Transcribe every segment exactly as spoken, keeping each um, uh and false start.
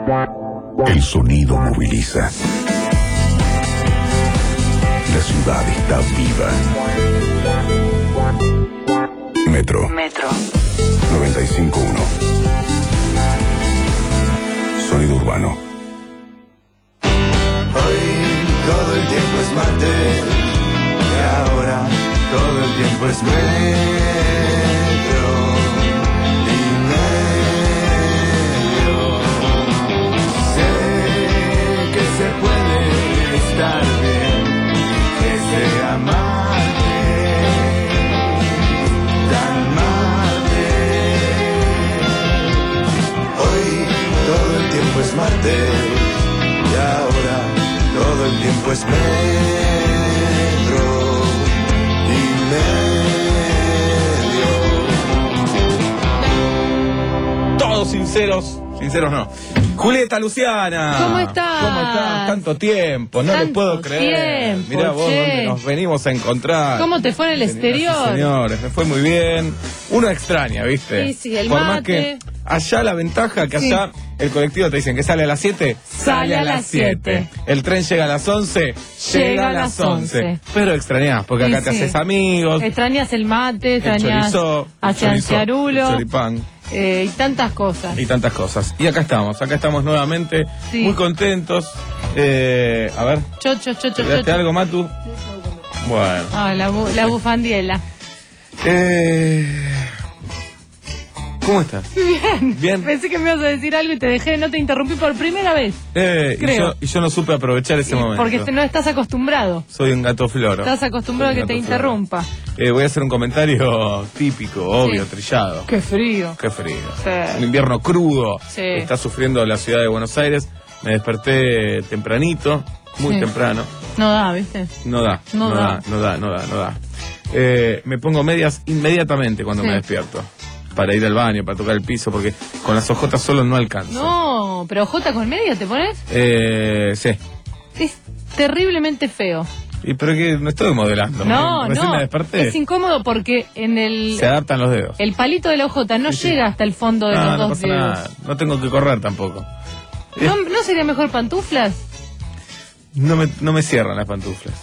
El sonido moviliza. La ciudad está viva. Metro. Metro. noventa y cinco punto uno. Sonido urbano. Hoy todo el tiempo es martes y ahora todo el tiempo es metro y medio. Sé que se puede estar bien, que sea martes, tan martes. Hoy todo el tiempo es martes y ahora todo el tiempo es metro y medio. Todos sinceros, sinceros no. Julieta Luciana. ¿Cómo estás? ¿Cómo estás? Tanto tiempo, no Tanto le puedo creer. tiempo, Mirá vos che. dónde nos venimos a encontrar. ¿Cómo te fue en el exterior? Sí, señores, me fue muy bien. Uno extraña, ¿viste? Sí, sí, el Por mate. más que allá la ventaja que Sí. allá el colectivo te dicen que sale a las siete, Sale a las siete. El tren llega a las once, llega a las once. Pero extrañás, porque acá Sí, te sí. haces amigos. Extrañas el mate, El extrañas chorizo, a el chorizo, Cianciarulo, el choripán. eh, y tantas cosas. Y tantas cosas. Y acá estamos, acá estamos nuevamente, Sí. muy contentos. Eh, a ver, Chocho, chocho, ¿te daste chocho. algo, Matu? Bueno. Ah, la, bu- la bufandiela. Eh, ¿Cómo estás? Bien. Bien. Pensé que me ibas a decir algo y te dejé, no te interrumpí por primera vez. Eh, y, Creo. yo, y yo no supe aprovechar ese momento. Porque te- no estás acostumbrado. Soy un gato floro. Estás acostumbrado a Soy que un te gato floro. interrumpa. Eh, voy a hacer un comentario típico, obvio, Sí. trillado. Qué frío. Qué frío. Sí. Un invierno crudo. Sí. Está sufriendo la ciudad de Buenos Aires. Me desperté tempranito, muy Sí. temprano. No da, ¿viste? No da, No no, da. da. no da, no da, no da. Eh, me pongo medias inmediatamente cuando Sí. me despierto. Para ir al baño, para tocar el piso, porque con las ojotas solo no alcanzo. No, pero J con media te pones. Eh, sí. Es terriblemente feo. Y pero que no estoy modelando. No, Recién no. me desperté. Es incómodo porque en el Se adaptan los dedos. el palito de la hojota no Sí, sí. llega hasta el fondo de No, los no dos pasa dedos. nada. No tengo que correr tampoco. ¿No, ¿No sería mejor pantuflas? No me, no me cierran las pantuflas.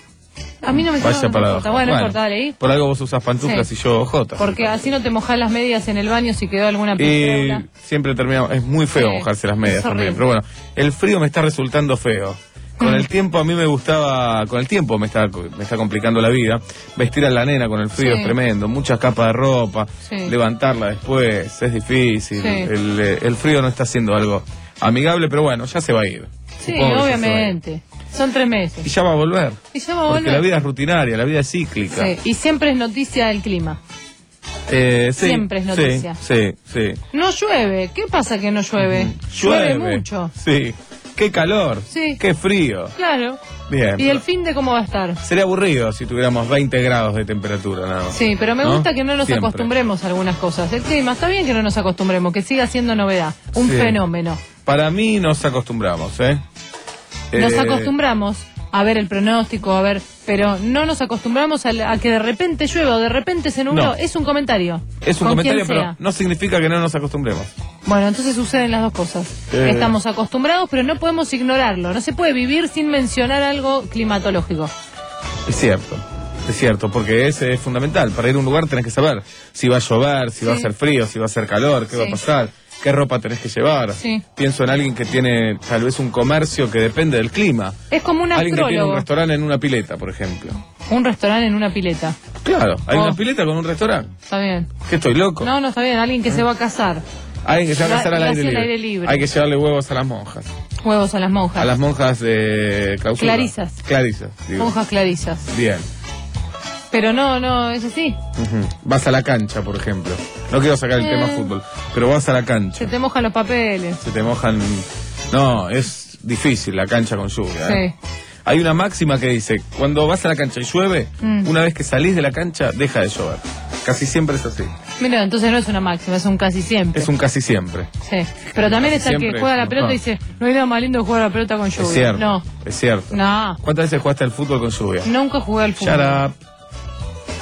A mí no me Vaya cierran las paradoja. ojotas. Bueno, no importa, dale ahí. Por algo vos usas pantuflas Sí. y yo ojotas. Porque así no te mojas las medias en el baño si quedó alguna Y piedra. siempre terminamos. Es muy feo Sí, mojarse las medias es también. horrible. Pero bueno, el frío me está resultando feo. Con Mm. el tiempo a mí me gustaba, con el tiempo me está, me está complicando la vida. Vestir a la nena con el frío Sí. es tremendo. Muchas capas de ropa, Sí. levantarla después es difícil. Sí. El, eh, el frío no está siendo algo amigable, pero bueno, ya se va a ir. Sí, Supongo que ya se va a ir. obviamente. Son tres Y meses. ya va a volver. Y ya va a Porque volver. la vida es rutinaria, la vida es cíclica. Sí, y siempre es noticia el clima. Eh, sí, Siempre es noticia. Sí, sí, sí. No llueve. ¿Qué pasa que no llueve? Llueve mucho. Sí. Qué calor. Sí. Qué frío. Claro. Bien. ¿Y el fin de cómo va a estar? Sería aburrido si tuviéramos veinte grados de temperatura, nada más. Sí, pero me ¿No? gusta que no nos Siempre. acostumbremos a algunas cosas. El clima, está bien que no nos acostumbremos, que siga siendo novedad, un Sí. fenómeno. Para mí nos acostumbramos, ¿eh? Nos Eh, acostumbramos a ver el pronóstico, a ver, pero no nos acostumbramos a, a que de repente llueva o de repente se nubló. No. Es un comentario. Es un con comentario, quien pero sea. no significa que no nos acostumbremos. Bueno, entonces suceden las dos cosas. Eh. Estamos acostumbrados, pero no podemos ignorarlo. No se puede vivir sin mencionar algo climatológico. Es cierto. Es cierto, porque ese es fundamental. Para ir a un lugar tenés que saber si va a llover, si va a Sí. hacer frío, si va a hacer calor, qué va a Sí. pasar, qué ropa tenés que llevar. Sí. Pienso en alguien que tiene tal vez un comercio que depende del clima. Es como un Alguien que tiene un astrólogo. restaurante en una pileta, por ejemplo. Un restaurante en una pileta. Claro, hay Oh. una pileta con un restaurante. Está bien. ¿Qué estoy loco? No, no está bien. Alguien que se va a casar. Alguien que se va a casar al Va- aire, hacia el libre. aire libre. Hay que llevarle huevos a las monjas. Huevos a las monjas. A las monjas de clausura. Clarisas. Clarisas, digo. Monjas clarisas. Bien. Pero no, no, es así. Ujú. Vas a la cancha, por ejemplo. No quiero sacar el Eh. tema fútbol, pero vas a la cancha. Se te mojan los papeles. Se te mojan. No, es difícil la cancha con lluvia. ¿eh? Sí. Hay una máxima que dice, cuando vas a la cancha y llueve, Mm. una vez que salís de la cancha, deja de llover. Casi siempre es así. Mira, entonces no es una máxima, es un casi siempre. Es un casi siempre. Sí. Pero también está el que Siempre juega la es pelota y mejor. dice, no hay nada más lindo que jugar a la pelota con lluvia. Es cierto. No, Es cierto. no, ¿Cuántas veces jugaste al fútbol con lluvia? nunca jugué al fútbol. Shut up.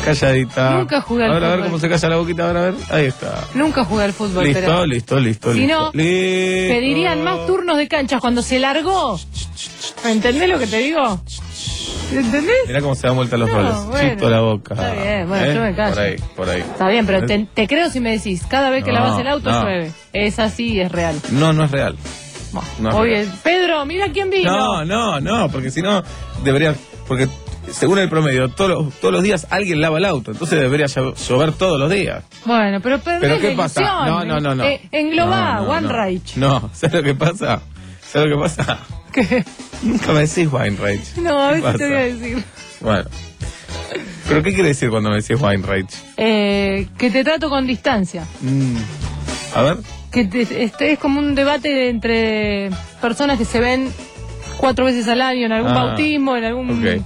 Calladita. Nunca jugué al Ahora a ver fútbol. cómo se calla la boquita, ahora a ver. Ahí está. Nunca jugué al fútbol, Listo, pero... listo, listo, Si listo. no, listo. pedirían más turnos de canchas cuando se largó. ¿Entendés lo que te digo? ¿Entendés? Mirá cómo se dan vuelta los No, roles. bueno. Chito la boca. Está bien, bueno, yo me callo. Por ahí, por ahí. Está bien, pero te, te creo si me decís, cada vez que No, lavas el auto no. llueve. Es así, es real. No, no es real. Bueno, No es oye, real. Pedro, mira quién vino. No, no, no, porque si no, debería. Porque según el promedio, todos los, todos los días alguien lava el auto. Entonces debería llo- llover todos los días. Bueno, pero perdés ¿Pero qué la pasa? ilusión. No, no, no, no. Eh, englobá, No, no, One no. Rage. No, ¿sabes lo que pasa? ¿Sabes lo que pasa? ¿Qué? Nunca me decís Wine Rage. No, a ¿Qué ver si te pasa? voy a decir. Bueno. ¿Pero qué quiere decir cuando me decís Wine Rage? Eh, que te trato con distancia. Mm. A ver. Que te- este es como un debate entre personas que se ven cuatro veces al año en algún Ah, bautismo, en algún ok.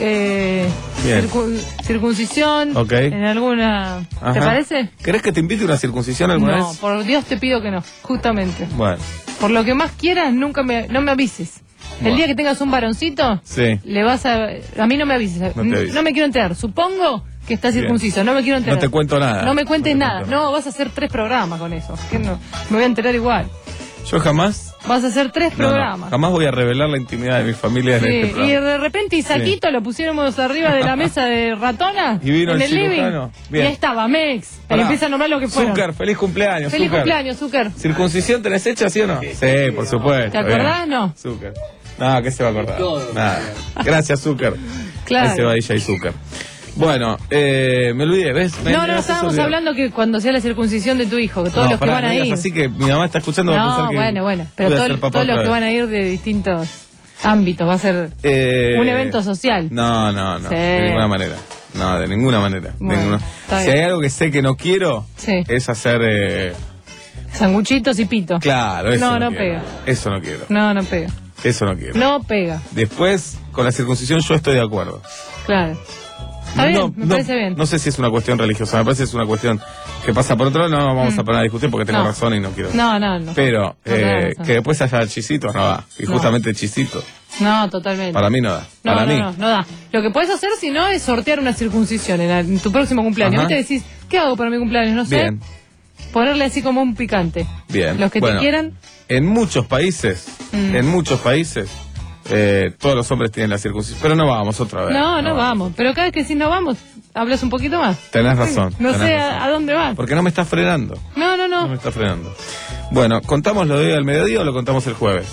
eh, Bien. circun- circuncisión, Ok. en alguna... ¿Te Ajá. parece? ¿Querés que te invite a una circuncisión alguna No, vez? por Dios te pido que no, justamente. Bueno, Por lo que más quieras, nunca me, no me avises. El Bueno. día que tengas un varoncito, sí. le vas a... A mí no me avises. No te avises. No me quiero enterar. Supongo que está Bien. circunciso, no me quiero enterar. No te cuento nada. No me cuentes No te nada. cuento No, vas a hacer tres programas con eso. Que no, me voy a enterar igual. Yo jamás. Vas a hacer tres no, no, programas. jamás voy a revelar la intimidad de mi familia en Sí, este y programa. de repente Isaquito lo pusiéramos arriba de la mesa de ratona Y vino en el el living. cirujano. Bien. Y ahí estaba Mex. Y Pará. empieza a nombrar lo que fueron. Zúcar, feliz cumpleaños. Feliz Zúcar. cumpleaños, Zúcar. ¿Circuncisión tenés hecha, sí o no? Sí, por supuesto. ¿Te acordás, bien. no? Zúcar. No, ¿qué se va a acordar? Nada. Gracias, Zúcar. Claro. Ese va D J Zúcar. Bueno, eh, me olvidé, ¿ves? Me- No, me no, haces estábamos olvidar. hablando que cuando sea la circuncisión de tu hijo, que todos No, los que pará, van no a digas ir. así que mi mamá está escuchando va a pensar No, que bueno, bueno. Pero voy a todo- ser papá todos los otra que vez. van a ir de distintos ámbitos, va a ser Eh, un evento social. No, no, no. Sí. De ninguna manera. No, de ninguna manera. Bueno, Ninguna. está Si bien. hay algo que sé que no quiero, Sí. es hacer. Eh, Sanguchitos y pito. claro, eso No, no, no quiero. pega. Eso no quiero. No, no pega. Eso no quiero. No pega. Después, con la circuncisión, yo estoy de acuerdo. Claro. Está bien, no, me no- parece bien. No sé si es una cuestión religiosa, me parece que es una cuestión que pasa por otro lado, no vamos Mm. a poner a discutir porque tengo No. razón y no quiero. No, no, no. Pero No tenés eh, razón. que después haya chisitos, no va. Y No. justamente chisitos, No, totalmente. para mí no da. No, para no, mí. no, no da. Lo que puedes hacer, si no, es sortear una circuncisión en, la- en tu próximo cumpleaños. Ajá. Viste, decís, ¿qué hago para mi cumpleaños? No sé. Bien, Ponerle así como un picante. bien. Los que Bueno, te quieran. En muchos países, Mm. en muchos países, eh, todos los hombres tienen la circuncisión. Pero no vamos otra vez. No, no, vamos. Pero cada vez que decís no vamos, hablas un poquito más. Tenés razón. No tenés sé razón. a, a dónde vas. Porque no me estás frenando. No, no, No me no. estás frenando. Bueno, ¿contamos lo de hoy al mediodía o lo contamos el jueves?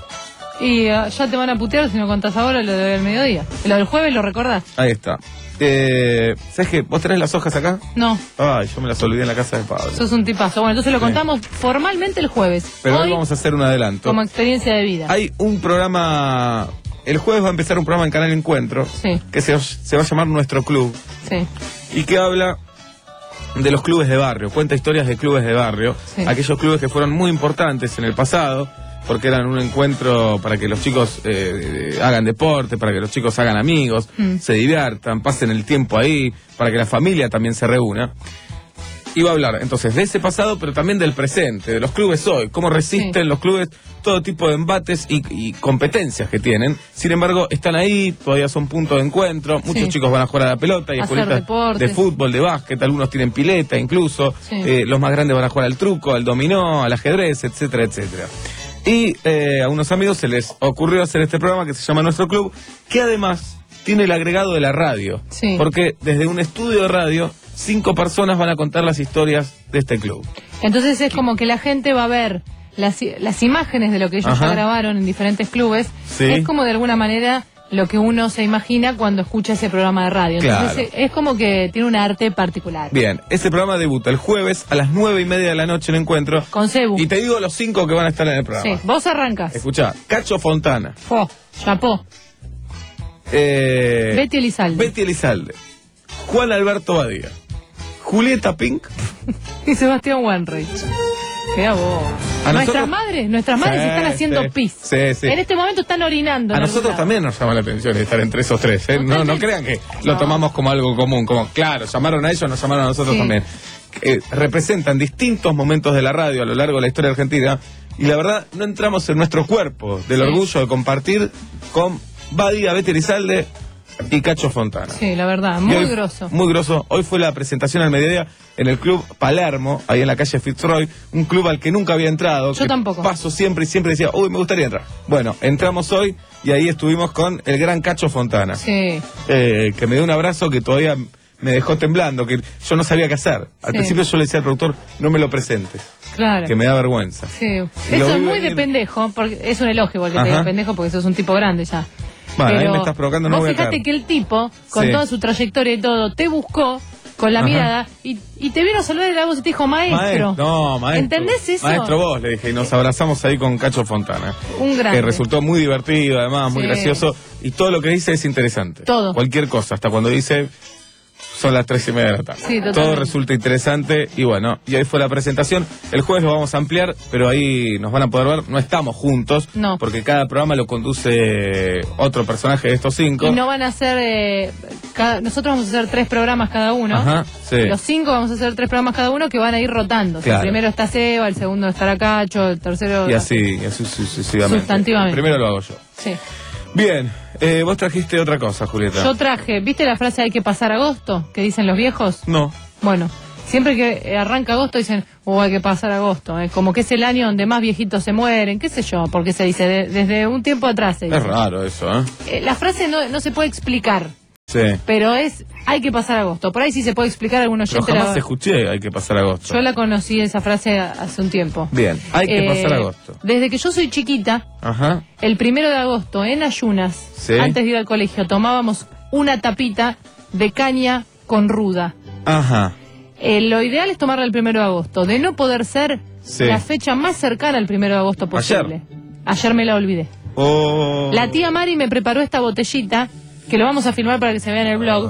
Y ah, ya te van a putear si no contás ahora lo del mediodía. Lo del jueves lo recordás. Ahí está. Eh, ¿Sabes qué? ¿Vos tenés las hojas acá? No, Ay, yo me las olvidé en la casa de Pablo. sos un tipazo. Bueno, entonces lo Sí. contamos formalmente el jueves. Pero hoy Hoy, vamos a hacer un adelanto. como experiencia de vida. Hay un programa. El jueves va a empezar un programa en Canal Encuentro. Sí. Que se, se va a llamar Nuestro Club. Sí. Y que habla de los clubes de barrio. Cuenta historias de clubes de barrio. Sí. Aquellos clubes que fueron muy importantes en el pasado. Porque eran un encuentro para que los chicos eh, eh, hagan deporte, para que los chicos hagan amigos, Mm. se diviertan, pasen el tiempo ahí, para que la familia también se reúna. Y va a hablar entonces de ese pasado, pero también del presente, de los clubes hoy, cómo resisten Sí. los clubes todo tipo de embates y, y competencias que tienen. Sin embargo, están ahí, todavía son puntos de encuentro, muchos Sí. chicos van a jugar a la pelota, y Hacer escuelitas deportes. de fútbol, de básquet, algunos tienen pileta incluso, Sí. eh, los más grandes van a jugar al truco, al dominó, al ajedrez, etcétera, etcétera. Y eh, a unos amigos se les ocurrió hacer este programa que se llama Nuestro Club, que además tiene el agregado de la radio. Sí. Porque desde un estudio de radio, cinco personas van a contar las historias de este club. Entonces es como que la gente va a ver las, las imágenes de lo que ellos Ajá. ya grabaron en diferentes clubes. Sí. Es como de alguna manera lo que uno se imagina cuando escucha ese programa de radio. Entonces Claro. es, es como que tiene un arte particular. Bien, ese programa debuta el jueves a las nueve y media de la noche en Encuentro. Con Cebu. Y te digo los cinco que van a estar en el programa. Sí, vos arrancas. Escuchá, Cacho Fontana. Fo, chapó. Eh, Betty Elizalde. Betty Elizalde. Juan Alberto Badía. Julieta Pink. Y Sebastián Wanreich. Queda vos. A Nuestras nosotros- madres, nuestras madres Sí, están haciendo sí. pis. Sí, sí. En este momento están orinando. A en algún nosotros lado. también nos llama la atención estar entre esos tres, ¿eh? No, no Totalmente. crean que lo No. tomamos como algo común, como, claro, llamaron a ellos, nos llamaron a nosotros Sí. también. Eh, representan distintos momentos de la radio a lo largo de la historia argentina y la verdad no entramos en nuestro cuerpo del Sí. orgullo de compartir con Badía, Betty Elizalde y Cacho Fontana. Sí, la verdad, Y muy hoy- grosso. Muy grosso. Hoy fue la presentación al mediodía en el Club Palermo, ahí en la calle Fitzroy, un club al que nunca había entrado. Yo que tampoco. Paso siempre y siempre decía, uy, me gustaría entrar. Bueno, entramos hoy y ahí estuvimos con el gran Cacho Fontana, Sí, eh, que me dio un abrazo que todavía me dejó temblando, que yo no sabía qué hacer. Al Sí. principio yo le decía al productor, no me lo presentes, claro. que me da vergüenza. Sí. Y lo Eso es vi muy venir. de pendejo, porque es un elogio porque te Ajá. digo pendejo porque sos un tipo grande ya. Bueno, ahí me estás provocando, no vos voy a fijate caer. que el tipo, con Sí. toda su trayectoria y todo, te buscó con la Ajá. mirada y, y te vino a saludar de la voz y te dijo maestro. No, maestro. ¿Entendés eso? Maestro vos, le dije, y nos abrazamos ahí con Cacho Fontana. Un grande. Que resultó muy divertido, además, muy Sí. gracioso. Y todo lo que dice es interesante. Todo. Cualquier cosa, hasta cuando dice, son las tres y media de la tarde. Sí, totalmente. Todo resulta interesante. Y bueno, y ahí fue la presentación. El jueves lo vamos a ampliar, pero ahí nos van a poder ver. No estamos juntos. No. Porque cada programa lo conduce otro personaje de estos cinco. Y no van a hacer, eh, cada- nosotros vamos a hacer tres programas cada uno. Ajá, sí. Los cinco vamos a hacer tres programas cada uno que van a ir rotando. O sea, Claro. el primero está Seba, el segundo estará Cacho, el tercero... Y así, y así sucesivamente. Sustantivamente. Primero lo hago yo. Sí. Bien, eh, vos trajiste otra cosa, Julieta. Yo traje, ¿viste la frase hay que pasar agosto? Que dicen los viejos. No. Bueno, siempre que eh, arranca agosto dicen, oh, hay que pasar agosto. eh, como que es el año donde más viejitos se mueren, qué sé yo, porque se dice de- desde un tiempo atrás. Se dice. Es raro eso, ¿eh? Eh, la frase no, no se puede explicar, Sí. pero es, hay que pasar agosto. Por ahí sí se puede explicar algunos Pero oyentes. jamás la- escuché, hay que pasar agosto. Yo la conocí esa frase hace un tiempo. Bien, hay que Eh, pasar agosto. Desde que yo soy chiquita, Ajá. el primero de agosto, en ayunas, Sí. antes de ir al colegio, tomábamos una tapita de caña con ruda. Ajá. Eh, lo ideal es tomarla el primero de agosto. De no poder ser Sí. la fecha más cercana al primero de agosto posible. Ayer. Ayer me la olvidé. Oh. La tía Mari me preparó esta botellita, que lo vamos a filmar para que se vea en el blog,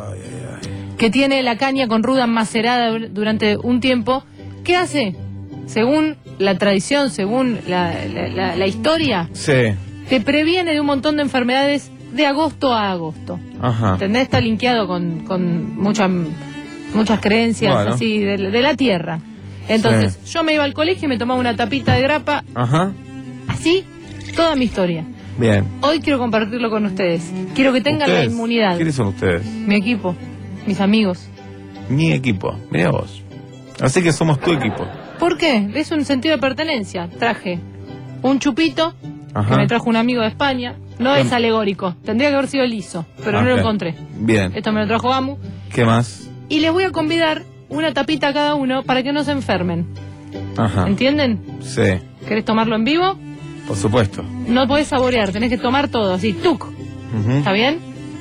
que tiene la caña con ruda macerada dur- durante un tiempo. ¿Qué hace? Según la tradición, según la, la- la- la historia, Sí. te previene de un montón de enfermedades de agosto a agosto. Ajá. ¿Entendés? Está linkeado con, con muchas muchas creencias Bueno. así de, de la tierra. Entonces, yo me iba al colegio y me tomaba una tapita de grapa, Ajá. así, toda mi historia. Bien. Hoy quiero compartirlo con ustedes. Quiero que tengan la ¿Ustedes? inmunidad. ¿Quiénes son ustedes? Mi equipo, mis amigos. Mi equipo. Mira vos. Así que somos tu equipo. ¿Por qué? Es un sentido de pertenencia. Traje un chupito Ajá. que me trajo un amigo de España. No Bien. es alegórico. Tendría que haber sido liso, pero no Ok. lo encontré. Bien. Esto me lo trajo Amu. ¿Qué más? Y les voy a convidar una tapita a cada uno para que no se enfermen. Ajá. ¿Entienden? Sí. ¿Querés tomarlo en vivo? Por supuesto. No podés saborear, tenés que tomar todo, así, tuc. Ujú. ¿Está bien?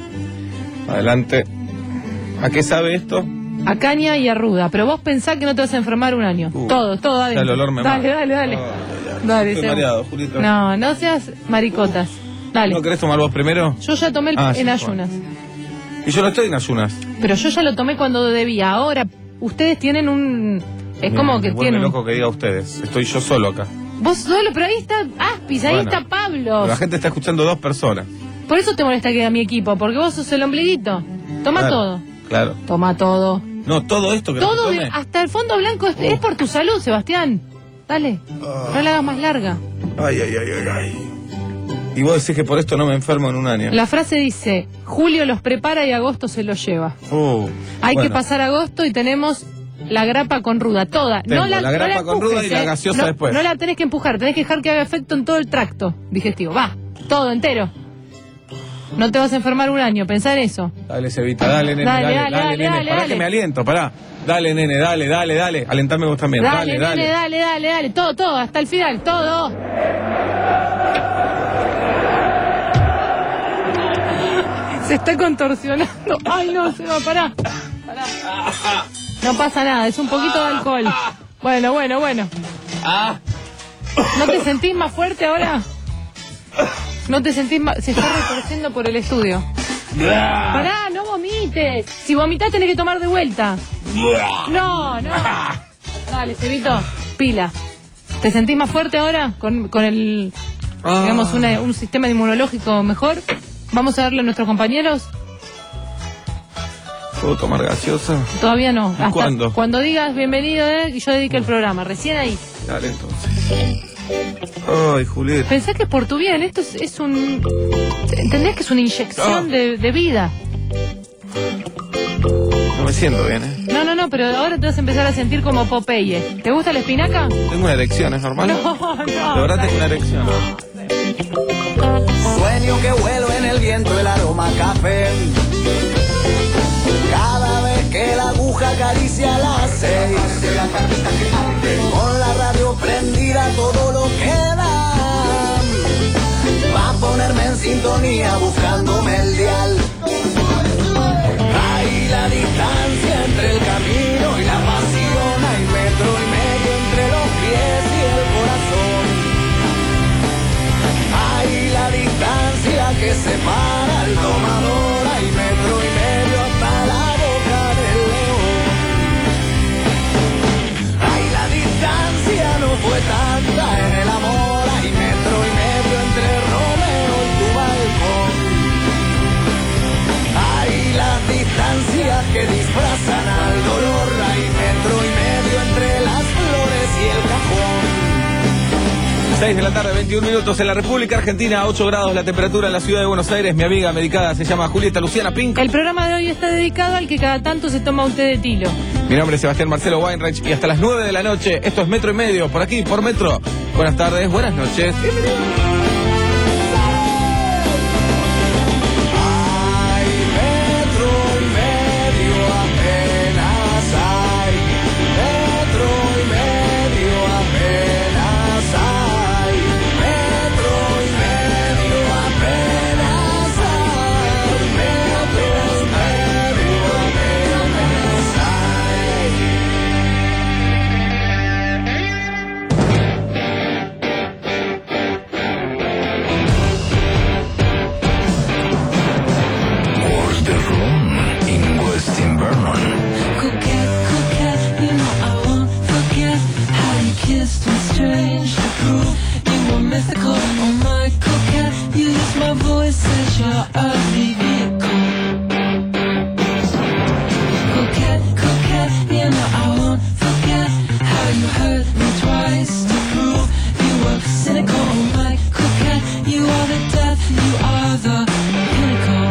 Adelante. ¿A qué sabe esto? A caña y a ruda, pero vos pensás que no te vas a enfermar un año. Uh, todo, todo ya adentro. el olor me Dale, mata. dale, dale. Ay, ay, Dale, estoy Seba. mareado, Julieta. No, no seas maricotas. Dale. ¿No querés tomar vos primero? Yo ya tomé el- Ah, sí, en bueno. ayunas. Y yo no estoy en ayunas. Pero yo ya lo tomé cuando debía. Ahora, ustedes tienen un... Es Me- como me que vuelve tienen... loco que diga ustedes. Estoy yo solo acá. Vos solo, pero ahí está Aspis, ahí Bueno, está Pablo. La gente está escuchando dos personas. Por eso te molesta que a mi equipo, porque vos sos el ombliguito. Toma Claro, todo. Claro. Toma todo. No, todo esto que Todo, no de- tome. hasta el fondo blanco es, es por tu salud, Sebastián. Dale, no la hagas más larga. Ay, ay, ay, ay, ay. Y vos decís que por esto no me enfermo en un año. La frase dice, julio los prepara y agosto se los lleva. Uh, Hay bueno. que pasar agosto y tenemos la grapa con ruda, toda. Tengo la grapa con ruda y la ¿eh? gaseosa no, después. No la tenés que empujar, tenés que dejar que haga efecto en todo el tracto digestivo. Va, todo entero. No te vas a enfermar un año, pensá en eso. Dale, Cevita, dale, nene, Dale, dale, dale, dale, dale, nene. dale, pará dale. que me aliento, pará. Dale, nene, dale, dale, dale. Alentame vos también. Dale, Dale, dale, dale. dale, dale, dale, todo, todo, hasta el final, todo. Se está contorsionando. Ay, no, se va, pará. Pará. No pasa nada, es un poquito de alcohol. Bueno, bueno, bueno. ¿No te sentís más fuerte ahora? ¿No te sentís más...? Se está retorciendo por el estudio. Pará, no vomites. Si vomitas tenés que tomar de vuelta. No, no. Dale, Cevito, pila. ¿Te sentís más fuerte ahora? Con, con el, digamos, una- un sistema inmunológico mejor. ¿Vamos a darle a nuestros compañeros? ¿Puedo tomar gaseosa? Todavía no. Hasta ¿Cuándo? Cuando digas bienvenido, eh, y yo dedique el programa. Recién ahí. Dale, entonces. Ay, Julieta. Pensá que es por tu bien. Esto es, es un... ¿Entendés que es una inyección Ah. de, de vida? me siento bien, ¿eh? No, no, no, pero ahora te vas a empezar a sentir como Popeye. ¿Te gusta la espinaca? Tengo una erección, ¿es normal? No, no. De verdad tengo una erección. Sueño que vuelo en el viento el aroma a café. Cada vez que la aguja acaricia las seis. Con la radio prendida todo lo que da. Va a ponerme en sintonía buscándome el dial. Hay la distancia entre el camino y la pasión. Hay metro y medio entre los pies y el corazón. Hay la distancia que separa al domador. Hay metro y medio hasta la boca del león. Hay la distancia no fue tanta en el amor. Hay metro y medio entre Romeo y tu balcón. Hay las distancias que disfrazan al dolor. Hay metro y medio entre las flores y el cajón. seis de la tarde, veintiún minutos en la República Argentina, ocho grados la temperatura en la ciudad de Buenos Aires. Mi amiga medicada se llama Julieta Luciana Pink. El programa de hoy está dedicado al que cada tanto se toma un té de tilo. Mi nombre es Sebastián Marcelo Weinreich y hasta las nueve de la noche, esto es Metro y Medio, por aquí, por Metro. Buenas tardes, buenas noches. Hay metro y medio apenas hay. Metro y medio apenas hay. Metro y medio apenas hay. Metro y medio apenas hay. Wars the room in West Invernon. Coquette, coquette, you know I won't forget how you kissed me strange to prove you were mythical. Oh my coquette, you used my voice as your earthly vehicle. Coquette, coquette, you know I won't forget how you hurt me twice to prove you were cynical. Oh my coquette, you are the death, you are the pinnacle.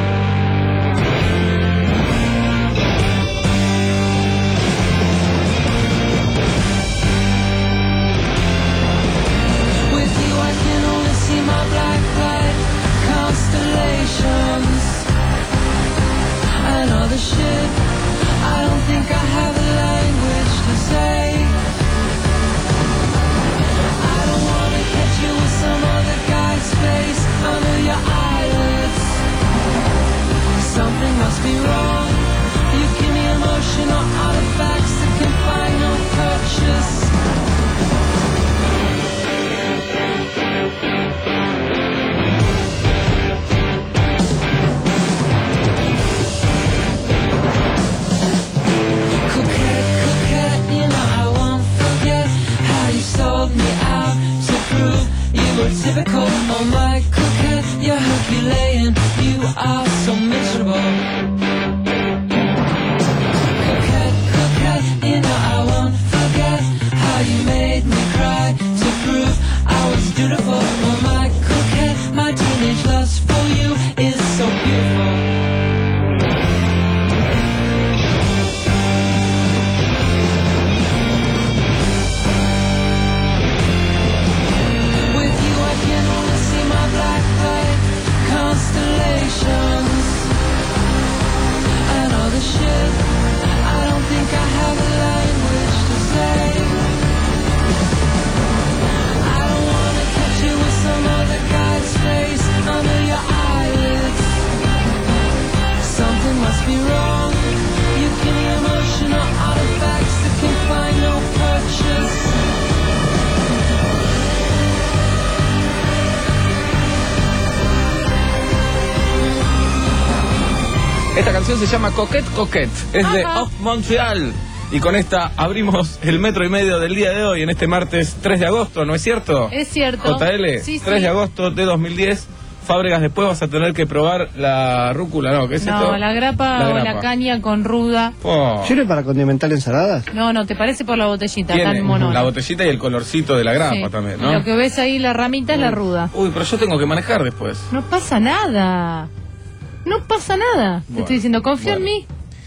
With you I can only see my black light constellations and all the shit I don't think I have the language to say. I don't wanna catch you with some other guy's face under your eyelids. Something must be wrong. You give me emotional artifacts that can find no purchase. Coquette, coquette, you know I won't forget how you sold me out to prove you were typical. Oh my coquette, you're Herculean, you are so miserable. Coquette, coquette, you know I won't forget how you made me cry to prove I was dutiful. Oh my coquette, my teenage lust for you is so beautiful. With you I can only see my black light constellations and all the shit I don't think I have the language to say. I don't wanna catch you with some other guy's face under your eyelids. Something must be wrong. You give me emotional artifacts that can find no purchase. Esta canción se llama Coquette Coquette, es de Ajá. Off Montreal. Y con esta abrimos el Metro y Medio del día de hoy, en este martes tres de agosto, ¿no es cierto? Es cierto. J L, Sí, tres sí. de agosto de dos mil diez. Fábregas, después vas a tener que probar la rúcula, ¿no? ¿Qué es No, esto? la grapa La o grapa. la caña con ruda. Oh, ¿Sirve para condimentar ensaladas? No, no, te parece por la botellita, tiene tan monona. la botellita y el colorcito de la grapa Sí. también, Y ¿no? lo que ves ahí, la ramita, es la ruda. Uy, pero yo tengo que manejar después. No pasa nada. No pasa nada. Te Bueno, estoy diciendo, confía bueno. en mí.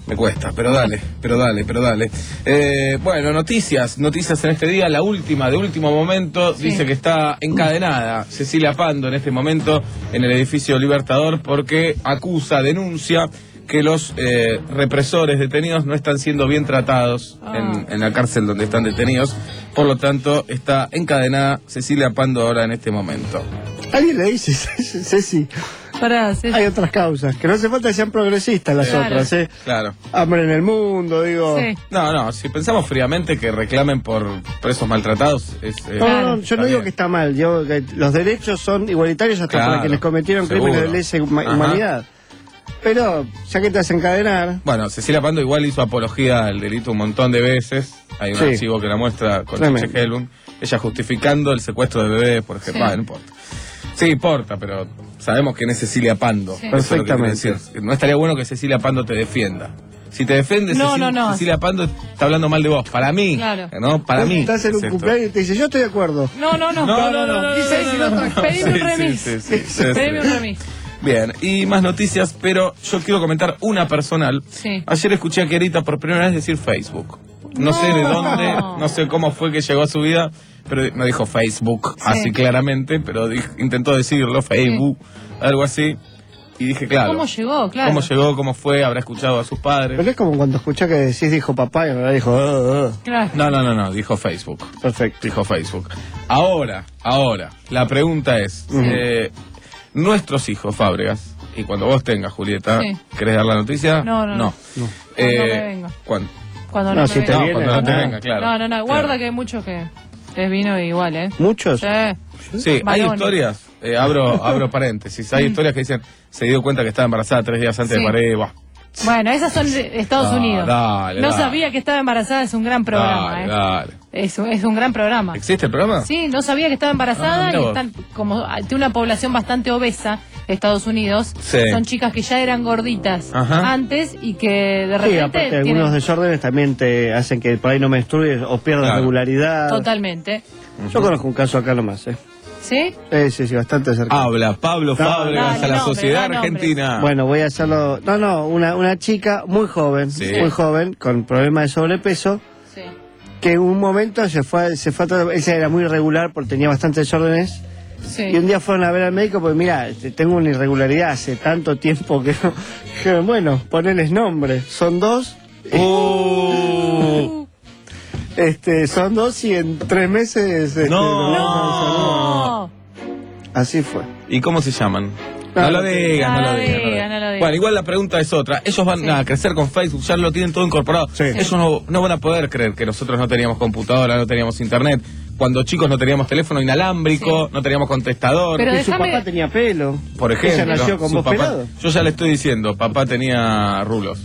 Me cuesta, pero dale, pero dale, pero dale. Eh, bueno, noticias, noticias en este día. La última, de último momento, Sí. dice que está encadenada Cecilia Pando en este momento en el edificio Libertador porque acusa, denuncia que los eh, represores detenidos no están siendo bien tratados Ah. en, en la cárcel donde están detenidos. Por lo tanto, está encadenada Cecilia Pando ahora en este momento. Alguien le dice, Ceci, Pará, sí. hay otras causas, que no hace falta que sean progresistas las Claro. otras, ¿eh? Claro. Hambre en el mundo, digo. Sí. No, no, si pensamos fríamente que reclamen por presos maltratados, es... eh, No, no, Claro. no, yo no digo que está mal, yo que los derechos son igualitarios hasta Claro, para quienes cometieron seguro. crímenes de lesa huma- Ajá. humanidad. Pero, ya que te vas a encadenar, Bueno, Cecilia Pando igual hizo apología al delito un montón de veces. Hay un Sí. archivo que la muestra con Tremendo. Chiche Helbum. Ella justificando el secuestro de bebés, por ejemplo. Sí. Ah, no importa. Sí, importa, pero sabemos quién es Cecilia Pando. Sí. Eso es lo que quiero Perfectamente. decir. No estaría bueno que Cecilia Pando te defienda. Si te defiende No, Ceci- no, no. Cecilia Pando está hablando mal de vos. Para mí. Claro. ¿No? Para vos mí. estás en es un esto. cumpleaños y te dice, yo estoy de acuerdo. No, no, no. No, no, no, no. Dice, no, si no, no, no, no. pedime un Sí, remis. sí, sí, sí, sí, Pedime sí. un remis. Bien, y más noticias, pero yo quiero comentar una personal. Sí. Ayer escuché a Querita por primera vez decir Facebook. No, No. sé de dónde, no sé cómo fue que llegó a su vida, pero no dijo Facebook así claramente, pero dijo- intentó decirlo, Facebook, algo así. Y dije, claro. ¿Cómo llegó? Claro. ¿Cómo llegó? ¿Cómo fue? ¿Habrá escuchado a sus padres? Pero es como cuando escuchás que decís dijo papá y en realidad dijo, "Ah, ah". Claro. No, no, no, no, dijo Facebook. Perfecto. Dijo Facebook. Ahora, ahora, la pregunta es, Ujú. eh, nuestros hijos, Fábregas, y cuando vos tengas, Julieta, Sí. ¿querés dar la noticia? No, no, no. No. Cuando me venga. ¿Cuándo? Cuando No, no, si me te venga. No, viene, cuando no te no. venga, claro. No, no, no. Guarda Claro. que hay muchos que les vino igual, ¿eh? ¿Muchos? Sí. Sí, hay Varones. historias, eh, abro abro paréntesis, hay historias que dicen, se dio cuenta que estaba embarazada tres días antes Sí. de parir, buah. Bueno, esas son de Estados Ah, Unidos. dale, no dale. sabía que estaba embarazada, es un gran programa, Dale, ¿eh? dale. Es, un- es un gran programa. ¿Existe el programa? Sí, no sabía que estaba embarazada Ah, mirá y vos. están como ah, tiene una población bastante obesa Estados Unidos. Sí. Son chicas que ya eran gorditas Ajá. antes y que de Sí, repente aparte tienen- algunos desórdenes también te hacen que por ahí no menstrues o pierdas Claro. regularidad. totalmente. Yo conozco un caso acá nomás, ¿eh? ¿Sí? Sí, sí, sí, bastante cerca. Habla Pablo Fábregas dale, a la nombre, sociedad da nombres. argentina. Bueno, voy a hacerlo. No, no, una, una chica muy joven, Sí. muy joven, con problemas de sobrepeso, Sí. que en un momento se fue, se fue a tra- ella era muy irregular porque tenía bastantes desórdenes. Sí. Y un día fueron a ver al médico porque, mira, este, tengo una irregularidad hace tanto tiempo que no. Que, bueno, ponerles nombre. Son dos. Uh, Este, son dos y en tres meses. Este, No. nos vamos a saludar. No. Así fue. ¿Y cómo se llaman? No, No lo no digas, no no lo lo digas. no lo digas, digas. no lo digas. Bueno, igual la pregunta es otra. Ellos van Sí. a crecer con Facebook, ya lo tienen todo incorporado. Sí. Ellos no, no van a poder creer que nosotros no teníamos computadora, no teníamos internet. Cuando chicos no teníamos teléfono inalámrico, Sí. no teníamos contestador. Pero Y su déjame- papá tenía pelo. Por ejemplo, Ella nació con su vos papá- pelado. yo ya le estoy diciendo, papá tenía rulos,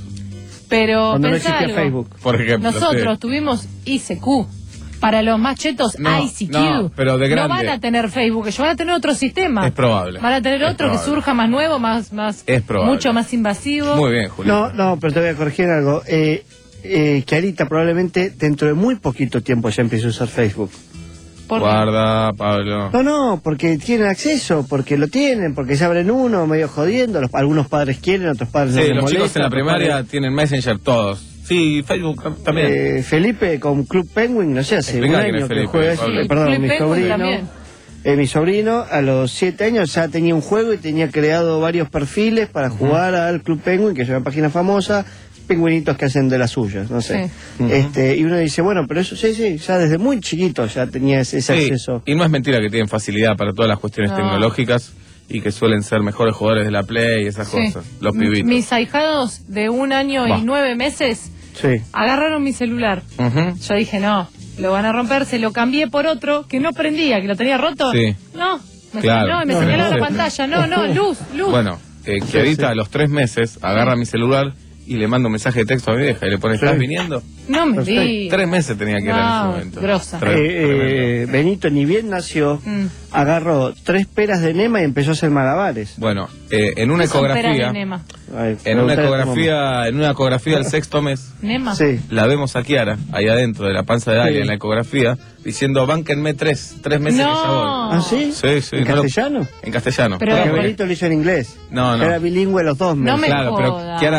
Pero Cuando no pensá existía algo. Facebook. por ejemplo. Nosotros sí. tuvimos I C Q. Para los más chetos, No, I C Q. no, pero de No grande. van a tener Facebook, ellos van a tener otro sistema. Es probable. Van a tener Es otro que probable. surja más nuevo, más, más Es probable. mucho más invasivo. Muy bien, Julio. No, no, pero te voy a corregir en algo. Eh, eh, Clarita probablemente dentro de muy poquito tiempo ya empiece a usar Facebook. Porque- Guarda, Pablo. No, no, porque tienen acceso, porque lo tienen, porque se abren uno, medio jodiendo. Los- algunos padres quieren, otros padres no Sí, les los chicos molesta, en la otros primaria padres- tienen Messenger todos. Sí, Facebook también. Eh, Felipe con Club Penguin, no sé, hace Explica un quién año es que Felipe, juega Pablo. así. Sí, Perdón, Club mi Penguin sobrino. también. eh, mi sobrino a los siete años ya tenía un juego y tenía creado varios perfiles para jugar al Club Penguin, que es una página famosa, pingüinitos que hacen de las suyas, no sé. Sí. este Y uno dice, bueno, pero eso sí, sí, ya desde muy chiquito ya tenía ese, ese Sí, acceso. y no es mentira que tienen facilidad para todas las cuestiones No. tecnológicas y que suelen ser mejores jugadores de la Play y esas Sí. cosas. Los M- pibitos. Mis ahijados de un año Va. y nueve meses Sí. agarraron mi celular. Ujú. Yo dije, no, lo van a romper, se lo cambié por otro que no prendía, que lo tenía roto. Sí. No, me Claro. señaló y me No, señaló no. la pantalla. No, no, luz, luz. Bueno, eh, que ahorita a los tres meses agarra mi celular y le mando un mensaje de texto a mi vieja y le pone, ¿estás Sí. viniendo? no me perfecto. digas. Tres meses tenía que ir en ese No, momento. grosa. Tres- Eh, eh, tremendo. Benito ni bien nació, Mm. agarró tres peras de Nema y empezó a hacer malabares. Bueno, eh, en una ¿Qué son peras ecografía, de Nema? Ay, en una preguntale a tu ecografía, en una ecografía del sexto mes, ¿Nema? mamá. Sí. la vemos a Kiara, ahí adentro de la panza de Dalia, Sí. en la ecografía, diciendo, bánquenme tres, tres meses No. que ya voy. ¿Ah, sí? Sí, sí. ¿En no lo- castellano? En castellano. Pero- Porque Porque- Benito lo hizo en inglés. No, no. Era bilingüe los dos No meses. me Claro, pero jodas. Kiara,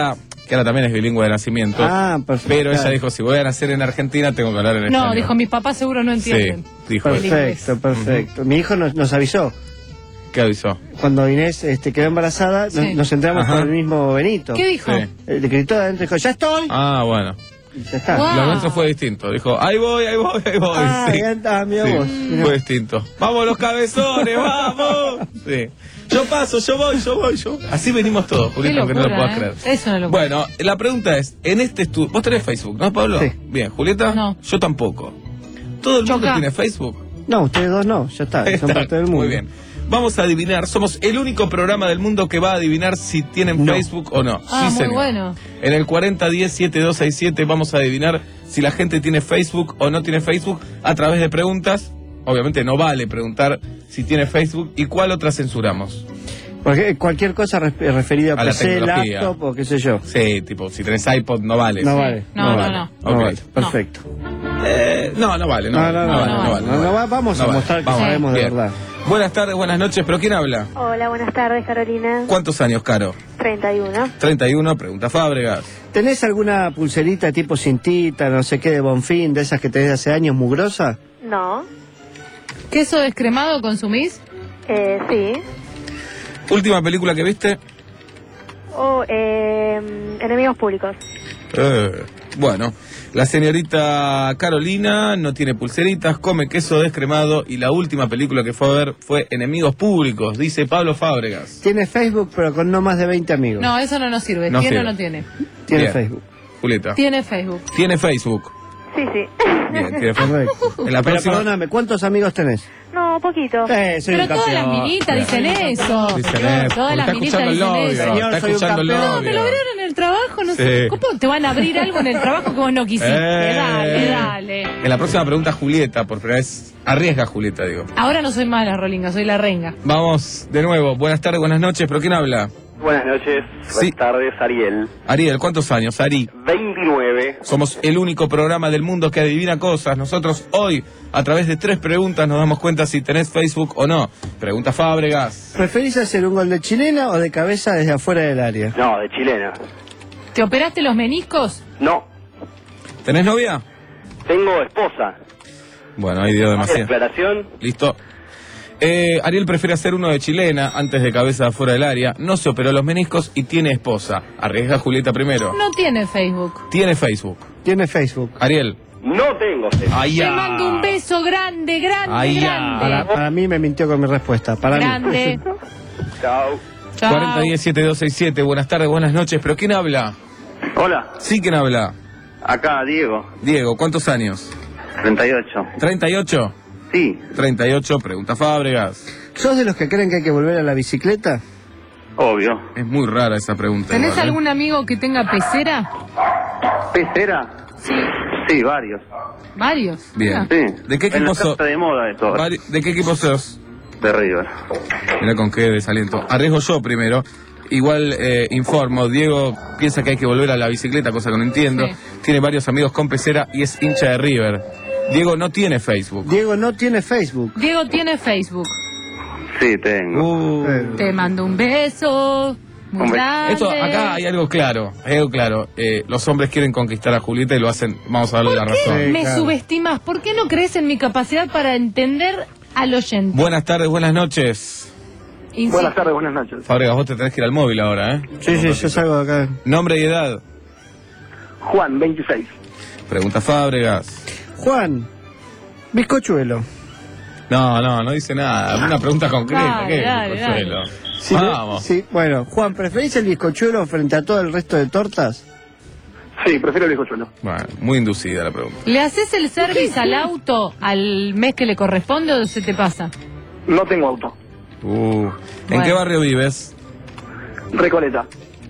que ahora también es bilingüe de nacimiento. Ah, perfecto. Pero ella dijo, si voy a nacer en Argentina, tengo que hablar en español. No, dijo, mis papás seguro no entienden. Sí, dijo eso. Perfecto, perfecto. Mi hijo nos, nos avisó. ¿Qué avisó? Cuando Inés este, quedó embarazada, Sí. nos, nos entramos Ajá. con el mismo Benito. ¿Qué dijo? Sí. El gritó de adentro y dijo, ¡ya estoy! Ah, bueno. Y ya está. Guau. Lo nuestro fue distinto. Dijo, ahí voy, ahí voy, ahí voy. Ah, Sí. ya está, mira Sí, vos. Mirá. fue distinto. ¡Vamos los cabezones, vamos! Sí. Yo paso, yo voy, yo voy, yo. Así venimos todos, Qué Julieta, aunque no lo locura, puedas ¿eh? creer. Es una locura. Bueno, la pregunta es, en este estudio, vos tenés Facebook, ¿no, Pablo? Sí. Bien, ¿Julieta? No. Yo tampoco. ¿Todo el mundo Choca. tiene Facebook? No, ustedes dos no, ya está, son Está, parte del mundo. Muy bien. Vamos a adivinar, somos el único programa del mundo que va a adivinar si tienen No. Facebook o no. Ah, sí, muy señor. bueno. En el cuarenta diez setenta y dos sesenta y siete vamos a adivinar si la gente tiene Facebook o no tiene Facebook a través de preguntas. Obviamente no vale preguntar si tiene Facebook y cuál otra censuramos. Porque cualquier cosa res- referida a, A la P C, tecnología. laptop o qué sé yo. Sí, tipo, si tenés iPod no vale. No Sí. vale. No, no, vale. no. No Ok. vale, perfecto. Eh, no, no vale, no, No, vale, no, no, no, vale, no no vale. vale, No, no, vale. va- vamos a vale. mostrar que Vamos. sabemos de Bien. verdad. Buenas tardes, buenas noches, pero ¿quién habla? Hola, buenas tardes, Carolina. ¿Cuántos años, Caro? treinta y uno. treinta y uno, pregunta Fábregas. ¿Tenés alguna pulserita tipo cintita, no sé qué, de Bonfín, de esas que tenés de hace años, mugrosa? No. ¿Queso descremado consumís? Eh, sí. ¿Última película que viste? O eh, enemigos públicos. Eh, bueno, la señorita Carolina no tiene pulseritas, come queso descremado y la última película que fue a ver fue Enemigos Públicos, dice Pablo Fábregas. Tiene Facebook, pero con no más de veinte amigos. No, eso no nos sirve. No ¿Tiene sirve. o no tiene? Tiene Bien. Facebook. Julieta. Tiene Facebook. Tiene Facebook. Sí, sí. Bien, tiene Facebook. Correcto. En la Pero próxima... perdóname, ¿cuántos amigos tenés? No, poquito. Eh, soy Pero un todas las campeón. minitas dicen eso. Dicen Todas eso, las está minitas escuchando el dicen novio, eso. Señor, está soy un escuchando el campeón. No, te lo novio. abrieron en el trabajo, no sé. Sí. ¿Cómo te van a abrir algo en el trabajo que vos no quisiste? Eh. Dale, dale. En la próxima pregunta Julieta, por primera vez, arriesga Julieta, digo. Ahora no soy más la rolinga, soy la renga. Vamos, de nuevo, buenas tardes, buenas noches, pero ¿quién habla? Buenas noches, Sí. buenas tardes, Ariel. Ariel, ¿cuántos años, Ari? veintinueve. Somos el único programa del mundo que adivina cosas. Nosotros hoy, a través de tres preguntas, nos damos cuenta si tenés Facebook o no. Pregunta Fábregas. ¿Preferís hacer un gol de chilena o de cabeza desde afuera del área? No, de chilena. ¿Te operaste los meniscos? No, ¿Tenés novia? tengo esposa. Bueno, ahí dio demasiado. Declaración. Listo. Eh, Ariel prefiere hacer uno de chilena antes de cabeza afuera del área. No se operó los meniscos y tiene esposa. Arriesga Julieta primero. No tiene Facebook. Tiene Facebook. Tiene Facebook. Ariel. No tengo Facebook. Ay, Te mando un beso grande, grande, Ay, ya. grande. Para, para mí me mintió con mi respuesta. Para mí. Grande. Chao. Chao. cuarenta diez setenta y dos sesenta y siete. Buenas tardes, buenas noches. ¿Pero quién habla? Hola, Sí, ¿quién habla? acá Diego, Diego, ¿cuántos años? treinta y ocho. ¿treinta y ocho? Sí, treinta y ocho, pregunta Fábregas. ¿Sos de los que creen que hay que volver a la bicicleta? obvio. Es muy rara esa pregunta. ¿Tenés igual, ¿eh? algún amigo que tenga pecera? ¿Pecera? Sí. Sí, varios. Varios. Bien. Ah. Sí. ¿De qué En equipo la sos? carta de moda de todo. Vari- ¿De qué equipo sos? De River. Mira con qué desaliento. Arriesgo yo primero. Igual eh, informo, Diego piensa que hay que volver a la bicicleta, cosa que no entiendo. Sí. Tiene varios amigos con pecera y es hincha de River. Diego no tiene Facebook. Diego no tiene Facebook. Diego tiene Facebook. Sí, tengo. Uh, Eh, Te mando un beso. Muy Hombre, grande. Esto, acá hay algo claro, hay algo claro. Eh, los hombres quieren conquistar a Julieta y lo hacen, vamos a darle la razón. Sí, Me claro. subestimas. ¿Por qué no crees en mi capacidad para entender al oyente? Buenas tardes, buenas noches. Insi- Buenas tardes, buenas noches. Fábregas, vos te tenés que ir al móvil ahora, ¿eh? Sí, sí, yo salgo de acá. Nombre y edad. Juan, veintiséis. Pregunta Fábregas. Juan, bizcochuelo. No, no, no dice nada. Una pregunta concreta. Dale, ¿Qué? dale, Consuelo? Sí, Vamos. sí, bueno, Juan, ¿preferís el bizcochuelo frente a todo el resto de tortas? Sí, prefiero el bizcochuelo. Bueno, muy inducida la pregunta. ¿Le haces el service al auto al mes que le corresponde o se te pasa? No tengo auto. Uh, ¿En Bueno. qué barrio vives? Recoleta.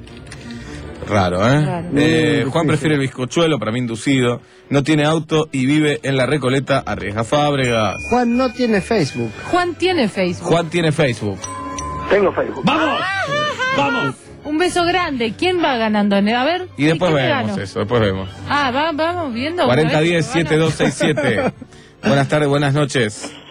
Raro, ¿eh? Raro. Eh, Muy Juan difícil. prefiere el bizcochuelo, para mí inducido. No tiene auto y vive en la Recoleta, arriesga Fábregas. Juan no tiene Facebook. Juan tiene Facebook. Juan tiene Facebook. Tengo Facebook. ¡Vamos! ¡Vamos! Un beso grande. ¿Quién va ganando? A ver. Y después ¿quién vemos ganó? eso, después vemos. Ah, va, vamos viendo. cuarenta A ver, diez bueno. setenta y dos sesenta y siete. Buenas tardes, buenas noches.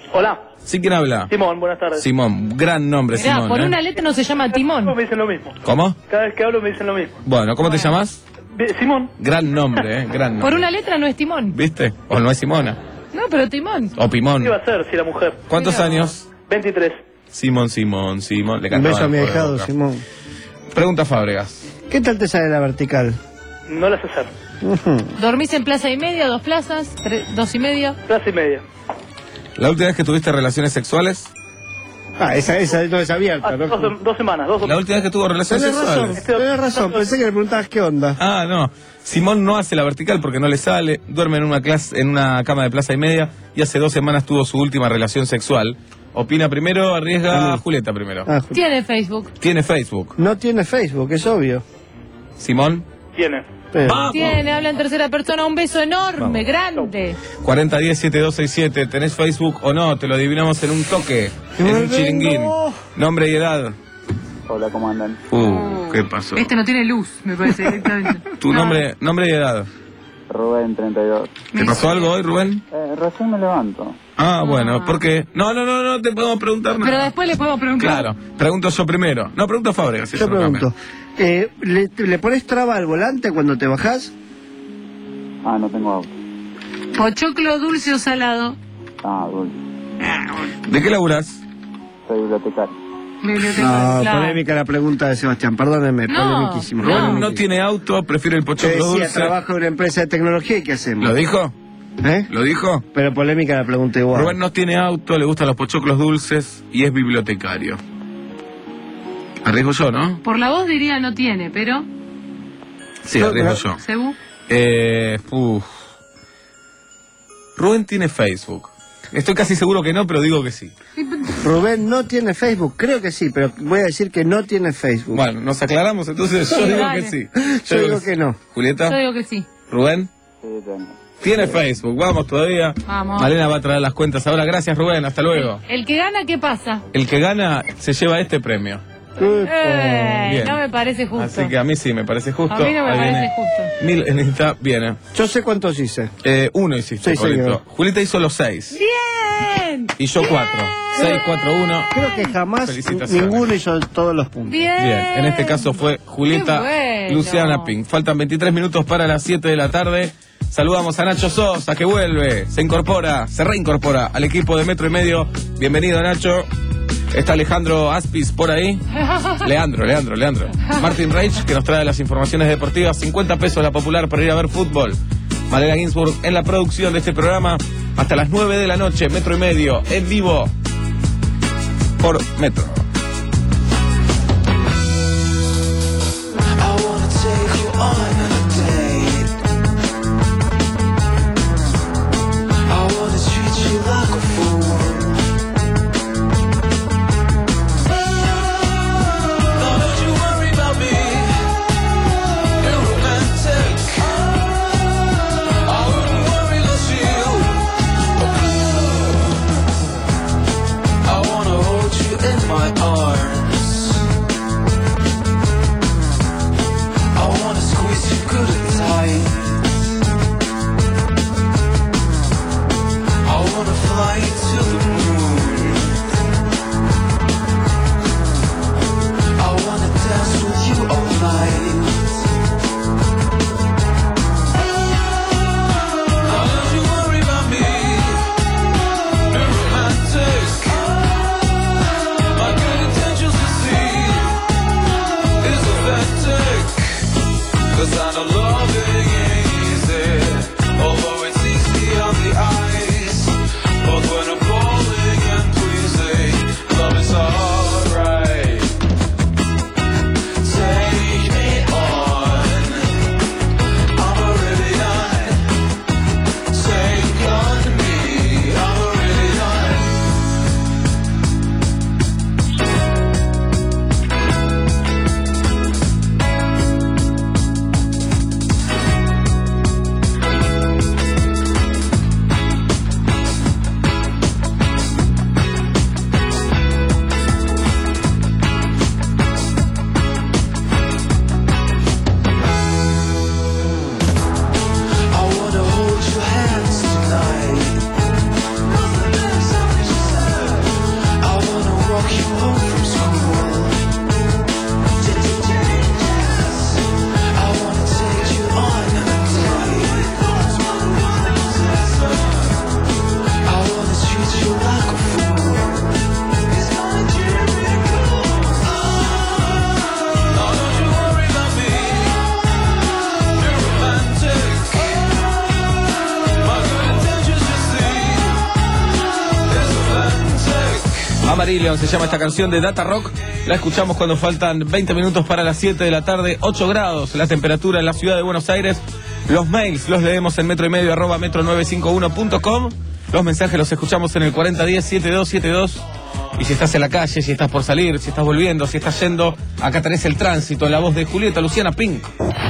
Hola. ¿Sí quién habla? Simón, buenas tardes. Simón, gran nombre, Mirá, Simón. por ¿eh? una letra no se llama Timón. Me dicen lo mismo. ¿Cómo? Cada vez que hablo me dicen lo mismo. Bueno, ¿cómo te llamas? Bi- Simón. Gran nombre, ¿eh? Gran nombre. Por una letra no es Timón. ¿Viste? O no es Simona. No, pero Timón. O Pimón. ¿Qué iba a ser si era mujer? ¿Cuántos Mira. años? veintitrés. Simón, Simón, Simón. Le Un cantaba beso a mi el juego de ahijado, boca. Simón. Pregunta Fábregas. ¿Qué tal te sale la vertical? No la sé hacer. Ujú. ¿Dormís en plaza y media, dos plazas, tre- dos y media? Plaza y media. ¿La última vez que tuviste relaciones sexuales? Ah, esa, esa no es abierta, Ah, ¿no? dos, sem- dos semanas, dos La última vez que tuvo relaciones Tenés razón, sexuales. tenés razón. Pensé que le preguntabas qué onda. Ah, no. Simón no hace la vertical porque no le sale, duerme en una clase, en una cama de plaza y media y hace dos semanas tuvo su última relación sexual. Opina primero, arriesga a Julieta primero. Ah, Tiene Facebook. Tiene Facebook. no tiene Facebook, es obvio. Simón. Tiene. Pero- Tiene, habla en tercera persona. Un beso enorme, grande. cuarenta diez siete dos seis siete. ¿Tenés Facebook o no? Te lo adivinamos en un toque, en un Rubén, chiringuín. no. Nombre y edad. Hola, ¿cómo andan? Uh, ¿qué pasó? Este no tiene luz, me parece directamente. Tu nombre, nombre y edad. Rubén, treinta y dos. ¿Te pasó algo hoy, Rubén? Eh, recién me levanto. Ah, bueno, ¿por qué? No, no, no, no te podemos preguntar nada. Pero después le podemos preguntar. Claro, pregunto yo primero. No, pregunto a Fábregas. si Yo eso no pregunto, eh, ¿le, ¿le pones traba al volante cuando te bajás? Ah, no tengo auto. Pochoclo dulce o salado. Ah, dulce. cambia. ¿De qué laburás? Soy bibliotecario. No, Claro. polémica la pregunta de Sebastián, perdónenme, No, polemiquísimo. no. Rubén no tiene auto, prefiere el Te pochoclo decía, dulce. trabajo en una empresa de tecnología y ¿qué hacemos? ¿Lo dijo? ¿Eh? ¿Lo dijo? Pero polémica la pregunta igual. Rubén no tiene auto, le gustan los pochoclos dulces y es bibliotecario. Arriesgo yo, ¿no? Por la voz diría no tiene, pero... Sí, No, arriesgo pero- yo. ¿Segú? Eh, uf. Rubén tiene Facebook. Estoy casi seguro que no, pero digo que sí. Rubén no tiene Facebook, creo que sí, pero voy a decir que no tiene Facebook. Bueno, nos aclaramos, entonces yo Sí, digo dale. que sí. Yo digo que no. Julieta, Yo digo que sí. Rubén, Sí, tengo. tiene Facebook. Vamos todavía. Vamos. Malena va a traer las cuentas ahora. Gracias, Rubén. Hasta luego. El que gana, ¿qué pasa? El que gana se lleva este premio. Eh, Bien. no me parece justo. Así que a mí sí me parece justo. A mí no me Ahí parece viene. justo. Mil en esta viene. Yo sé cuántos hice. Eh, uno hiciste, Sí, correcto. señor. Julieta hizo los seis. ¡Bien! Y yo cuatro. Seis, cuatro, uno. Creo que jamás Felicitaciones. ninguno hizo todos los puntos. ¡Bien! Bien, en este caso fue Julieta Qué bueno. Luciana Pink. Faltan veintitrés minutos para las siete de la tarde. Saludamos a Nacho Sosa, que vuelve, se incorpora, se reincorpora al equipo de Metro y Medio. Bienvenido, Nacho. Está Alejandro Aspis por ahí. Leandro, Leandro, Leandro. Martin Reich, que nos trae las informaciones deportivas. cincuenta pesos la popular para ir a ver fútbol. Malena Ginsburg en la producción de este programa. Hasta las nueve de la noche, Metro y Medio, en vivo. Por Metro. I wanna take you on a date. I wanna treat you like a fool. Now don't you worry about me. You're romantic. I wouldn't worry about you. I wanna hold you in my arms. I wanna squeeze you good and tight. I wanna fly you to the moon. I wanna dance with you all night. Now don't you worry about me. You're romantic. My good Amarillion se llama esta canción de Data Rock. La escuchamos cuando faltan veinte minutos para las siete de la tarde. ocho grados la temperatura en la ciudad de Buenos Aires. Los mails los leemos en metro y medio arroba metro nueve cinco uno punto com. Los mensajes los escuchamos en el cuarenta diez setenta y dos setenta y dos. Y si estás en la calle, si estás por salir, si estás volviendo, si estás yendo, acá tenés el tránsito en la voz de Julieta Luciana Pink.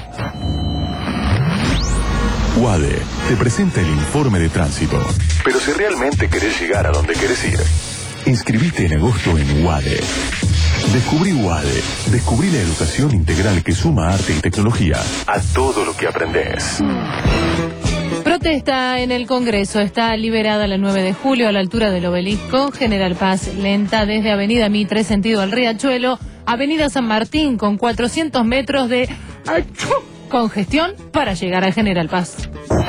UADE te presenta el informe de tránsito. Pero si realmente querés llegar a donde querés ir, inscribite en agosto en UADE. Descubrí UADE. Descubrí la educación integral que suma arte y tecnología a todo lo que aprendés. Protesta en el Congreso. Está liberada la nueve de julio a la altura del Obelisco. General Paz lenta desde Avenida Mitre, sentido al Riachuelo. Avenida San Martín con cuatrocientos metros de congestión para llegar a General Paz.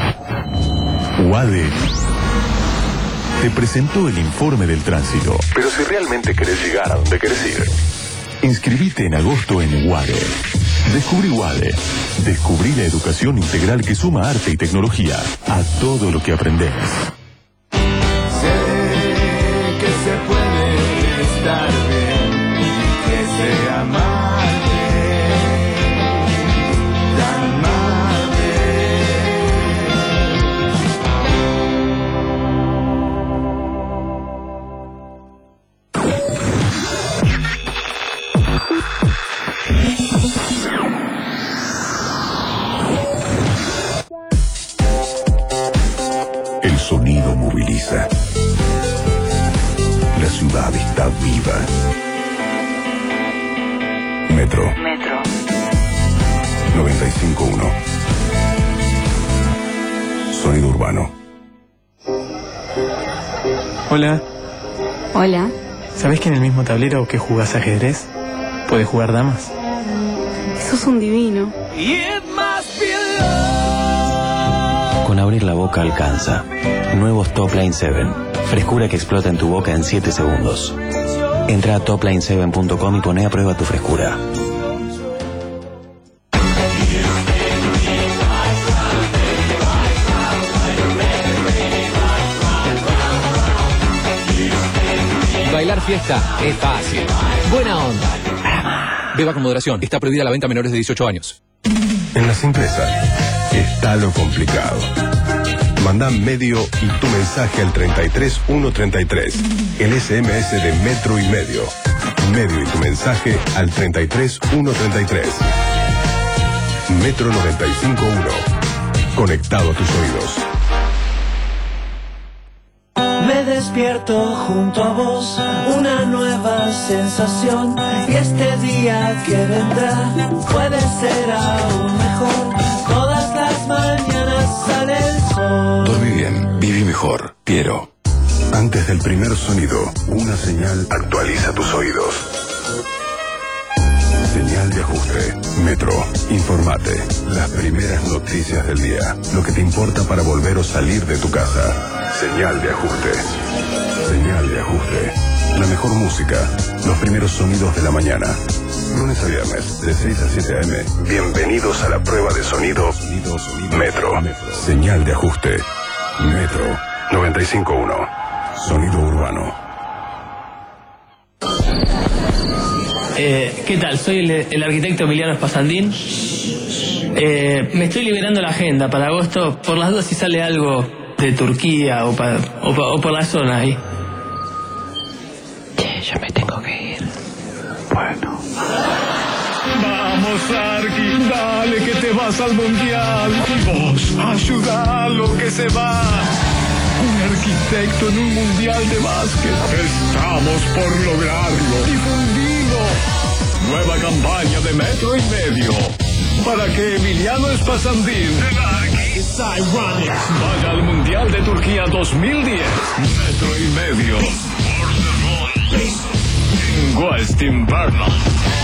UADE te presentó el informe del tránsito. Pero si realmente querés llegar a donde querés ir, inscribite en agosto en UADE. Descubrí UADE. Descubrí la educación integral que suma arte y tecnología a todo lo que aprendés. Sé que se puede estar bien y que se amable, tan El sonido moviliza. La ciudad está viva. Metro. Metro. noventa y cinco punto uno. Sonido urbano. Hola. Hola. ¿Sabés que en el mismo tablero que jugás ajedrez, podés jugar damas? Sos un divino. Con abrir la boca alcanza. Nuevos Top Line siete. Frescura que explota en tu boca en siete segundos. Entra a top line siete punto com y poné a prueba tu frescura. Bailar fiesta es fácil. Buena onda. Beba con moderación. Está prohibida la venta a menores de dieciocho años. En la simpleza está lo complicado. Mandá medio y tu mensaje al treinta y tres ciento treinta y tres. El S M S de Metro y Medio. Medio y tu mensaje al treinta y tres ciento treinta y tres. Metro noventa y cinco punto uno. Conectado a tus oídos. Me despierto junto a vos, una nueva sensación. Y este día que vendrá puede ser aún mejor. Todas las mañanas sale el sol. Dormí bien, viví mejor. Piero. Antes del primer sonido, una señal actualiza tus oídos. Señal de ajuste. Metro. Informate. Las primeras noticias del día. Lo que te importa para volver o salir de tu casa. Señal de ajuste. Señal de ajuste. La mejor música. Los primeros sonidos de la mañana. Lunes a viernes, de seis a siete a eme. Bienvenidos a la prueba de sonido. Metro. Señal de ajuste. Metro. noventa y cinco punto uno. Sonido urbano. Eh, ¿Qué tal? Soy el, el arquitecto Emiliano Espasandín. Eh, me estoy liberando la agenda para agosto, por las dudas si sale algo de Turquía o, pa, o, pa, o por la zona ahí. Che, ya me tengo que ir. Bueno. Vamos, Arqui, dale que te vas al mundial. Y vos, ayuda a lo que se va. Un arquitecto en un mundial de básquet. Estamos por lograrlo. Difundido. Nueva campaña de Metro y Medio. Para que Emiliano Espasandín vaya al Mundial de Turquía dos mil diez. Metro y Medio. West Inverno.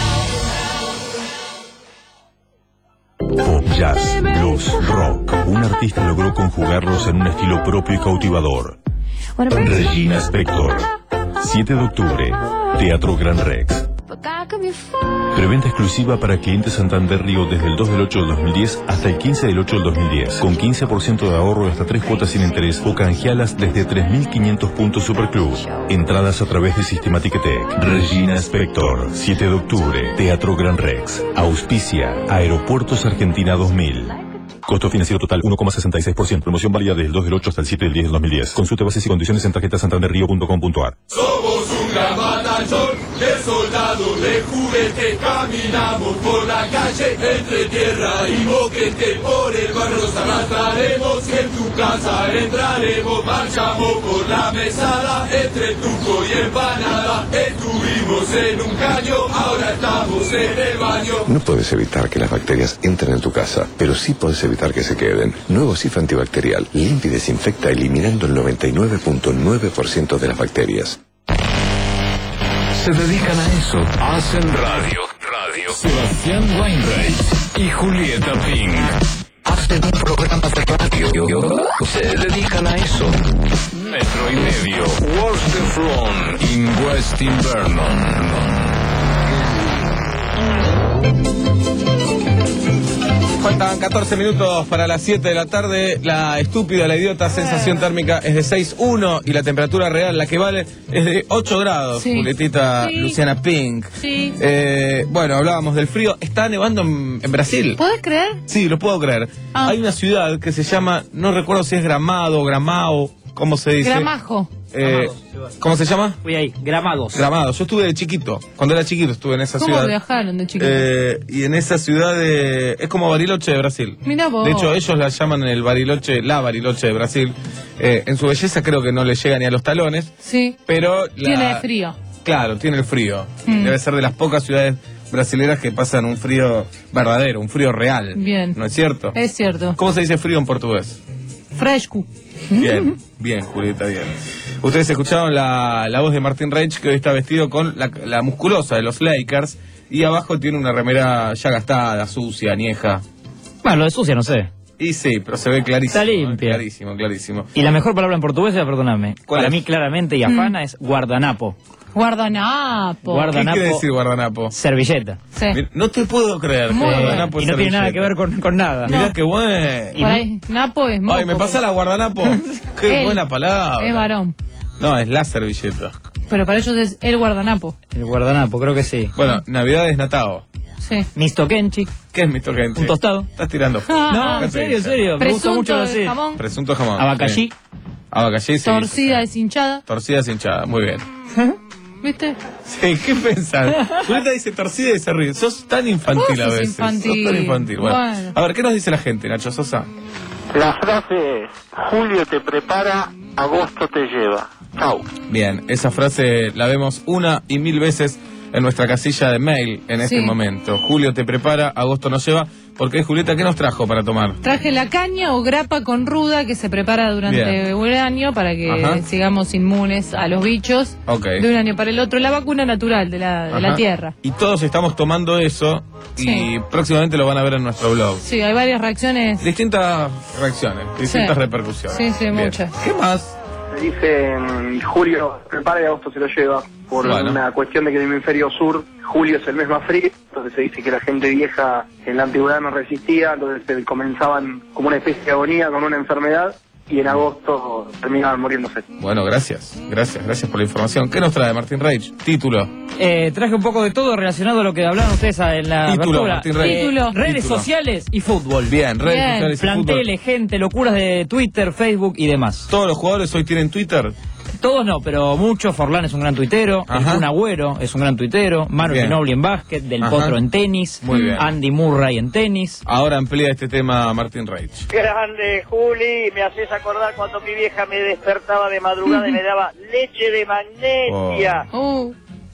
Pop, jazz, blues, rock. Un artista logró conjugarlos en un estilo propio y cautivador. Regina Spektor. siete de octubre. Teatro Gran Rex. Preventa exclusiva para clientes Santander Río desde el dos del ocho del dos mil diez hasta el quince del ocho del dos mil diez. Con quince por ciento de ahorro hasta tres cuotas sin interés o canjealas desde tres mil quinientos puntos Superclub. Entradas a través de Sistema Ticketek. Regina Spector, siete de octubre, Teatro Gran Rex. Auspicia, Aeropuertos Argentina dos mil. Costo financiero total uno coma sesenta y seis por ciento. Promoción válida desde el dos del ocho hasta el siete del diez del dos mil diez. Consulte bases y condiciones en tarjeta santander río punto com punto a r. Somos un gran batallón de soldados de juguete. Caminamos por la calle entre tierra y boquete. Por el barrio nos arrastraremos y en tu casa entraremos. Marchamos por la mesada entre tuco y empanada. Estuvimos en un caño, ahora estamos en el baño. No puedes evitar que las bacterias entren en tu casa, pero sí puedes evitar que se queden. Nuevo Cif antibacterial. Limpia y desinfecta eliminando el noventa y nueve punto nueve por ciento de las bacterias. Se dedican a eso. Hacen radio. Radio. Sebastián Weinreich y Julieta Pink. Hacen un programa de radio. Se dedican a eso. Metro y medio. What's the Front in West Invernon. Faltan catorce minutos para las siete de la tarde. La estúpida, la idiota sensación térmica es de seis punto uno y la temperatura real, la que vale, es de ocho grados. Sí. Julietita Sí. Luciana Pink. Sí. Eh, bueno, hablábamos del frío. Está nevando en, en Brasil. ¿Puedes creer? Sí, lo puedo creer. Ah. Hay una ciudad que se llama, no recuerdo si es Gramado, Gramao, ¿cómo se dice? Gramajo. Eh, ¿Cómo se llama? Fui ahí, Gramados. Gramado. Yo estuve de chiquito. Cuando era chiquito estuve en esa ¿Cómo ciudad. viajaron de chiquito? Eh, y en esa ciudad de, es como Bariloche de Brasil. Mirá vos. De hecho, ellos la llaman el Bariloche, la Bariloche de Brasil. Eh, en su belleza creo que no le llega ni a los talones. Sí. Pero la- Tiene frío. Claro, tiene el frío. Mm. Debe ser de las pocas ciudades brasileras que pasan un frío verdadero, un frío real. Bien. ¿No es cierto? Es cierto. ¿Cómo se dice frío en portugués? Fresco. Bien, bien, Julieta, bien. Ustedes escucharon la, la voz de Martín Reich, que hoy está vestido con la, la musculosa de los Lakers, y abajo tiene una remera ya gastada, sucia, añeja. Bueno, lo de sucia no sé. Y sí, pero se ve clarísimo. Está limpia. ¿eh? Clarísimo, clarísimo. Y la mejor palabra en portugués, perdóname, ¿Cuál para es? mí claramente y afana es guardanapo. Guardanapo. Guardanapo. ¿Qué quiere decir guardanapo? Servilleta. Sí. Mira, no te puedo creer. Muy que bueno. guardanapo Y es no tiene nada servilleta. que ver con, con nada. Mirá qué bueno. Por ahí, Napo es moco. Ay, ¿me pasa la guardanapo? Qué Él buena palabra. Es varón. No, es la servilleta. Pero para ellos es el guardanapo. El guardanapo, creo que sí. Bueno, Navidad es natao. Sí. Misto Kenchi. ¿Qué es mi toquente? Un tostado. Estás tirando. No, en serio, en serio. Me gusta mucho Presunto de decir. jamón. Presunto jamón. Abacallí. Sí. Abacallí, sí. Torcida deshinchada. Torcida hinchada, muy bien. ¿Viste? Sí, ¿qué pensás? Julieta dice torcida y se ríe. Sos tan infantil Vos a sos veces. infantil. Sos tan infantil. Bueno. Bueno. A ver, ¿qué nos dice la gente, Nacho Sosa? La frase es, Julio te prepara, agosto te lleva. Chau. Bien, esa frase la vemos una y mil veces en nuestra casilla de mail en este Sí. momento. Julio te prepara, agosto nos lleva. Porque, Julieta, ¿qué nos trajo para tomar? Traje la caña o grapa con ruda que se prepara durante Bien. un año para que Ajá. sigamos inmunes a los bichos Ok. de un año para el otro. La vacuna natural de la, de la Ajá. tierra. Y todos estamos tomando eso y Sí. próximamente lo van a ver en nuestro blog. Sí, hay varias reacciones. Distintas reacciones, distintas Sí. repercusiones. Sí, sí, Bien. muchas. ¿Qué más? Me dice mm, Julio prepara y agosto se lo lleva. Por Bueno. una cuestión de que en el hemisferio sur julio es el mes más frío. Entonces se dice que la gente vieja en la antigüedad no resistía. Entonces se comenzaban como una especie de agonía con una enfermedad. Y en agosto terminaban muriéndose. Bueno, gracias. Gracias, gracias por la información. ¿Qué nos trae Martín Reich? Título. Eh, traje un poco de todo relacionado a lo que hablaron ustedes en la Título, apertura. Martín Rey. Eh, Título. redes Título. sociales y fútbol. Bien, redes Bien. sociales y fútbol. Planteles, gente, locuras de Twitter, Facebook y demás. Todos los jugadores hoy tienen Twitter. Todos no, pero muchos. Forlán es un gran tuitero. Ajá. El Kun Agüero es un gran tuitero. Manu Bien. Ginóbili en básquet. Del Ajá. Potro en tenis. Muy bien. Andy Murray en tenis. Ahora amplía este tema Martín Reich. Grande, Juli, me haces acordar cuando mi vieja me despertaba de madrugada y me daba leche de magnesia. Uh,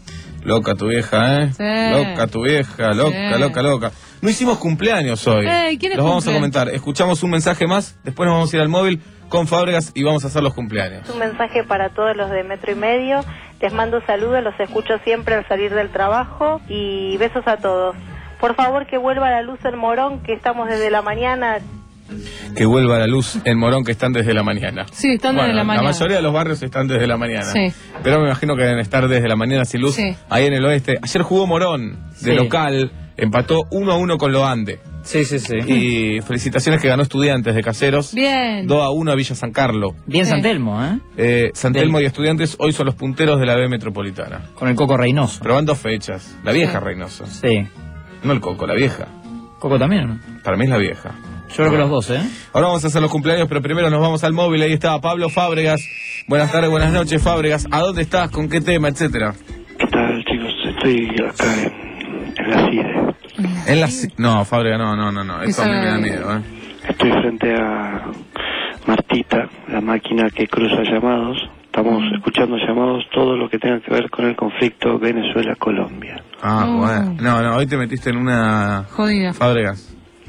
Loca tu vieja, ¿eh? Sí. Loca tu vieja, loca, Sí. loca, loca. No hicimos cumpleaños hoy. Ey, ¿quiénes Los vamos a cumplen? comentar. Escuchamos un mensaje más, después nos vamos a ir al móvil con Fábregas y vamos a hacer los cumpleaños. Un mensaje para todos los de Metro y Medio. Les mando saludos, los escucho siempre al salir del trabajo y besos a todos. Por favor que vuelva la luz en Morón, que estamos desde la mañana que vuelva la luz en Morón, que están desde la mañana. Sí, están Bueno, desde la mañana. La mayoría de los barrios están desde la mañana. Sí. Pero me imagino que deben estar desde la mañana sin luz. Sí. Ahí en el oeste. Ayer jugó Morón, de Sí. local, empató uno a uno con Loande. Sí, sí, sí. Y felicitaciones que ganó Estudiantes de Caseros. Bien. dos a uno a Villa San Carlos. Bien Sí. San Telmo, ¿eh? Eh, San Del- Telmo y Estudiantes hoy son los punteros de la B Metropolitana. Con el Coco Reynoso. Pero van dos fechas. La vieja Sí. Reynoso. Sí. No el Coco, la vieja. Coco también, ¿no? Para mí es la vieja. Yo creo que los dos, ¿eh? Ahora vamos a hacer los cumpleaños, pero primero nos vamos al móvil. Ahí estaba Pablo Fábregas. Buenas tardes, buenas noches, Fábregas. ¿A dónde estás? ¿Con qué tema? Etcétera. ¿Qué tal, chicos? Estoy acá en, en la CIDE. En la... No, Fábregas, no, no, no, no. Eso a mí me da Esa- miedo, ¿eh? Estoy frente a Martita, la máquina que cruza llamados. Estamos escuchando llamados, todo lo que tenga que ver con el conflicto Venezuela-Colombia. Ah, Oh. bueno. No, no, hoy te metiste en una... Jodida. Fábregas.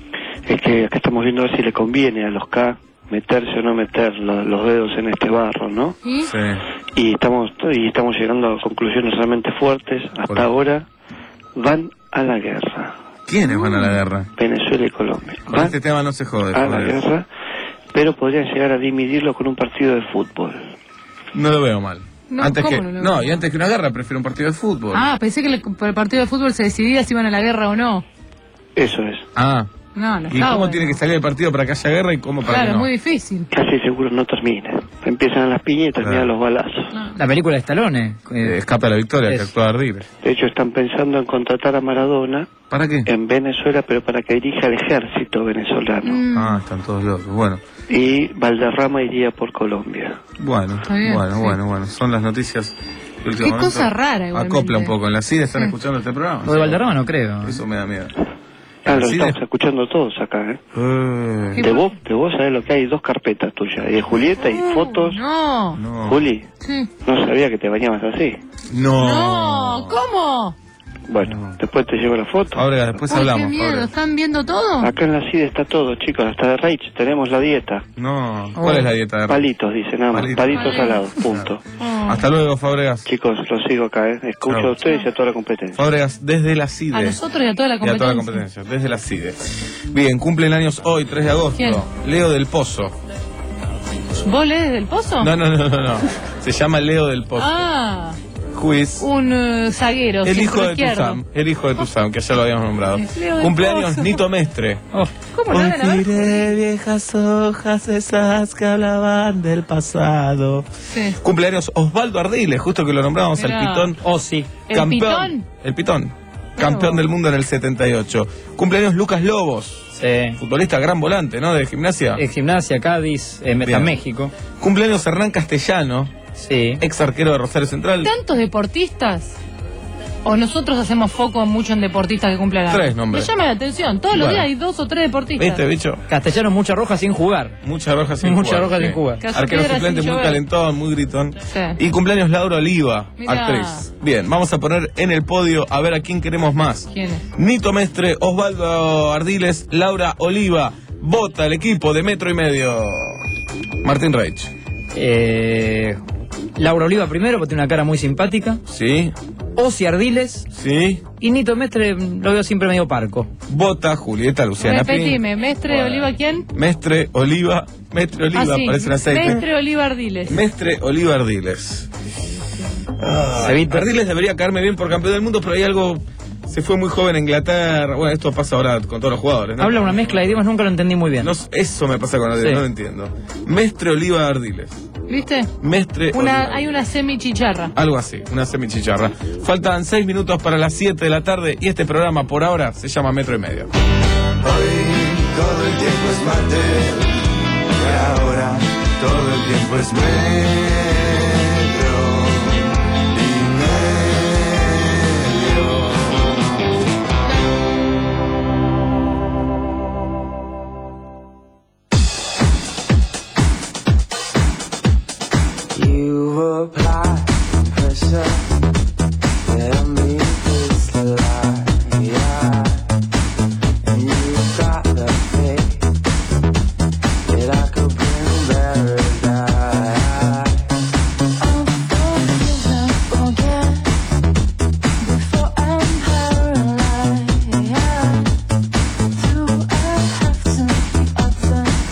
Es que acá estamos viendo a ver si le conviene a los K meterse o no meter lo- los dedos en este barro, ¿no? ¿Y? Sí. Y estamos y estamos llegando a conclusiones realmente fuertes. Hasta ¿Por qué? ahora van a la guerra. ¿Quiénes van a la guerra? Venezuela y Colombia. Con Van este tema no se jode, a la Fábregas. guerra, pero podrían llegar a dividirlo con un partido de fútbol. No lo veo mal. No, antes ¿cómo que... no lo no, veo? y antes que una guerra prefiero un partido de fútbol. Ah, pensé que le- por el partido de fútbol se decidía si iban a la guerra o no. Eso es. Ah. No, no ¿Y está cómo bueno. tiene que salir el partido para que haya guerra y cómo para Claro, que no? muy difícil. Casi seguro no termina. Empiezan las piñas y terminan los balazos. La película de Stallone. Eh, Escapa a la victoria, que Es. actúa Ardiles. De hecho, están pensando en contratar a Maradona ¿Para qué? en Venezuela, pero para que dirija el ejército venezolano. Mm. Ah, están todos locos. Bueno, Y Valderrama iría por Colombia. bueno, Está bien, bueno, sí. bueno, bueno. Son las noticias que Qué últimamente cosa rara, igualmente. acopla un poco. En la C I D están Sí. escuchando este programa. Lo de Valderrama no creo. Eso me da miedo. Ah, lo ¿Sí? estamos escuchando todos acá, ¿eh? Eh, De vos, de vos sabés lo que hay, dos carpetas tuyas. Y de Julieta y fotos. No. no. Juli, Sí. no sabía que te bañabas así. No. No, ¿cómo? Bueno, después te llevo la foto. Ahora, después Ay, hablamos. qué miedo, Fábregas. ¿están viendo todo? Acá en la C I D está todo, chicos. Hasta de Reich tenemos la dieta. No. ¿Cuál es la dieta de Palitos, dice nada más. Palitos. Palitos Palitos. salados, punto. Oh. Hasta luego, Fábregas. Chicos, los sigo acá, ¿eh? Escucho Chao. a ustedes y a toda la competencia. Fábregas desde la C I D. A nosotros y a toda la Y a toda la competencia. competencia, desde la C I D. Bien, cumplen años hoy, tres de agosto. ¿Quién? Leo del Pozo. ¿Vos lees del pozo? No, no, no, no, no. Se llama Leo del Pozo. Ah, Juiz. un eh, zaguero. El hijo centro de izquierdo. Tuzam, el hijo de Tuzam, que ya lo habíamos nombrado. Leo del Cumpleaños Pozo. Nito Mestre. ¿Cómo no? A ver, a ver. Tiré viejas hojas esas que hablaban del pasado. Sí. Cumpleaños Osvaldo Ardiles, justo que lo nombramos Mirá. al Pitón. Oh, sí. ¿El Campeón. Pitón? El Pitón. Campeón del mundo en el setenta y ocho. Cumpleaños Lucas Lobos. Sí. Futbolista gran volante, ¿no? De gimnasia. En Gimnasia, Cádiz, en Bien. México. Cumpleaños Hernán Castellano. Sí. Ex arquero de Rosario Central. ¿Tantos deportistas? ¿O nosotros hacemos foco mucho en deportistas que cumplen años? Tres nombres. Me llama la atención. Todos los Bueno. días hay dos o tres deportistas. ¿Viste, bicho? Castellano, mucha roja sin jugar. Mucha roja sin Mucha jugar. roja sin sí. jugar. Caso Arquero piedra suplente, sin muy llover. calentón, muy gritón. Sí. Y cumpleaños Laura Oliva, Mirá. actriz. Bien, vamos a poner en el podio a ver a quién queremos más. ¿Quién es? Nito Mestre, Osvaldo Ardiles, Laura Oliva. Vota el equipo de Metro y Medio. Martín Reich. Eh, Laura Oliva primero, porque tiene una cara muy simpática. Sí, Osi Ardiles. sí. Y Nito Mestre mm, lo veo siempre medio parco. Vota Julieta Luciana Pin. Repetime, ¿Mestre Bueno. Oliva quién? Mestre Oliva. Mestre Oliva, Ah, sí. parece un aceite. Mestre Oliva Ardiles. Mestre Oliva Ardiles. Ah, Cevita. Ardiles debería caerme bien por campeón del mundo, pero hay algo. Se fue muy joven a Inglaterra. Bueno, esto pasa ahora con todos los jugadores, ¿no? Habla una mezcla de idiomas, nunca lo entendí muy bien. No, eso me pasa con Ardiles, Sí. no lo entiendo. Mestre Oliva Ardiles. ¿Viste? Mestre Una, Oliva. hay una semichicharra. Algo así, una semichicharra. Faltan seis minutos para las siete de la tarde y este programa por ahora se llama Metro y Medio. Hoy todo el tiempo es martes y ahora todo el tiempo es metro y medio. You apply pressure, tell me it's a lie, and you got the faith that I could bring paradise. I'm forgiven, forget before I'm paralyzed. Do I have to be up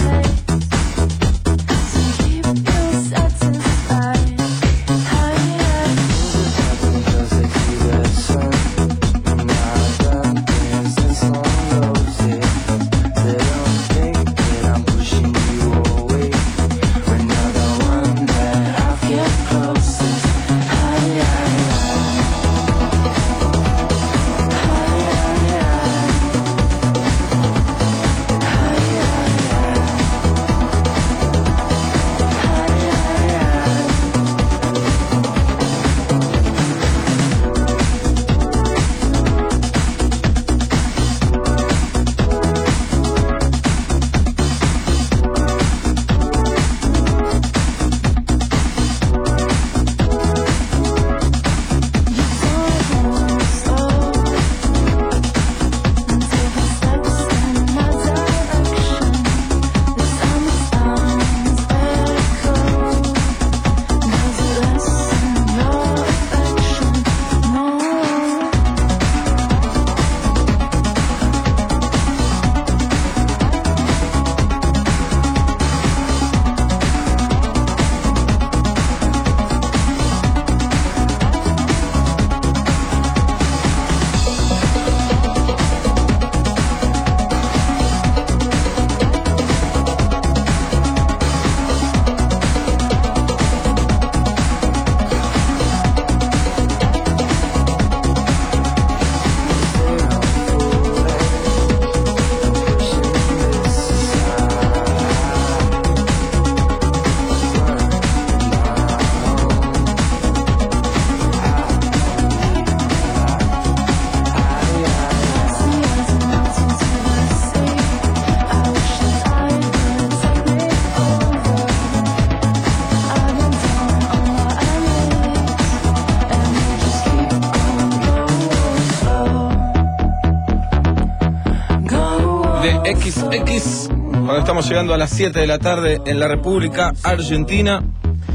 X, cuando estamos llegando a las siete de la tarde en la República Argentina.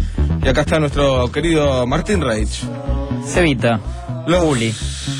Y acá está nuestro querido Martín Reich. Cevita. Lo Juli.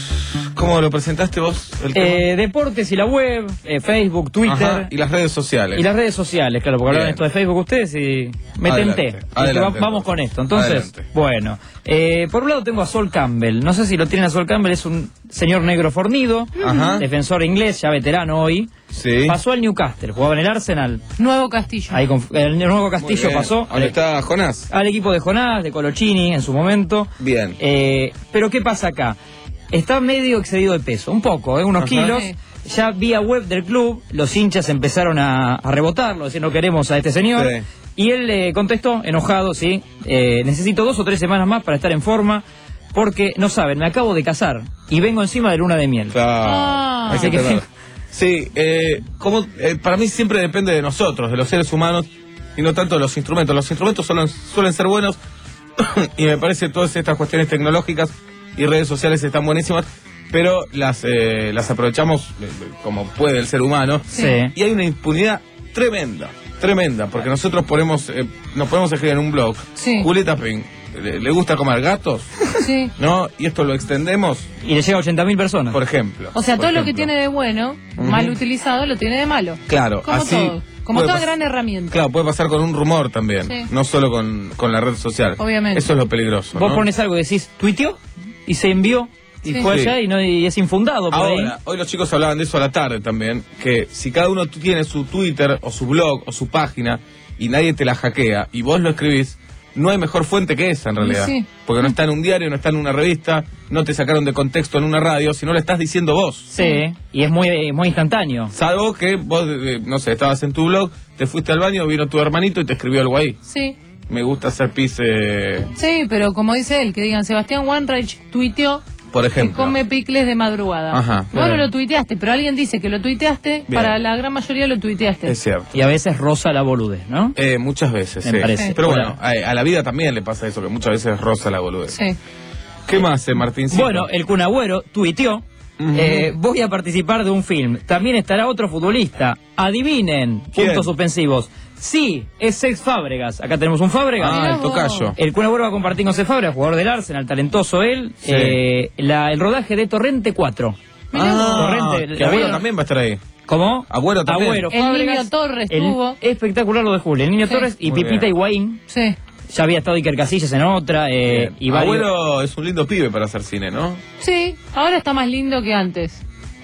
¿Cómo lo presentaste vos? El eh, deportes y la web, eh, Facebook, Twitter. Ajá, y las redes sociales. Y las redes sociales, claro, porque hablaban esto de Facebook ustedes y me Adelante, tenté. adelante, Dije, va, vamos con esto. Entonces, adelante. Bueno, eh, por un lado tengo a Sol Campbell. No sé si lo tienen a Sol Campbell, es un señor negro fornido, Ajá. defensor inglés, ya veterano hoy. Sí. Pasó al Newcastle, jugaba en el Arsenal. Nuevo Castillo. Ahí con, el nuevo Castillo pasó. ¿Dónde está Jonás? Al equipo de Jonás, de Colochini en su momento. Bien. Eh, pero ¿qué pasa acá? Está medio excedido de peso, un poco, ¿eh? unos Ajá. kilos. Ya vía web del club, los hinchas empezaron a, a rebotarlo, decir no queremos a este señor. Sí. Y él le eh, contestó, enojado, sí, eh, necesito dos o tres semanas más para estar en forma, porque, no saben, me acabo de casar y vengo encima de luna de miel. Claro. Ah. Hay que tener- Sí, eh, como, eh, para mí siempre depende de nosotros, de los seres humanos, y no tanto de los instrumentos. Los instrumentos suelen, suelen ser buenos, y me parece todas estas cuestiones tecnológicas y redes sociales están buenísimas, pero las eh, las aprovechamos eh, como puede el ser humano. Sí. Y hay una impunidad tremenda, tremenda, porque nosotros ponemos, eh, nos podemos escribir en un blog. Sí. Julieta Ping, ¿le, le gusta comer gatos? Sí. ¿No? Y esto lo extendemos, Y le llega a ochenta mil personas. por ejemplo. O sea, por todo lo que ejemplo. tiene de bueno, Ujú. mal utilizado, lo tiene de malo. Claro, Como así todo. Como puede toda pas- gran herramienta. Claro, puede pasar con un rumor también, Sí. no solo con, con la red social. Obviamente. Eso es lo peligroso. Vos ¿no? pones algo y decís, tuiteó y se envió y Sí. fue Sí. allá y, no, y es infundado por Ahora, ahí. hoy los chicos hablaban de eso a la tarde también, que si cada uno tiene su Twitter o su blog o su página y nadie te la hackea y vos lo escribís, no hay mejor fuente que esa en realidad. Sí. Porque no está en un diario, no está en una revista, no te sacaron de contexto en una radio, sino lo estás diciendo vos. Sí, y es muy, eh, muy instantáneo. Salvo que vos, eh, no sé, estabas en tu blog, te fuiste al baño, vino tu hermanito y te escribió algo ahí. Sí. Me gusta hacer pis, eh, Sí, pero como dice él, que digan, Sebastián Wanreich tuiteó por que ejemplo. come picles de madrugada. Ajá. Vos no Claro. lo tuiteaste, pero alguien dice que lo tuiteaste, Bien. para la gran mayoría lo tuiteaste. Es cierto. Y a veces roza la boludez, ¿no? Eh, muchas veces, Me sí. parece. Pero Hola. bueno, a, a la vida también le pasa eso, que muchas veces roza la boludez. Sí. ¿Qué más, eh, Martín? Bueno, el Kun Agüero tuiteó, eh, voy a participar de un film. También estará otro futbolista. Adivinen, ¿Quién? puntos suspensivos. Sí, es Cesc Fábregas. Acá tenemos un Fábregas. Ah, el tocayo. El Kun Agüero va a compartir con Cesc Fábregas, jugador del Arsenal, talentoso él. Sí. Eh, la- el rodaje de Torrente cuatro. Ah, Torrente, que la Agüero vida- también va a estar ahí. ¿Cómo? Agüero también. Agüero, El Fábregas, Niño Torres el- tuvo. espectacular lo de Julio. El Niño Sí. Torres y Muy Pipita bien. Higuaín. Sí. Ya había estado Iker Casillas en otra. Eh, y varios- Agüero es un lindo pibe para hacer cine, ¿no? Sí, ahora está más lindo que antes.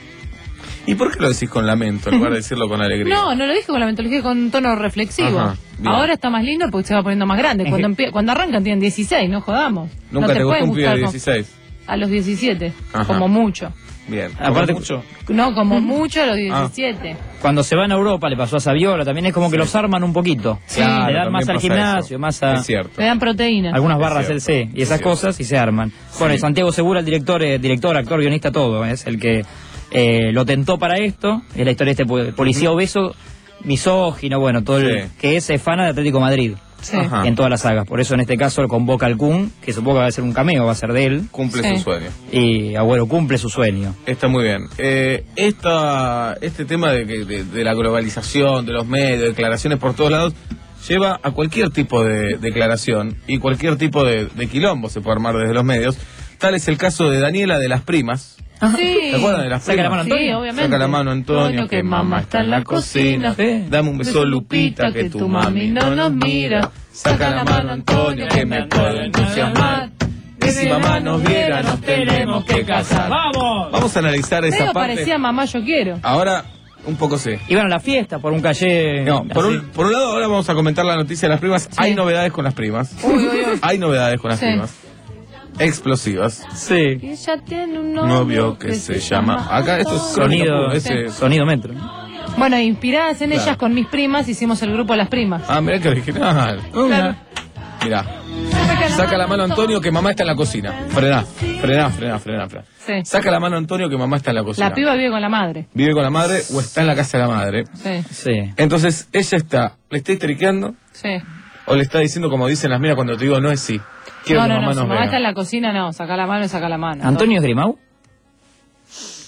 ¿Y por qué lo decís con lamento en lugar de decirlo con alegría? No, no lo dije con lamento, lo dije con tono reflexivo. Ajá, bien. Ahora está más lindo porque se va poniendo más grande. Es Cuando, que- empie- cuando arrancan tienen dieciséis, no jodamos. Nunca no te, gustó pueden un pibe de gustar con- dieciséis. A los diecisiete, Ajá. como mucho. Bien. Aparte, ¿Como mucho? No, como mucho a los Ah. diecisiete. cuando se van a Europa, le pasó a Saviola, también es como que los arman un poquito. Sí. Claro, le dan más también al pasa gimnasio, eso. más a Es cierto. Le dan proteínas. algunas Es barras cierto, del C y es esas cierto. cosas y se arman. Bueno, y Santiago Segura, el director, eh, director, actor, guionista, todo, es el que eh, lo tentó para esto. Es la historia de este po- policía obeso, misógino, bueno, todo el Sí. que es eh, fana de Atlético de Madrid. Sí. Ajá. En todas las sagas. Por eso en este caso lo convoca al Kun, que supongo que va a ser un cameo, va a ser de él. Cumple Sí. su sueño. Y Agüero cumple su sueño. Está muy bien. Eh, esta, este tema de, que- de, de la globalización, de los medios, declaraciones por todos lados, lleva a cualquier tipo de declaración y cualquier tipo de, de quilombo se puede armar desde los medios. Tal es el caso de Daniela de las Primas. Sí. ¿Te acuerdan de las Saca la primas? mano, Sí, Antonio. obviamente. Saca la mano, Antonio, Antonio, que mamá está en la cocina. Sí. Dame un beso, Lupita, que tu mami no nos mira. Saca la mano, Antonio, que me puedo entusiasmar. Y si mamá nos viera, nos tenemos que casar. ¡Vamos! Vamos a analizar esa Medio parte. parecía mamá yo quiero. Ahora, un poco sí. Iban a la fiesta por un calle. No, por así. un, por un lado, ahora vamos a comentar la noticia de las primas. Hay novedades con las primas. Uy, uy, uy. Hay novedades con las Sí. primas. Explosivas. Sí. Y ella tiene un novio, Novio que se llama. Acá esto es Sonido, ese- sonido metro. Bueno, inspiradas en Claro. ellas con mis primas, hicimos el grupo Las Primas. Ah, mirá que original. Claro. Mirá. Saca la mano, Antonio, que mamá está en la cocina. Frená, frená, frená, frená, frená. Sí. Saca la mano, Antonio, que mamá está en la cocina. La piba vive con la madre. Vive con la madre o está en la casa de la madre. Sí, Sí. Entonces, ella está, ¿le está histeriqueando? sí. ¿O le está diciendo como dicen las miras cuando te digo no es sí? Quiero No, que no, mamá no, si nos mamá vea. está en la cocina, no, saca la mano y saca la mano. ¿Antonio es Grimau?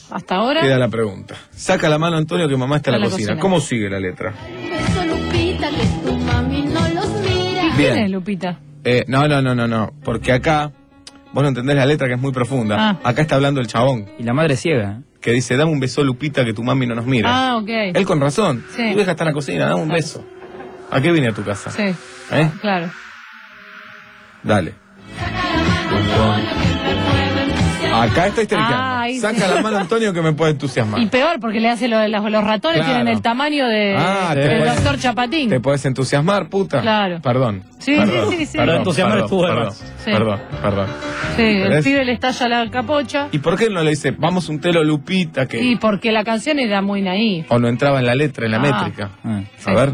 Hasta ahora. Queda la pregunta. Saca la mano, Antonio, que mamá está en la, la cocina. cocina. ¿Cómo sigue la letra? Beso, Lupita, que tu mami no los mira. ¿Quién es Lupita? Eh, no, no, no, no, no. Porque acá, vos no entendés la letra, que es muy profunda. Ah. Acá está hablando el chabón. Y la madre ciega. Que dice, dame un beso, Lupita, que tu mami no nos mira. Ah, ok. Él con razón. Sí. Tu vieja está en la cocina, dame un Claro. beso. ¿A qué vine a tu casa? Sí. ¿Eh? Claro. Dale. Acá está histeriqueando. Ah, ahí Saca sí. la mano, Antonio, que me puede entusiasmar. Y peor, porque le hace lo de los, los ratones, Claro. tienen el tamaño de, Ah, te del podés- doctor Chapatín. ¿Te podés entusiasmar, puta? Claro. Perdón. Sí, perdón, sí, sí, sí. Perdón, entusiasmar perdón, estuvo de perdón, más. Sí. perdón, perdón. Sí, el ¿Ves? pibe le estalla la capocha. ¿Y por qué no le dice, vamos un telo, Lupita, que... Y porque la canción era muy naif. O no entraba en la letra, en la Ah. métrica? Sí. A ver.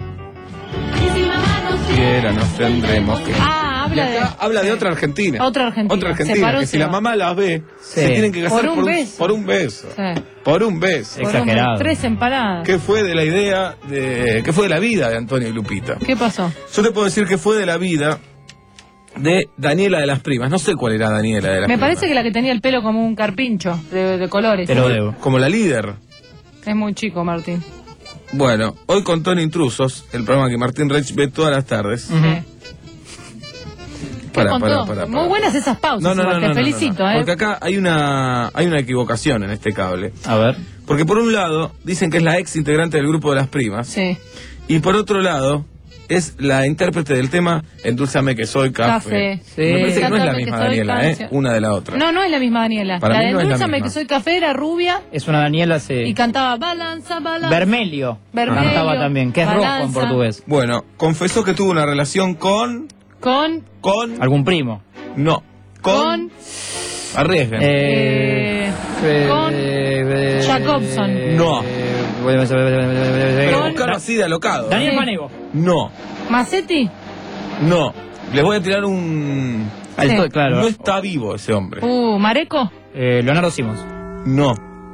Quiera, nos tendremos que... Ah, Y habla de... acá habla de otra Argentina. Otra Argentina. Otra Argentina, Separó, que si se la va. mamá las ve, Sí. se tienen que casar Por un por un, beso. por un beso. Sí. Por un beso. Por Exagerado. un- Tres empanadas. ¿Qué fue de la idea de... ¿Qué fue de la vida de Antonio y Lupita? ¿Qué pasó? Yo te puedo decir que fue de la vida de Daniela de las Primas. No sé cuál era Daniela de las Me Primas. parece que la que tenía el pelo como un carpincho de, de colores. Te lo debo. Como la líder. Es muy chico, Martín. Bueno, hoy con Tony Intrusos, el programa que Martín Reich ve todas las tardes. Sí. Pará, Contó. pará, pará, Muy pará. buenas esas pausas, No, no, no, igual, no, te no, felicito, no, no. ¿eh? Porque acá hay una hay una equivocación en este cable. A ver. Porque por un lado dicen que es la ex integrante del grupo de las primas. Sí. Y por otro lado es la intérprete del tema Endulzame que soy, café. Café. Me parece que no es la Cántame que misma soy Daniela, ¿eh? canción. Una de la otra. No, no es la misma Daniela. Para la mí de no es la Endulzame misma. que soy café era rubia Es una Daniela se... y cantaba balanza, balanza. Vermelio. Vermelho, Cantaba también, que es rojo en balanza. portugués. Bueno, confesó que tuvo una relación con... Con... Con... ¿Algún primo? No. Con... Con... Arriesguen. Eh, con eh, Jacobson. No. Pero Con buscarlo así de alocado. Daniel Sí. Manego. No. ¿Macetti? No. Les voy a tirar un... Ahí Sí. estoy, claro. No está vivo ese hombre. Uh, ¿Mareco? Eh, Leonardo Simos. No.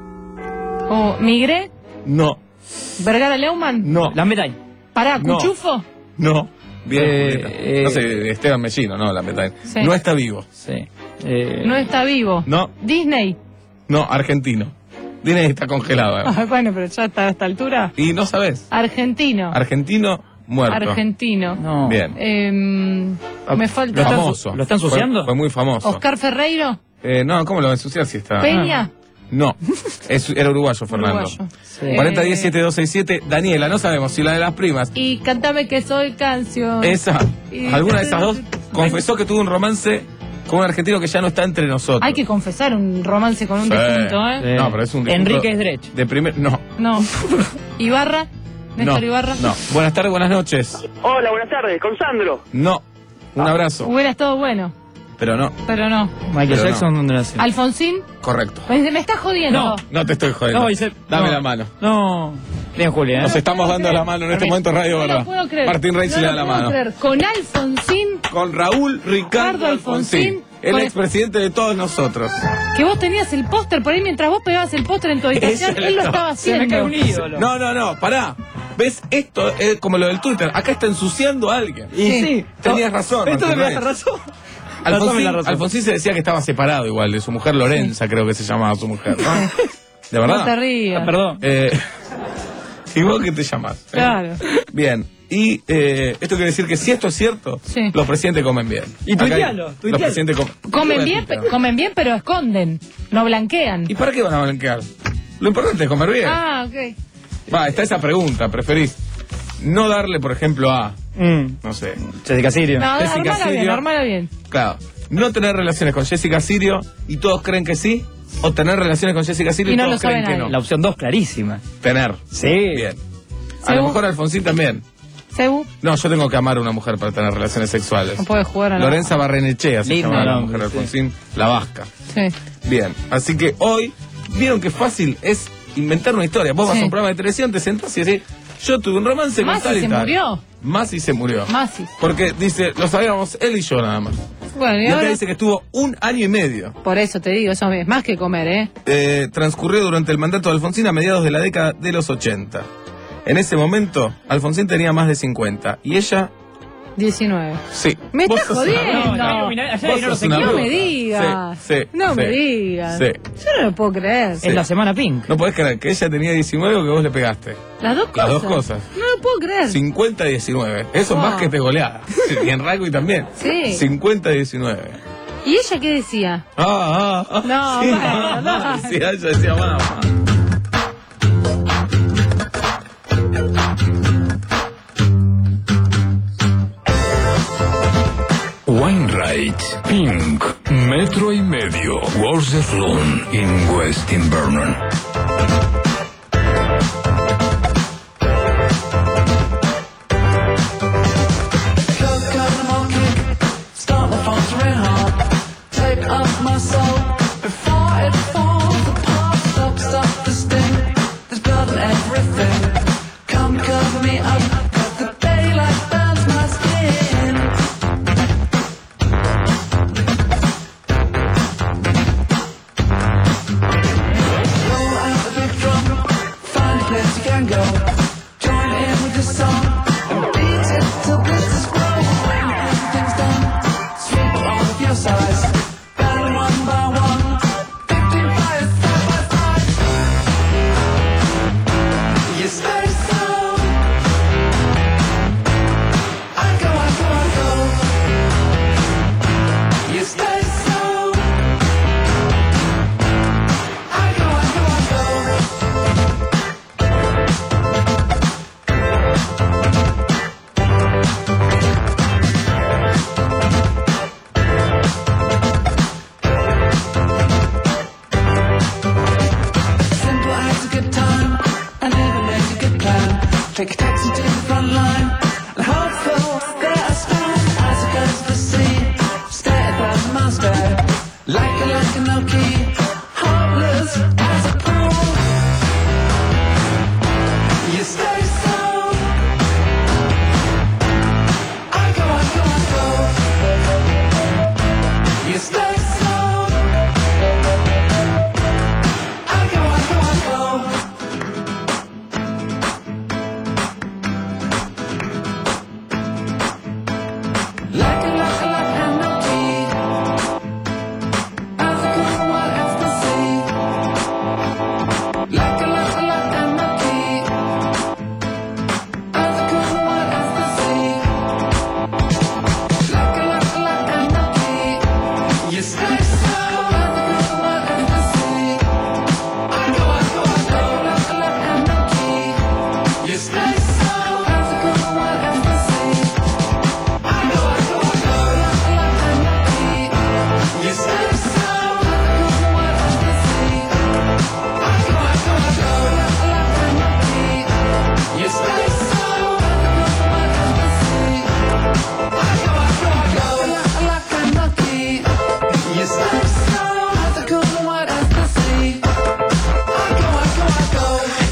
Uh, ¿Migré? No. ¿Vergara Leumann? No. La medalla. ¿Pará, No. Cuchufo? No. Bien, Eh, Julieta. eh, No sé, Esteban Mellino, no, la metal. Sí. No está vivo. Sí. Eh, No está vivo. No, ¿Disney? no, argentino. Disney está congelado. ¿eh? Ah, bueno, pero ya está a esta altura. Y no sabes. Argentino. Argentino muerto. Argentino. No. Bien. Em, me falta... ¿Lo están Famoso. su- lo están ensuciando? Fue, fue muy famoso. ¿Oscar Ferreiro? Eh, no, ¿cómo lo va a ensuciar si está? ¿Peña? No, es, era uruguayo, Fernando. Uruguayo. Sí. cuarenta diez Eh, siete dos seis siete. Daniela, no sabemos si la de las primas. Y cántame que soy canción. Esa, Y- alguna de esas dos, confesó que tuvo un romance con un argentino que ya no está entre nosotros. Hay que confesar un romance con un Sí. difunto, ¿eh? Sí. No, pero es un difunto Enrique Esdrech. De primer... No, No. ¿Ibarra? ¿Néstor no, Ibarra? no. Buenas tardes, buenas noches. Hola, buenas tardes, con Sandro. No, un abrazo, Hubiera estado bueno, pero no, pero no. Michael Pero Jackson, no. ¿dónde nació? ¿Alfonsín? correcto. Me, me está jodiendo. No. No te estoy jodiendo. No, dice- Dame no. la mano. No. Bien, Julia. ¿eh? Nos estamos puedo dando creer. la mano en este momento, Radio No Verdad. lo puedo creer. Martín Reich No le lo da la puedo mano. creer. Con Alfonsín, Con Raúl Ricardo Ricardo Alfonsín, Alfonsín, el con- expresidente de todos nosotros. que vos tenías el póster por ahí mientras vos pegabas el póster en tu habitación, Ese él lo no. estaba Se me cae haciendo. un ídolo. No, no, no, pará. ¿Ves? Esto es como lo del Twitter. Acá está ensuciando a alguien. Y sí. Tenías razón. Esto Martín me Reich. da razón. Alfonsín, la razón. Alfonsín se decía que estaba separado igual de su mujer Lorenza, creo que se llamaba su mujer, ¿no? ¿De verdad? No te rías. Ah, perdón. Eh, ¿Y vos qué te llamás? Claro. Bien. Y eh, esto quiere decir que si esto es cierto, Sí. los presidentes comen bien. Y Acá hay- tuitealo, Los tuitealo. presidentes comen, Comen Voy a bien, tuitear. pe- comen bien, pero esconden. No blanquean. ¿Y para qué van a blanquear? Lo importante es comer bien. Ah, ok. Va, está esa pregunta. ¿Preferís no darle, por ejemplo, a, Mm. no sé, Jessica Sirio. No, Jessica armala bien, Sirio. armala bien. claro, no tener relaciones con Jessica Sirio y todos creen que sí, o tener relaciones con Jessica Sirio y, Y no todos lo sabe creen que nadie. no? La opción dos, clarísima. Tener. Sí. Bien. A lo Según- mejor Alfonsín también. Cebu No, yo tengo que amar a una mujer para tener relaciones sexuales. no puede jugar a la... Lorenza Barrenechea se Linda llama la nombre, mujer de sí. Alfonsín, la vasca. Sí. Bien, así que hoy, vieron que fácil es inventar una historia. Vos vas Sí. a un programa de televisión, te sentás y decís, yo tuve un romance con Masi tal y se tal. murió. Masi se murió. Masi. Porque dice, lo sabíamos él y yo nada más. Bueno, y Y acá ahora... dice que estuvo un año y medio. Por eso te digo, eso es más que comer, ¿eh? Eh, transcurrió durante el mandato de Alfonsín a mediados de la década de los ochenta. En ese momento, Alfonsín tenía más de cincuenta y ella diecinueve. Sí. Me Vos estás sos una- jodiendo. No, no, ayer Vos vino sos los una No bruja. me digas. Sí, sí, no sí, me digas. sí. Yo no lo puedo creer. Sí. Es la semana Pink. No podés creer que ella tenía diecinueve o que vos le pegaste. Las dos Las cosas. dos cosas. No lo puedo creer. cincuenta a diecinueve. Eso es Wow. más que te goleada. Y en rugby también. Sí. cincuenta a diecinueve. ¿Y ella qué decía? Ah, ah, ah. No, Sí, bueno, no. Decía, ella decía, mamá. Wainwright, Pink, Metro y Medio, Worcester in West Invernon. Start my faltering heart. Take off my soul before it falls apart. Stop, stop the sting. There's blood and everything. Come cover me up. 'Cause the daylight burns my skin. Roll out the big drum. Find a place you can go. Join in with the song and beat it till blisters grow. When everything's done, sweep all of your sides. Battle one by one. Victory fires side by side. You stay so. I go, I go, I go. You stay so. I go, I go, I go. Simple as a good time, I never make a good plan. Take a taxi to the front line, and hope for that I stand as it goes to the sea. Stay a thousand miles back, like a like a no key, hopeless as a pool. You stay so. I go, I go, I go. You stay so. I go, I go, I go. Like a, like a, like a no key. As I go, what else to see? Like a, like a, like a no key. As I go, what else to see? Like a, like a, like a no key. You stay so. As I go, what else to see? I go, I go, I go, like a, like a no key. You stay so. As I go, what else to see? I go, I go, I go, like a, like a no key. You stay so. As I go, what else to see? I go, I go, I go, like a, like a no key. You stay so. As I go, what else to see? I go, I go, I go, like a, like a no key. You stay so. As I go, what else to see? I go, I go, I go.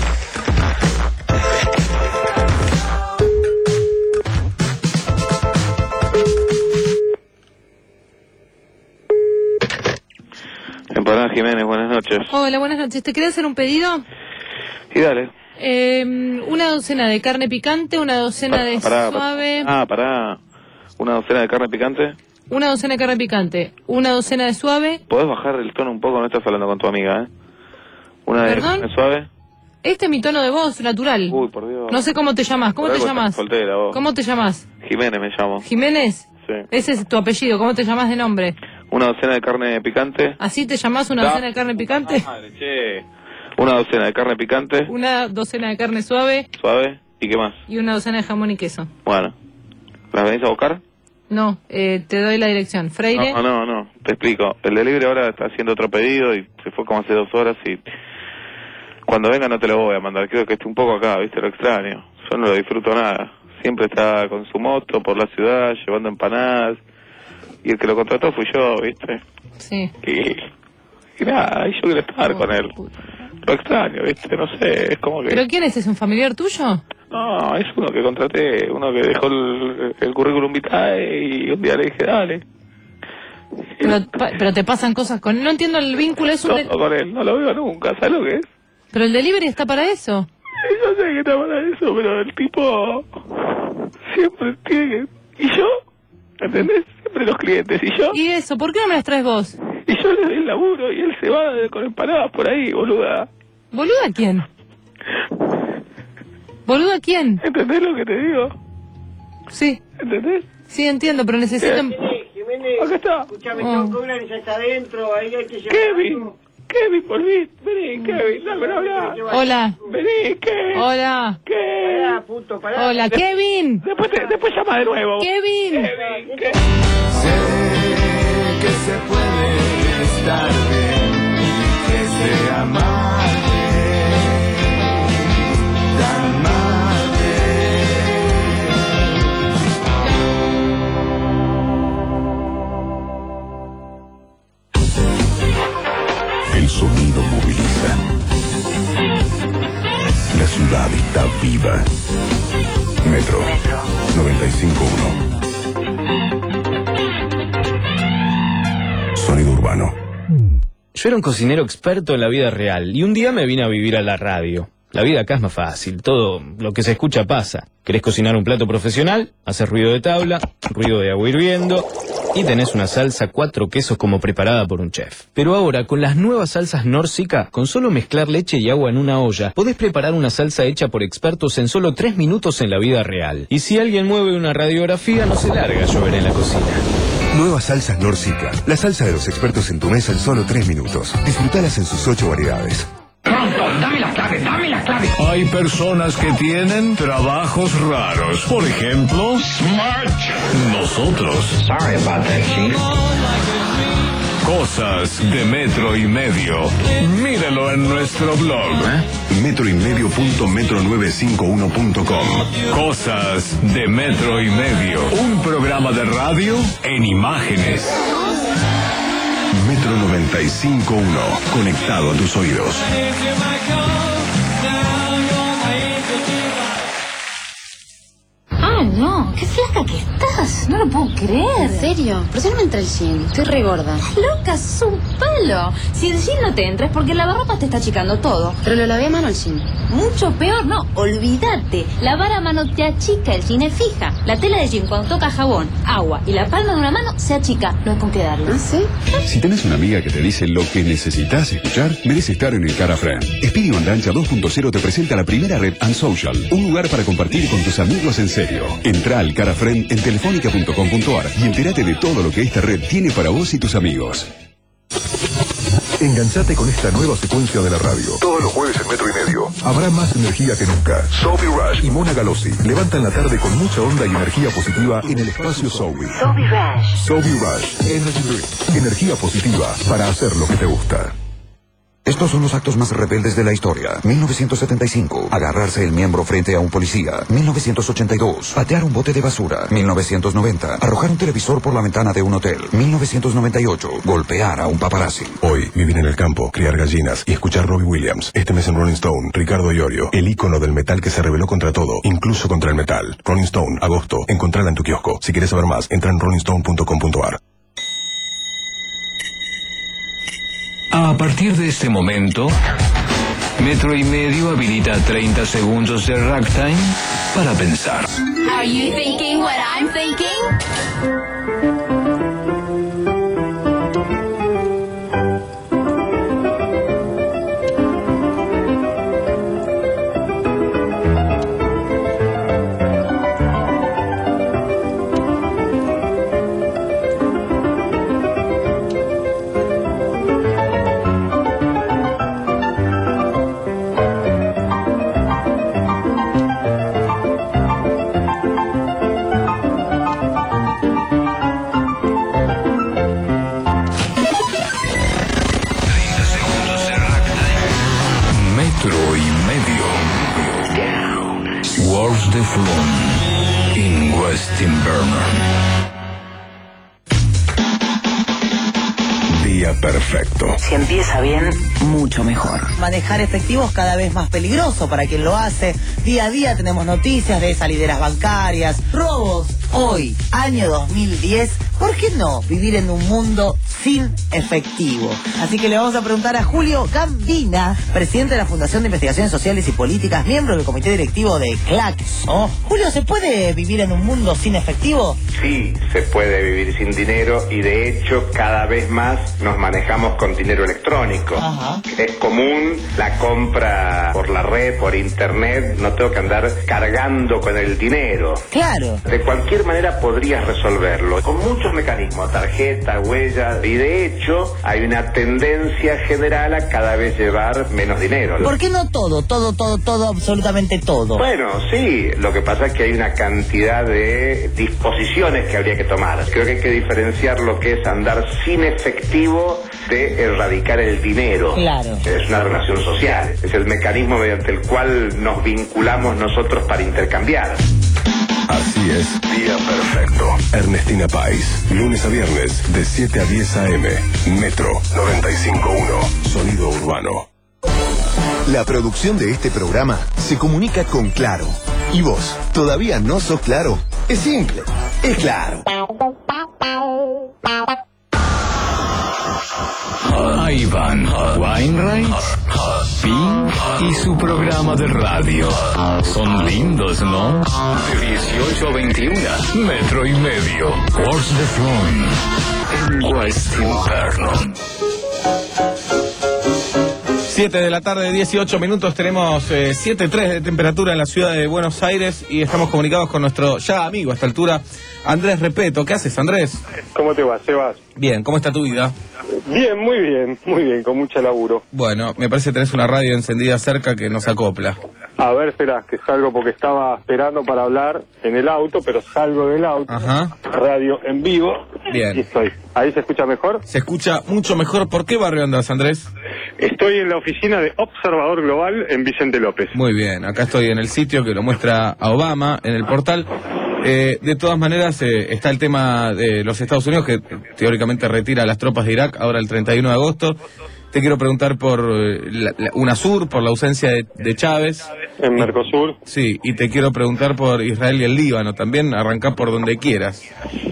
Empanada Jiménez, buenas noches. Hola, buenas noches. ¿Te quería hacer un pedido? Y dale. Eh, una docena de carne picante, una docena de Pará, pará. suave, Ah, pará. Una docena de carne picante. una docena de carne picante, una docena de suave. ¿Podés bajar el tono un poco? No estás hablando con tu amiga, ¿eh? Una de ¿Perdón? carne suave. Este es mi tono de voz natural. Uy, por Dios. No sé cómo te llamas. ¿Cómo Por te algo estás llamas? soltera, vos. ¿Cómo te llamas? Jiménez me llamo. ¿Jiménez? Sí. Ese es tu apellido. ¿Cómo te llamas de nombre? Una docena de carne picante. ¿Así te llamas una Da. docena de carne picante? Madre, che. Una docena de carne picante, Una docena de carne suave suave. ¿Y qué más? y una docena de jamón y queso. Bueno. ¿Las venís a buscar? No, eh, te doy la dirección. Freire. No, no, no. Te explico. El delivery ahora está haciendo otro pedido y se fue como hace dos horas y... Cuando venga no te lo voy a mandar. Creo que esté un poco acá, ¿viste? Lo extraño. Yo no lo disfruto nada. Siempre está con su moto por la ciudad, llevando empanadas. Y el que lo contrató fui yo, ¿viste? Sí. Y, y nada, y yo quiero estar con él. Lo extraño, ¿viste? No sé, es como que... ¿Pero quién es? ¿Es un familiar tuyo? No, es uno que contraté, uno que dejó el, el currículum vitae y un día le dije, dale. Pero, pa- pero te pasan cosas con él. No entiendo el vínculo. Es un No, de- con él, no lo veo nunca, ¿sabes lo que es? Pero el delivery está para eso. Yo sé que está para eso, pero el tipo siempre tiene que ¿Y yo? ¿Entendés? Siempre los clientes. ¿Y yo? ¿Y eso? ¿Por qué no me las traes vos? Y yo le doy el laburo y él se va con empanadas por ahí, boluda. ¿Boluda quién? ¿Boluda quién? ¿Entendés lo que te digo? Sí. ¿Entendés? Sí, entiendo, pero necesito... Acá está. Escúchame, Oh. tengo que ya está adentro, ahí hay que llevar. Kevin, Kevin, por mí. Vení, Kevin, dame una hablar. Hola. Vení, Kevin. Hola. Kevin. Pará, puto, pará. Hola, De- Kevin. Después, te, después llama de nuevo. Kevin. Kevin, Kevin. Sé que se puede estar bien, que se amarte, tan El sonido moviliza. La ciudad está viva. Metro noventa y cinco punto uno. Sonido urbano. Yo era un cocinero experto en la vida real y un día me vine a vivir a la radio. La vida acá es más fácil, todo lo que se escucha pasa. ¿Querés cocinar un plato profesional? Haces ruido de tabla, ruido de agua hirviendo y tenés una salsa cuatro quesos como preparada por un chef. Pero ahora, con las nuevas salsas Nórsica, con solo mezclar leche y agua en una olla, podés preparar una salsa hecha por expertos en solo tres minutos en la vida real. Y si alguien mueve una radiografía, no se larga a llover en la cocina. Nuevas salsas Nórsica. La salsa de los expertos en tu mesa en solo tres minutos. Disfrutalas en sus ocho variedades. Pronto, dame la clave, dame la clave. Hay personas que tienen trabajos raros. Por ejemplo, Smart. Nosotros. Sorry about that, Chief. Cosas de metro y medio. Míralo en nuestro blog. Metro y medio punto metro nueve cinco uno punto com. Cosas de metro y medio. Un programa de radio en imágenes. Metro noventa y cinco punto uno. Conectado a tus oídos. Ah, no, qué flaca que estás, no lo puedo creer. ¿En serio? ¿Por qué no me entra el jean? Estoy re gorda. Estás loca, sos un palo. Si el jean no te entra es porque la lavarropa te está achicando todo. Pero lo lavé a mano el jean. Mucho peor, no, olvídate. Lavar a mano te achica, el jean es fija. La tela de jean cuando toca jabón, agua y la palma de una mano se achica, no hay con qué darle. ¿Ah, sí? Si tenés una amiga que te dice lo que necesitas escuchar, merece estar en el Cara Friend. Speedy Bandancha dos punto cero te presenta la primera red Unsocial, un lugar para compartir con tus amigos en serio. Entra al Cara Friend en telefónica punto com punto ar y entérate de todo lo que esta red tiene para vos y tus amigos. Enganchate con esta nueva secuencia de la radio. Todos los jueves en Metro y Medio. Habrá más energía que nunca. Sophie Rush y Mona Galossi levantan la tarde con mucha onda y energía positiva en el espacio Sophie. Sophie Rush. Sophie Rush. Energy Drink. Energía positiva para hacer lo que te gusta. Estos son los actos más rebeldes de la historia. mil novecientos setenta y cinco. Agarrarse el miembro frente a un policía. mil novecientos ochenta y dos. Patear un bote de basura. mil novecientos noventa. Arrojar un televisor por la ventana de un hotel. mil novecientos noventa y ocho. Golpear a un paparazzi. Hoy, vivir en el campo, criar gallinas y escuchar Robbie Williams. Este mes en Rolling Stone, Ricardo Iorio, el ícono del metal que se rebeló contra todo, incluso contra el metal. Rolling Stone, agosto. Encontrala en tu kiosco. Si quieres saber más, entra en rolling stone punto com punto ar. A partir de este momento, Metro y Medio habilita treinta segundos de ragtime para pensar. Are you thinking what I'm thinking? Metro y Medio. Wars de Floon in West Invernon. Día perfecto. Si empieza bien, mucho mejor. Manejar efectivo es cada vez más peligroso para quien lo hace. Día a día tenemos noticias de salideras bancarias, robos hoy, año dos mil diez, ¿por qué no vivir en un mundo sin efectivo? Así que le vamos a preguntar a Julio Gambina, presidente de la Fundación de Investigaciones Sociales y Políticas, miembro del comité directivo de Claxo. Julio, ¿se puede vivir en un mundo sin efectivo? Sí, se puede vivir sin dinero y de hecho cada vez más nos manejamos con dinero electrónico. Ajá. Es común la compra por la red, por internet, no tengo que andar cargando con el dinero. Claro. De cualquier manera podrías resolverlo con muchos mecanismos, tarjeta, huella, y de hecho hay una tendencia general a cada vez llevar menos dinero. ¿Por qué no todo, todo, todo, todo, absolutamente todo? Bueno, sí, lo que pasa es que hay una cantidad de disposiciones que habría que tomar. Creo que hay que diferenciar lo que es andar sin efectivo de erradicar el dinero. Claro. Es una relación social, es el mecanismo mediante el cual nos vinculamos nosotros para intercambiar. Así es, Día Perfecto. Ernestina Pais, lunes a viernes de siete a diez a eme, Metro noventa y cinco punto uno, Sonido Urbano. La producción de este programa se comunica con Claro. ¿Y vos todavía no sos Claro? Es simple, es Claro. Ahí van Wainwright, Pink y su programa de radio. Son lindos, ¿no? De dieciocho a veintiuno, metro y medio. Wars the Throne. En West Inferno. siete de la tarde, dieciocho minutos, tenemos eh, siete punto tres de temperatura en la ciudad de Buenos Aires y estamos comunicados con nuestro ya amigo a esta altura, Andrés Repeto. ¿Qué haces, Andrés? ¿Cómo te va, Sebas? Bien, ¿cómo está tu vida? Bien, muy bien, muy bien, con mucho laburo. Bueno, me parece que tenés una radio encendida cerca que nos acopla. A ver, espera, que salgo porque estaba esperando para hablar en el auto, pero salgo del auto. Ajá. Radio en vivo. Bien. Y estoy. ¿Ahí se escucha mejor? Se escucha mucho mejor. ¿Por qué barrio andas, Andrés? Estoy en la oficina de Observador Global en Vicente López. Muy bien, acá estoy en el sitio que lo muestra a Obama, en el portal. Eh, de todas maneras, eh, está el tema de los Estados Unidos, que teóricamente retira a las tropas de Irak ahora el treinta y uno de agosto. Te quiero preguntar por eh, la, la, UNASUR, por la ausencia de, de Chávez. En Mercosur. Sí, y te quiero preguntar por Israel y el Líbano también. Arrancá por donde quieras.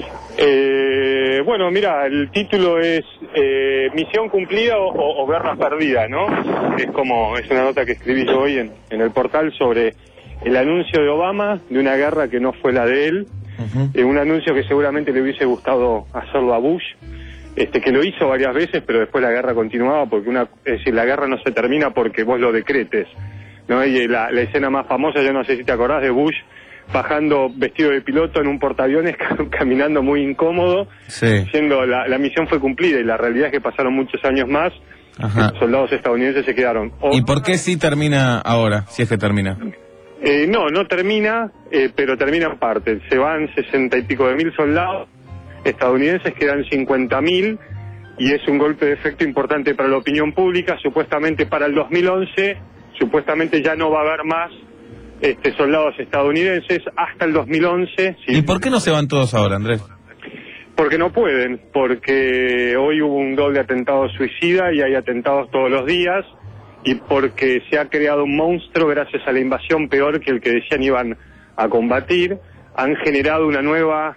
Eh, bueno, mira, el título es eh, Misión cumplida o, o, o guerra perdida, ¿no? Es como, es una nota que escribí yo hoy en, en el portal sobre el anuncio de Obama de una guerra que no fue la de él. Uh-huh. eh, un anuncio que seguramente le hubiese gustado hacerlo a Bush. Este, que lo hizo varias veces, pero después la guerra continuaba, porque una, es decir, la guerra no se termina porque vos lo decretes, ¿no? Y la, la escena más famosa, yo no sé si te acordás, de Bush bajando vestido de piloto en un portaaviones, caminando muy incómodo, sí. Diciendo la, la misión fue cumplida, y la realidad es que pasaron muchos años más. Ajá. Los soldados estadounidenses se quedaron. O, ¿Y por qué sí termina ahora, si es que termina? Eh, no, no termina, eh, pero termina en parte. Se van sesenta y pico de mil soldados estadounidenses, quedan cincuenta mil, y es un golpe de efecto importante para la opinión pública. Supuestamente para el dos mil once, supuestamente ya no va a haber más este, soldados estadounidenses hasta el dos mil once. ¿Sí? ¿Y por qué no se van todos ahora, Andrés? Porque no pueden, porque hoy hubo un doble atentado suicida y hay atentados todos los días, y porque se ha creado un monstruo gracias a la invasión peor que el que decían iban a combatir. Han generado una nueva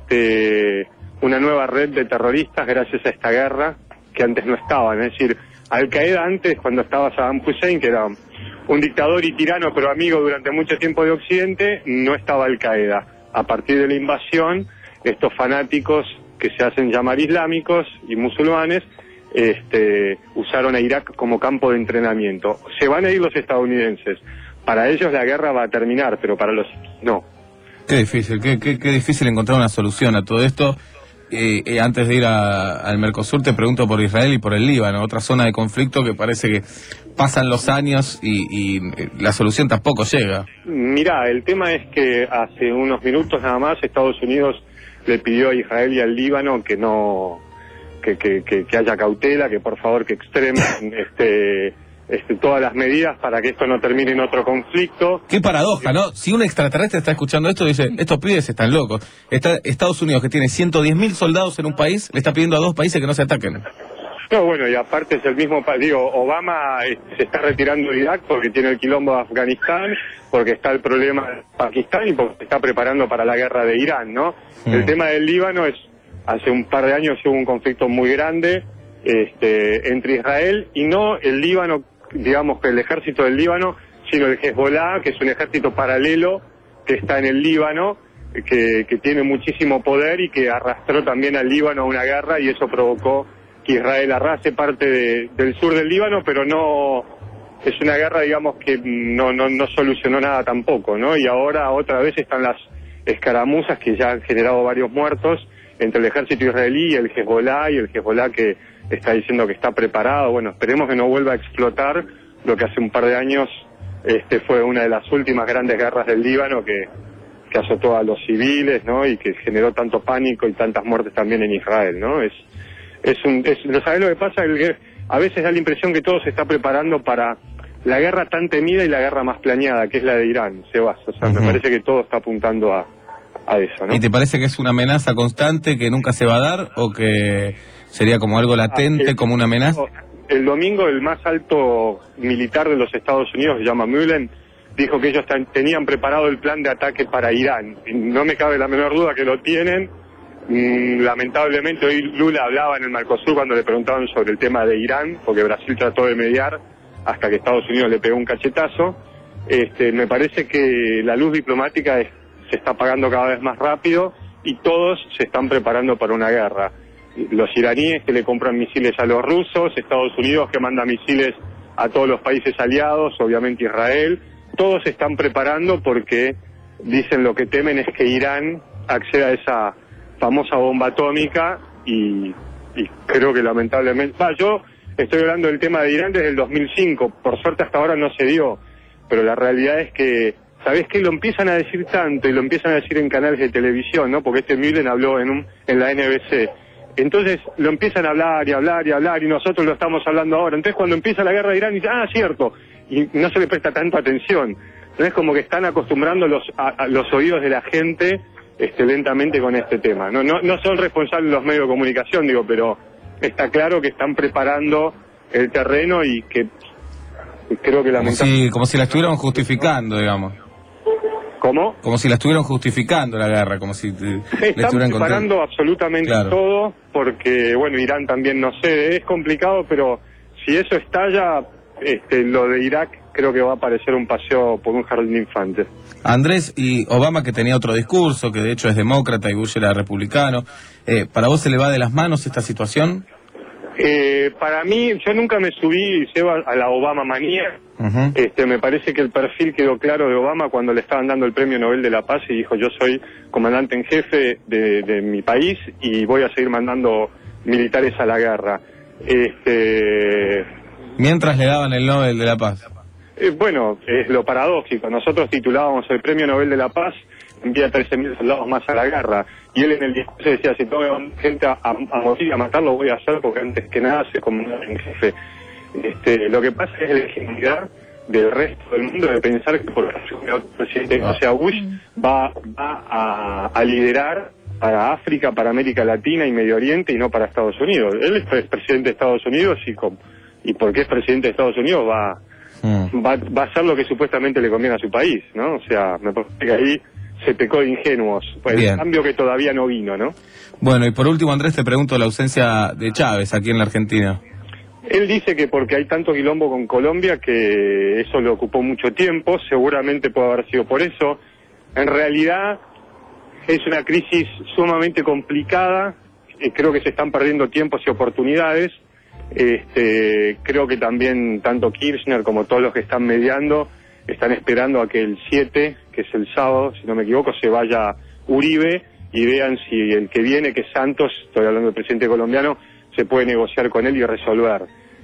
este una nueva red de terroristas gracias a esta guerra que antes no estaban. Es decir, Al Qaeda antes, cuando estaba Saddam Hussein, que era un dictador y tirano pero amigo durante mucho tiempo de Occidente, no estaba Al Qaeda. A partir de la invasión, estos fanáticos que se hacen llamar islámicos y musulmanes este, usaron a Irak como campo de entrenamiento. Se van a ir los estadounidenses. Para ellos la guerra va a terminar, pero para los no. Qué difícil, qué, qué, qué difícil encontrar una solución a todo esto. Eh, eh, antes de ir a, al Mercosur te pregunto por Israel y por el Líbano, otra zona de conflicto que parece que pasan los años y, y la solución tampoco llega. Mirá, el tema es que hace unos minutos nada más Estados Unidos le pidió a Israel y al Líbano que no que, que, que, que haya cautela, que por favor que extremen este Este, todas las medidas para que esto no termine en otro conflicto. Qué paradoja, ¿no? Si un extraterrestre está escuchando esto, dice, estos pibes están locos. Está Estados Unidos, que tiene ciento diez mil soldados en un país, le está pidiendo a dos países que no se ataquen. No, bueno, y aparte es el mismo, pa- digo, Obama eh, se está retirando de Irak porque tiene el quilombo de Afganistán, porque está el problema de Pakistán y porque se está preparando para la guerra de Irán, ¿no? Mm. El tema del Líbano es, hace un par de años hubo un conflicto muy grande este, entre Israel y no el Líbano, digamos que el ejército del Líbano, sino el Hezbollah, que es un ejército paralelo que está en el Líbano, que, que tiene muchísimo poder y que arrastró también al Líbano a una guerra y eso provocó que Israel arrase parte de, del sur del Líbano, pero no es una guerra, digamos, que no, no, no solucionó nada tampoco, ¿no? Y ahora otra vez están las escaramuzas que ya han generado varios muertos entre el ejército israelí y el Hezbollah, y el Hezbollah que está diciendo que está preparado. Bueno, esperemos que no vuelva a explotar lo que hace un par de años este fue una de las últimas grandes guerras del Líbano que, que azotó a los civiles, ¿no? Y que generó tanto pánico y tantas muertes también en Israel, ¿no? Es Es un, es, ¿no sabés lo que pasa? El, a veces da la impresión que todo se está preparando para la guerra tan temida y la guerra más planeada, que es la de Irán, Sebas. O sea, uh-huh. me parece que todo está apuntando a, a eso, ¿no? ¿Y te parece que es una amenaza constante que nunca se va a dar o que sería como algo latente, ah, el, como una amenaza? El domingo el más alto militar de los Estados Unidos, se llama Mullen, dijo que ellos tan, tenían preparado el plan de ataque para Irán. Y no me cabe la menor duda que lo tienen. Mm, lamentablemente hoy Lula hablaba en el Mercosur cuando le preguntaban sobre el tema de Irán, porque Brasil trató de mediar hasta que Estados Unidos le pegó un cachetazo. Este, me parece que la luz diplomática es, se está apagando cada vez más rápido y todos se están preparando para una guerra. Los iraníes que le compran misiles a los rusos, Estados Unidos que manda misiles a todos los países aliados, obviamente Israel, todos se están preparando porque dicen lo que temen es que Irán acceda a esa famosa bomba atómica y, y creo que lamentablemente, ah, yo estoy hablando del tema de Irán desde el dos mil cinco, por suerte hasta ahora no se dio, pero la realidad es que, ¿sabés qué? Lo empiezan a decir tanto y lo empiezan a decir en canales de televisión, ¿no? Porque este Mullen habló en, un, en la N B C, entonces lo empiezan a hablar y hablar y hablar y nosotros lo estamos hablando ahora, entonces cuando empieza la guerra de Irán dicen, ah, cierto, y no se le presta tanta atención, entonces como que están acostumbrando los, a, a los oídos de la gente Este, lentamente con este tema. No, no, no son responsables los medios de comunicación, digo, pero está claro que están preparando el terreno y que y creo que la como si, como si la estuvieran justificando, digamos. ¿Cómo? Como si la estuvieran justificando la guerra, como si te, están le estuvieran preparando contando. absolutamente claro. todo, porque bueno, Irán también no sé, es complicado, pero si eso estalla, este, lo de Irak creo que va a parecer un paseo por un jardín de infantes. Andrés, y Obama que tenía otro discurso, que de hecho es demócrata y Bush era republicano, eh, ¿para vos se le va de las manos esta situación? Eh, para mí, yo nunca me subí, Seba, a la Obama manía. Uh-huh. Este, me parece que el perfil quedó claro de Obama cuando le estaban dando el Premio Nobel de la Paz y dijo, yo soy comandante en jefe de, de mi país y voy a seguir mandando militares a la guerra. Este... Mientras le daban el Nobel de la Paz. Eh, bueno, es lo paradójico. Nosotros titulábamos el Premio Nobel de la Paz, envía trece mil soldados más a la guerra. Y él en el discurso decía, si tengo gente a, a morir y a matar, lo voy a hacer porque antes que nada se comandante en jefe. Este, lo que pasa es la legitimidad del resto del mundo de pensar que por otro presidente, o sea, Bush va, va a, a liderar para África, para América Latina y Medio Oriente y no para Estados Unidos. Él es presidente de Estados Unidos y, con, y porque es presidente de Estados Unidos va... Mm. Va, va a hacer lo que supuestamente le conviene a su país, ¿no? O sea, me parece que ahí se pecó de ingenuos. Pues el cambio que todavía no vino, ¿no? Bueno, y por último, Andrés, te pregunto la ausencia de Chávez aquí en la Argentina. Él dice que porque hay tanto quilombo con Colombia que eso le ocupó mucho tiempo, seguramente puede haber sido por eso. En realidad es una crisis sumamente complicada, eh, creo que se están perdiendo tiempos y oportunidades. Este, creo que también tanto Kirchner como todos los que están mediando están esperando a que el siete, que es el sábado, si no me equivoco, se vaya Uribe y vean si el que viene, que es Santos, estoy hablando del presidente colombiano, se puede negociar con él y resolver.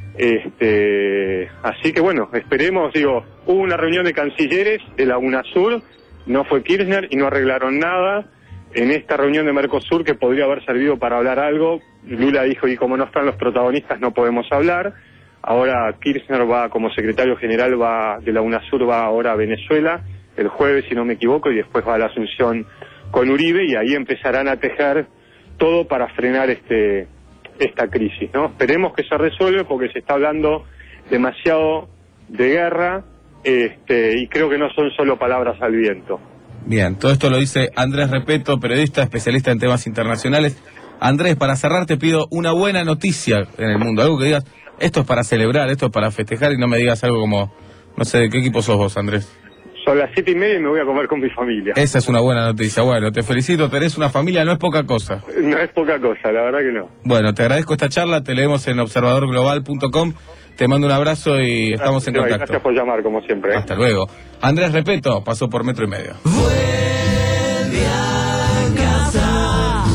Este, así que bueno, esperemos, digo, hubo una reunión de cancilleres de la UNASUR, no fue Kirchner y no arreglaron nada. En esta reunión de Mercosur, que podría haber servido para hablar algo, Lula dijo, y como no están los protagonistas no podemos hablar. Ahora Kirchner va, como secretario general va de la UNASUR, va ahora a Venezuela, el jueves si no me equivoco, y después va a la Asunción con Uribe, y ahí empezarán a tejer todo para frenar este esta crisis, ¿no? Esperemos que se resuelva porque se está hablando demasiado de guerra, este, y creo que no son solo palabras al viento. Bien, todo esto lo dice Andrés Repeto, periodista, especialista en temas internacionales. Andrés, para cerrar te pido una buena noticia en el mundo, algo que digas, esto es para celebrar, esto es para festejar, y no me digas algo como, no sé, ¿de qué equipo sos vos, Andrés? Son las siete y media y me voy a comer con mi familia. Esa es una buena noticia. Bueno, te felicito, tenés una familia, no es poca cosa. No es poca cosa, la verdad que no. Bueno, te agradezco esta charla, te leemos en observador global punto com, te mando un abrazo y estamos en contacto. Gracias por llamar, como siempre. ¿eh? Hasta luego. Andrés Repeto pasó por Metro y Medio. Vuelve a casa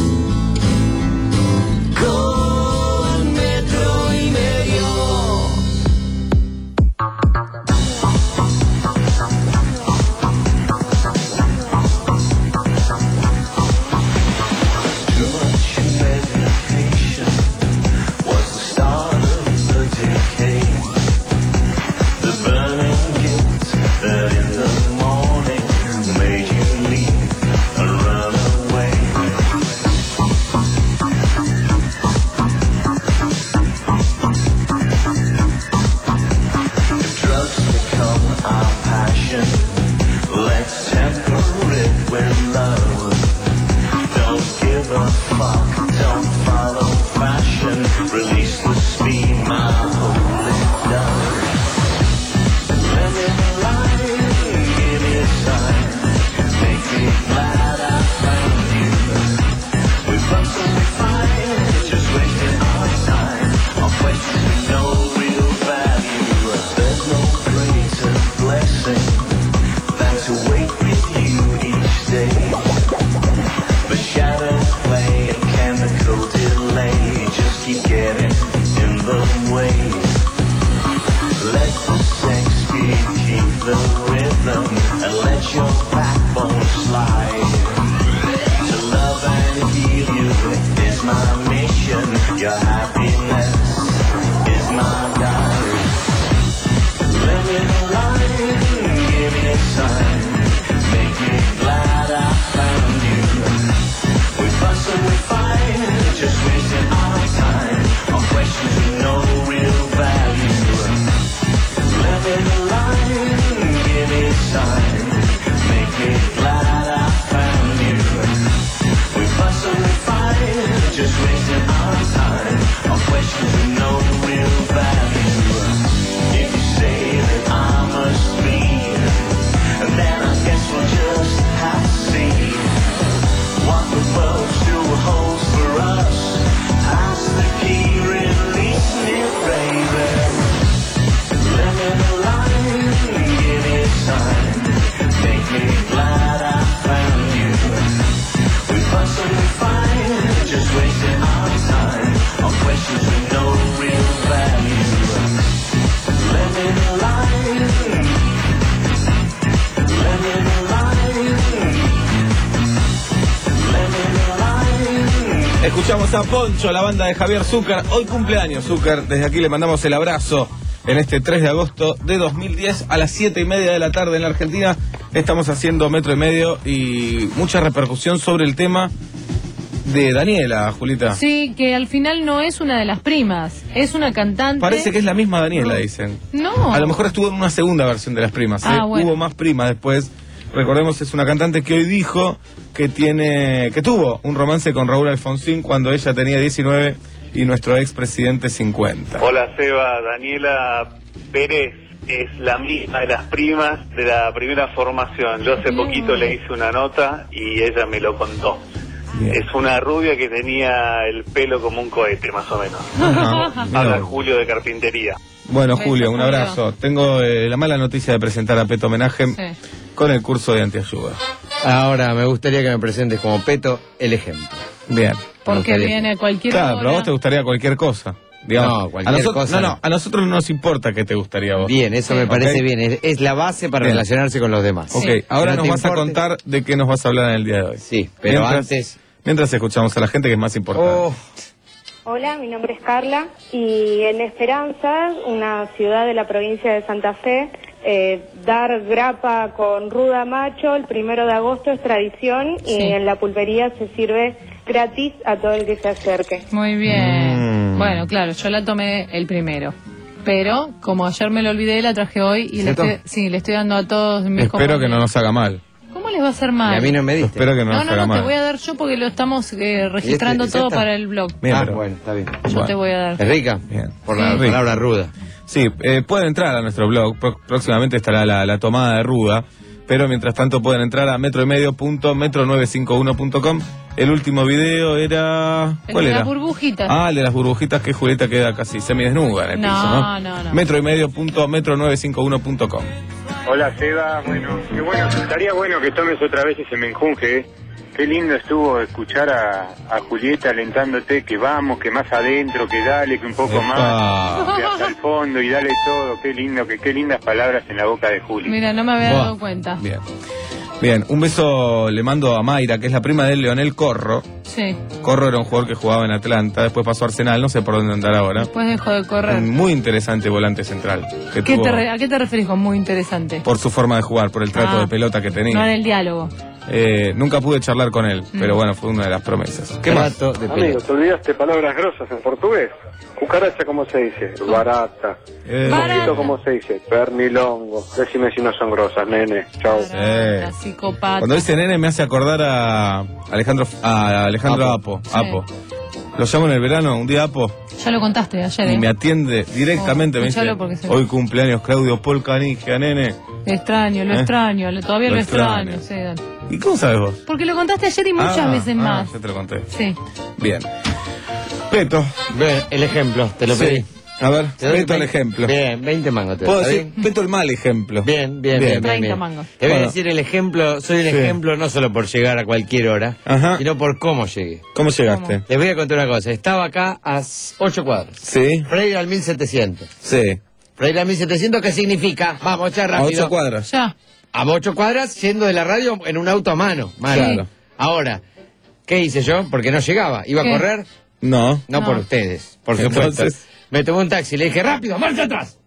con Metro y Medio. Escuchamos a Poncho, la banda de Javier Zúcar. Hoy cumpleaños Zúcar, desde aquí le mandamos el abrazo. En este tres de agosto de dos mil diez a las siete y media de la tarde en la Argentina estamos haciendo Metro y Medio y mucha repercusión sobre el tema de Daniela, Julita. Sí, que al final no es una de las primas, es una cantante. Parece que es la misma Daniela, no. Dicen. No. A lo mejor estuvo en una segunda versión de las primas. Ah, ¿eh? bueno. Hubo más primas después. Recordemos, es una cantante que hoy dijo que tiene, que tuvo un romance con Raúl Alfonsín cuando ella tenía diecinueve y nuestro expresidente cincuenta. Hola Seba, Daniela Pérez es la misma de las primas de la primera formación. Yo hace poquito le hice una nota y ella me lo contó. Bien. Es una rubia que tenía el pelo como un cohete, más o menos. Ajá. Habla Julio de Carpintería. Bueno, Julio, un abrazo. Tengo eh, la mala noticia de presentar a Peto Homenaje sí. con el curso de antiayuda. Ahora, me gustaría que me presentes como Peto el ejemplo. Bien. Porque viene cualquier Claro, hora. pero a vos te gustaría cualquier cosa. Digamos. No, cualquier a nosotros, cosa. No, no, a nosotros no nos importa qué te gustaría a vos. Bien, eso sí. me parece ¿Okay? bien. Es, es la base para bien. relacionarse con los demás. Ok, sí. ahora no nos vas importe. a contar de qué nos vas a hablar en el día de hoy. Sí, pero mientras, antes... Mientras escuchamos a la gente que es más importante. Oh. Hola, mi nombre es Carla y en Esperanza, una ciudad de la provincia de Santa Fe, eh, dar grapa con ruda macho el primero de agosto es tradición y sí. en la pulpería se sirve gratis a todo el que se acerque. Muy bien. Mm. Bueno, claro, yo la tomé el primero. Pero, como ayer me lo olvidé, la traje hoy y le estoy, sí, le estoy dando a todos mis Espero compañeros. que no nos haga mal. ¿Cómo les va a hacer mal? Y a mí no me diste. Espero que no, No, nos no, haga no, mal. te voy a dar yo porque lo estamos eh, registrando ¿Y este- todo esta? para el blog. Bien, ah, pero- bueno, está bien. Yo Bueno. te voy a dar. ¿Es rica? Bien. Por la Sí. palabra ruda. Sí, eh, pueden entrar a nuestro blog, Pro- próximamente estará la, la tomada de ruda, pero mientras tanto pueden entrar a metro y medio punto metro nueve cinco uno punto com. El último video era... El ¿Cuál de era? las burbujitas. Ah, el de las burbujitas, que Julieta queda casi semidesnuda en el No, piso, ¿no? no, no. metro y medio punto metro nueve cinco uno punto com. Hola Seba, bueno, qué bueno, estaría bueno que tomes otra vez ese menjunje, ¿eh? Qué lindo estuvo escuchar a, a Julieta alentándote que vamos, que más adentro, que dale, que un poco Epa. más, que hasta el fondo y dale todo, qué lindo, que qué lindas palabras en la boca de Juli. Mira, no me había Buah. dado cuenta. Bien. Bien, un beso le mando a Mayra, que es la prima de Leonel Corro. Sí, Corro era un jugador que jugaba en Atlanta, después pasó a Arsenal, no sé por dónde andar ahora. después dejó de correr. Un muy interesante volante central. Que ¿Qué tuvo te re- ¿A qué te referís con muy interesante? por su forma de jugar, por el trato Ah, de pelota que tenía. No en el diálogo. Eh, nunca pude charlar con él, pero bueno, fue una de las promesas. ¿Qué más? Trato de Amigo, pelota. te olvidaste palabras grosas en portugués. Cucaracha, ¿cómo se dice? Barata. Eh, Barata. ¿Cómo se dice? Pernilongo. Decime si no son grosas, nene. Chao. La psicópata. Cuando dice nene me hace acordar a Alejandro a Alejandro Apo. Apo. Lo llamo en el verano, un día Apo, Ya lo contaste ayer, y ¿eh? me atiende directamente. Oh, me dice, escuchalo porque se- hoy cumpleaños Claudio Paul Canigia, nene. Extraño, lo ¿Eh? extraño, lo- todavía Lo lo, extraño. extraño. sí, dale. ¿Y cómo sabes vos? Porque lo contaste ayer y muchas Ah, veces ah, más. ya te lo conté. Sí. Bien. Peto. Ve, el ejemplo, te lo Sí. pedí. A ver, Te doy Peto el veinte ejemplo. Bien, veinte mangos te Puedo doy, decir, ¿está bien? Peto el mal ejemplo. Bien, bien, Bien. bien, bien, treinta bien. mangos. Te voy a Bueno. decir el ejemplo, soy el Sí. ejemplo no solo por llegar a cualquier hora, Ajá. sino por cómo llegué. ¿Cómo llegaste? Les voy a contar una cosa, estaba acá a ocho cuadras. Sí, Freire al mil setecientos. sí. Freire al mil setecientos, ¿qué significa? Vamos, ya A rápido. ocho cuadras. Ya. A ocho cuadras, yendo de la radio en un auto a mano. mano. Claro. Ahora, ¿qué hice yo? Porque no llegaba. ¿Iba ¿Qué? a correr? No. No, No. por ustedes, por supuesto. Entonces- Me tomé un taxi, le dije, rápido, marcha atrás.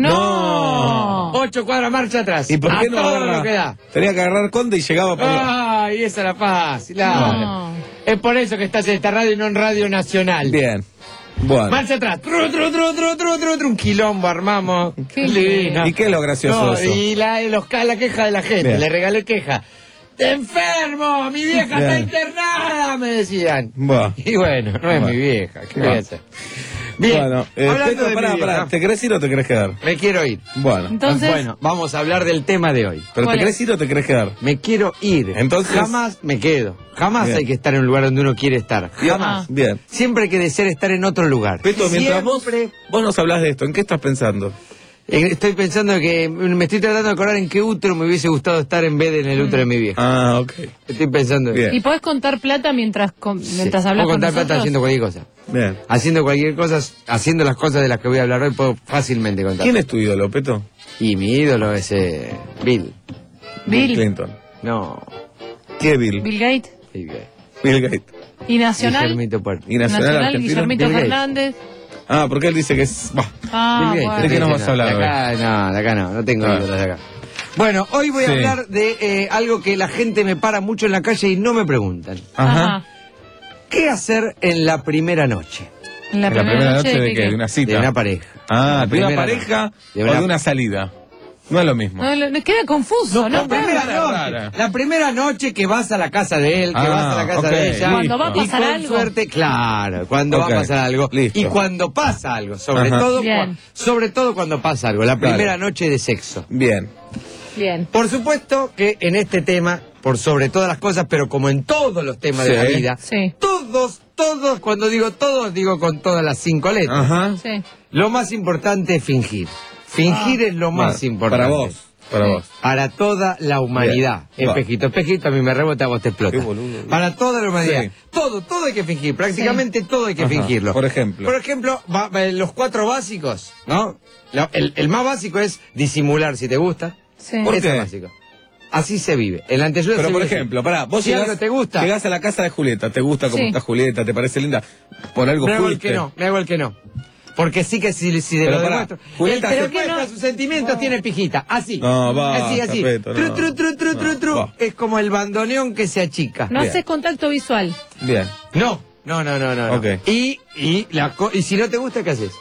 No. Ocho cuadras, marcha atrás. ¿Y por A qué no todo agarra- lo que da. Tenía que agarrar Conde y llegaba por la... Ay, esa era fácil. claro. No. Es por eso que estás en esta radio y no en Radio Nacional. Bien. Bueno. Marcha atrás. Tru, tru, tru, tru, tru, tru, tru. Un quilombo armamos. Qué lindo. ¿Y qué es lo gracioso No, de eso? y la, los, ca- la queja de la gente. Bien. Le regalé queja. ¡Te enfermo! ¡Mi vieja está Bien. internada! Me decían. Buah. Y bueno, no es Bueno. mi vieja. ¿Qué Bueno. voy a hacer? Bien. Bueno, eh, hablando Peto, de pará, mi pará. vieja, ¿Te querés ir o te querés quedar? me quiero ir. Bueno. Entonces, Bueno, vamos a hablar del tema de hoy. ¿Pero ¿cuál te querés es? ir o te querés quedar? Me quiero ir. Entonces- Jamás me quedo. Jamás Bien. hay que estar en un lugar donde uno quiere estar. Jamás. Bien. Siempre hay que desear estar en otro lugar. Peto, mientras vos, Siempre- vos nos hablás de esto, ¿en qué estás pensando? Eh, Estoy pensando que me estoy tratando de acordar en qué útero me hubiese gustado estar en vez de en el útero de mi vieja. Ah, ok. Estoy pensando Bien. ¿y podés contar plata mientras, con- mientras Sí. hablas Puedo con contar plata nosotros? haciendo cualquier cosa. Bien. Haciendo cualquier cosa, haciendo las cosas de las que voy a hablar hoy, puedo fácilmente contar. ¿Quién es tu ídolo, Peto? Y mi ídolo es eh, Bill. Bill. Clinton. No. ¿Qué Bill? Bill Gates. Bill Gates. Bill Gates. ¿Y Nacional? Guillermito Puerto. ¿Y Nacional, Nacional, Argentino? Guillermito Bill Gates. Fernández. Ah, porque él dice que es... Bah. Ah, Bill Gates. bueno. ¿De qué nos vas a No, hablar de acá, no, de acá no, no tengo Ah. ídolos de acá. Bueno, hoy voy a Sí. hablar de eh, algo que la gente me para mucho en la calle y no me preguntan. Ajá. ¿Qué hacer en la primera noche? En la, ¿La primera noche de qué? ¿De una cita? De una pareja. Ah, La ¿de una primera pareja noche. De o una- de una salida? No es lo mismo. No, lo- nos queda confuso, ¿no? La primera, rara, noche, rara. la primera noche que vas a la casa de él, que Ah, vas a la casa ok, de ella. Cuando va a y pasar con algo. suerte, claro, cuando Ok, va a pasar algo. listo. Y cuando pasa algo, sobre Ajá. todo, Bien. cua- sobre todo cuando pasa algo, la Claro. primera noche de sexo. Bien. Bien. Por supuesto que en este tema, por sobre todas las cosas, pero como en todos los temas Sí. de la vida, Sí. todos, todos, cuando digo todos, digo con todas las cinco letras. Ajá. Sí. Lo más importante es fingir. Fingir es lo más Bueno, importante. Para vos. Para Sí. vos. Para toda la humanidad. Bien. Espejito, espejito, a mí me rebota, a vos te explota. Qué boludo. Para toda la humanidad. Sí. Todo, todo hay que fingir. Prácticamente todo hay que Ajá. fingirlo. Por ejemplo. Por ejemplo, va- va- los cuatro básicos, ¿no? Lo- el, el más básico es disimular si te gusta. Sí. ¿Por Ese qué? es básico. Así se vive. En la anterior Pero se por vive así. ejemplo, pará, vos Si llegás, algo te gusta, llegás a la casa de Julieta, ¿te gusta cómo Sí. está Julieta? ¿Te parece linda? Por algo me hago el fuiste. que no, me hago el que no. Porque sí que si, si de Pero lo pará, demuestro. Julieta, el pero que que demuestra no- sus sentimientos tiene pijita. Así. No, basta, así, así. Peto, tru, no. tru, tru, tru, tru, No, tru. va. Es como el bandoneón que se achica. No Bien. haces contacto visual. Bien. No, No, no, no, no. no. Ok. Y, y, la co- y si no te gusta, ¿qué haces?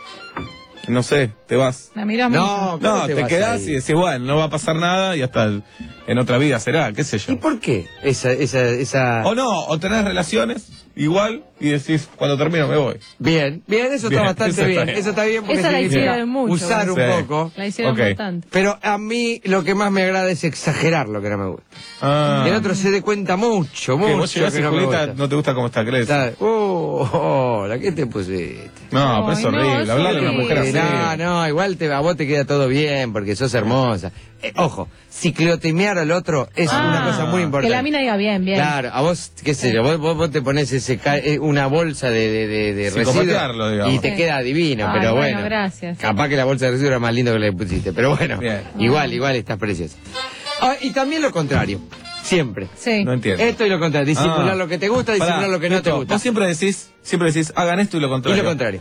No sé, te vas. La miramos. No, ¿cómo No, te, vas quedás ahí? y decís, bueno, no va a pasar nada y hasta el- en otra vida será, qué sé yo. ¿Y por qué? Esa, esa, esa... O no, o tenés relaciones igual y decís, cuando termino me voy. Bien, bien, eso Bien, está bastante eso está bien. bien. Eso está bien porque Esa la significa hicieron mucho. usar un Sí. poco. La hicieron Ok. bastante. Pero a mí lo que más me agrada es exagerar lo que no me gusta. Ah. El otro se dé cuenta mucho, ¿Qué, mucho vos llegás que y no me Julieta gusta. no te gusta cómo está, crees? ¿Sabes? Oh, hola, ¿qué te pusiste? No, pero es Ay, no, horrible. es Hablarle a una horrible. mujer así. No, no, igual te, a vos te queda todo bien porque sos hermosa. Eh, ojo, ciclotimear al otro es Ah, una cosa muy importante. Que la mina diga bien, bien. Claro, a vos, qué sé yo, vos, vos, vos te pones ese ca- eh, una bolsa de, de, de, de Psicopatearlo, residuos digamos. y te Sí. queda divino, Ay, pero bueno, bueno. gracias. Capaz que la bolsa de residuos era más lindo que la que pusiste, pero bueno, Bien. igual, igual estás preciosa. Ah, y también lo contrario, siempre. Sí. No entiendo. Esto y lo contrario, disimular Ah. lo que te gusta, disimular Pará, lo que no te Beto, gusta. Vos siempre decís, siempre decís, hagan esto y lo Y contrario. lo contrario.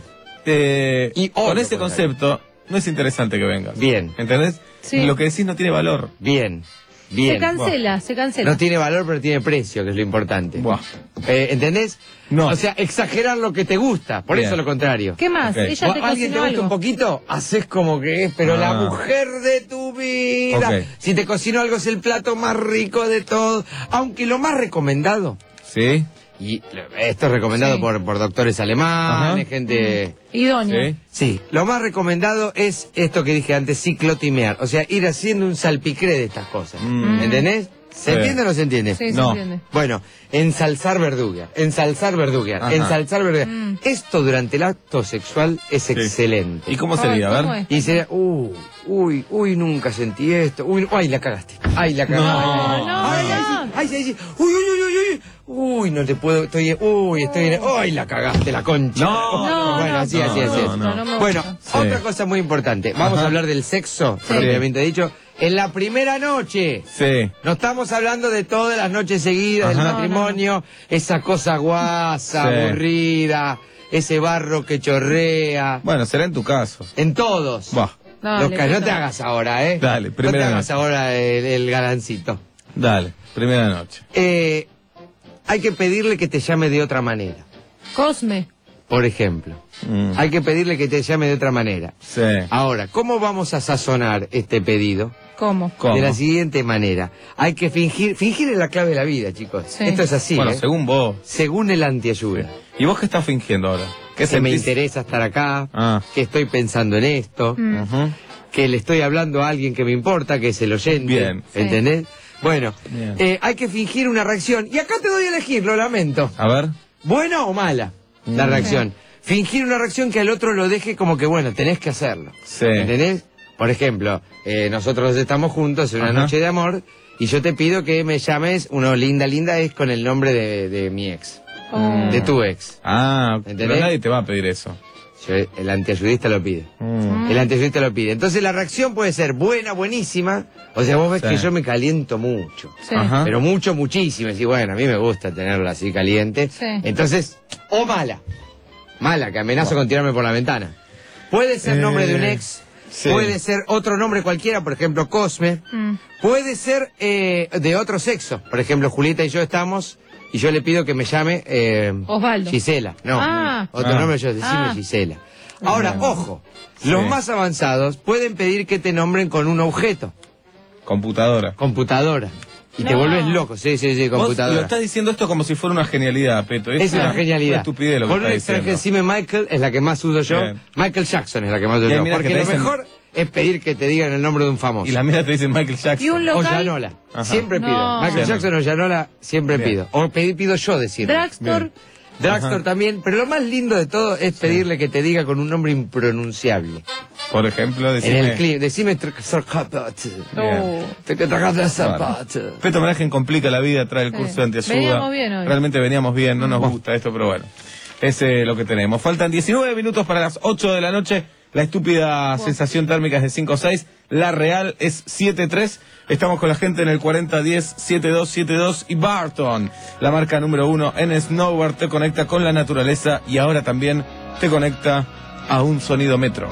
Eh, Y o con lo ese contrario. concepto, no es interesante que vengas. Bien. ¿Entendés? Sí. Lo que decís no tiene valor. Bien, bien. Se cancela, se cancela. No tiene valor, pero tiene precio, que es lo importante. Buah. Eh, ¿Entendés? No. O sea, exagerar lo que te gusta, por Bien. eso lo contrario. ¿Qué más? Ok. Ella O te alguien te cocinó gusta algo. un poquito, haces como que es, pero la Ah. mujer de tu vida. Ok. Si te cocinó algo es el plato más rico de todo. Aunque lo más recomendado, ¿Sí? y esto es recomendado Sí. por, por doctores alemanes, Ajá. gente... Idónea. ¿Sí? Sí, lo más recomendado es esto que dije antes, ciclotimear. O sea, ir haciendo un salpicré de estas cosas. Mm. ¿Entendés? ¿Se Sí. entiende o no se entiende? Sí, No. se entiende. Bueno, ensalzar verduga, ensalzar verduga, Ajá. ensalzar verduga. Mm. Esto durante el acto sexual es Sí. excelente. ¿Y cómo sería? Ay, A ¿cómo ver. es? Y sería, uh, uy, uy, nunca sentí esto. Uy, ay, la cagaste. Ay, la cagaste. No, ay, no, ay, ay, no. ay, ay, ay, uy, uy, uy, uy, uy. Uy, no te puedo, estoy, uy, estoy en, ay, la cagaste, la concha. No, No, bueno, no, así, no, así, no, así. no, no. No me Bueno, gusta. otra Sí. cosa muy importante. Vamos Ajá. a hablar del sexo, Sí. propiamente dicho. En la primera noche. Sí. No estamos hablando de todas las noches seguidas del Ajá. matrimonio, esa cosa guasa, Sí. aburrida, ese barro que chorrea, Bueno, será en tu caso. en todos. Bah. Los Dale, ca- no Beto. te hagas ahora, ¿eh? Dale, no te primera hagas noche. ahora el, el galancito. Dale, primera noche. Eh, hay que pedirle que te llame de otra manera, Cosme. por ejemplo. Mm. Hay que pedirle que te llame de otra manera. Sí. Ahora, ¿cómo vamos a sazonar este pedido? ¿Cómo? ¿Cómo? De la siguiente manera. Hay que fingir, fingir es la clave de la vida, chicos. Sí. Esto es así, Bueno, ¿eh? según vos. Según el antiayuda. ¿Y vos qué estás fingiendo ahora? ¿Qué Que me sentís? interesa estar acá, Ah. que estoy pensando en esto, Mm. Ujú. que le estoy hablando a alguien que me importa, que es el oyente. Bien. Sí. ¿Entendés? Bueno, Bien. eh, hay que fingir una reacción. Y acá te doy a elegir, lo lamento. A ver. ¿Buena o mala la Mm. reacción? Fingir una reacción que al otro lo deje como que, bueno, tenés que hacerlo. Sí. ¿Entendés? Por ejemplo, eh, nosotros estamos juntos en una Ajá. noche de amor y yo te pido que me llames, uno linda, linda es con el nombre de, de mi ex, Oh. de tu ex. Ah, pero ¿Entendés? nadie te va a pedir eso. Yo- el antiayudista lo pide. Mm. El antiayudista lo pide. Entonces la reacción puede ser buena, buenísima. O sea, vos ves Sí. que yo me caliento mucho. Sí. Ajá. Pero mucho, muchísimo. Y decís, bueno, a mí me gusta tenerlo así caliente. Sí. Entonces, o mala. Mala, que amenazo con tirarme por la ventana. Puede ser nombre de un Eh, ex. sí. Puede ser otro nombre cualquiera, por ejemplo, Cosme. Mm. Puede ser eh, de otro sexo. Por ejemplo, Julieta y yo estamos y yo le pido que me llame eh, Osvaldo. Gisela. No, Ah. otro Ah. nombre yo, decime Ah. Gisela. Ahora, Bien. ojo, Sí. los más avanzados pueden pedir que te nombren con un objeto, Computadora. computadora. Y te No. vuelves loco, sí, sí, sí, Vos lo computadora. estás diciendo esto como si fuera una genialidad, Peto. Es una genialidad. estupidez lo que Con un estás extranjero, diciendo. decime Michael, es la que más uso yo. Bien. Michael Jackson es la que más uso Y ahí yo. mira Porque que te lo dicen- mejor es pedir que te digan el nombre de un famoso. Y la mía te dice Michael Jackson. Y un O local. Yanola. Ajá. Siempre pido. No. Michael Sí. Jackson o Yanola, siempre Bien. pido. O pedí- pido yo decirlo. Drugstore. Drugstore Ajá. también. Pero lo más lindo de todo es pedirle que te diga con un nombre impronunciable. Por ejemplo, En decime... el clip, decime tr- zapato. Oh. Te que tragas de Bueno. zapato. Peto Menagen complica la vida, trae el Sí. curso de antiayuda. Veníamos bien hoy. Realmente veníamos bien, no nos gusta esto, pero bueno. Es eh, lo que tenemos. Faltan diecinueve minutos para las ocho de la noche. La estúpida sensación térmica es de cinco seis. La real es siete tres. Estamos con la gente en el cuarenta diez setenta y dos setenta y dos y Barton, la marca número uno en Snowboard, te conecta con la naturaleza y ahora también te conecta a un sonido metro.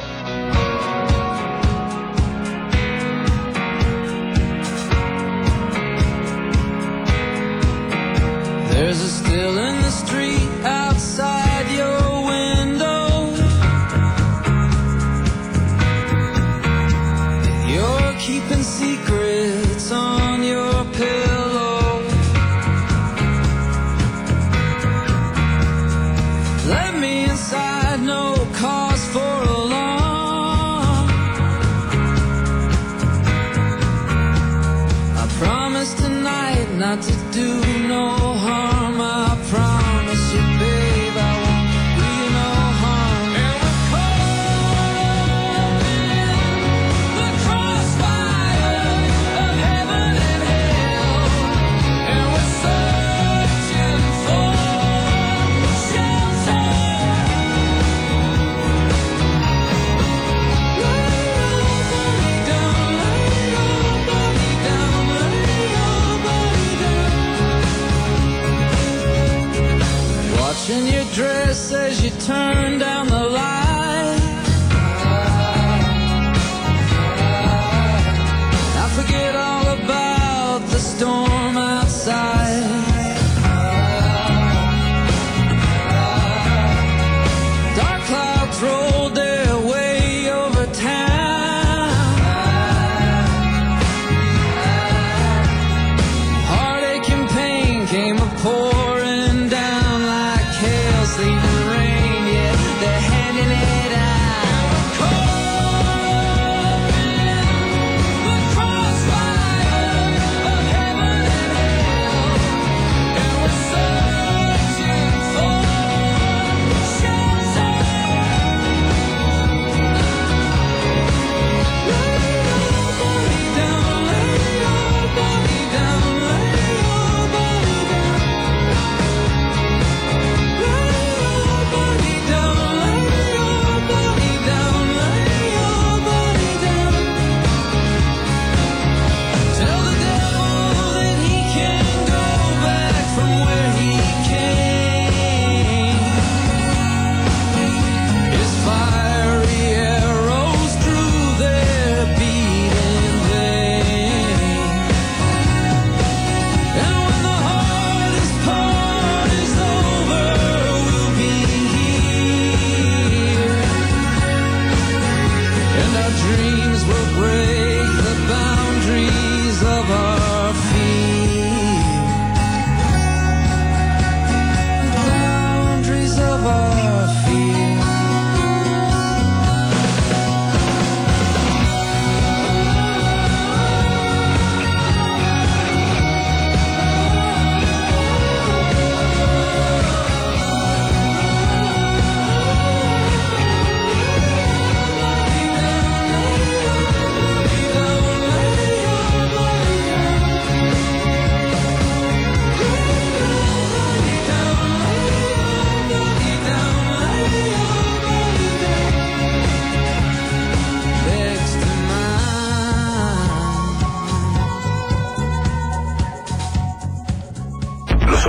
There's a still in the street outside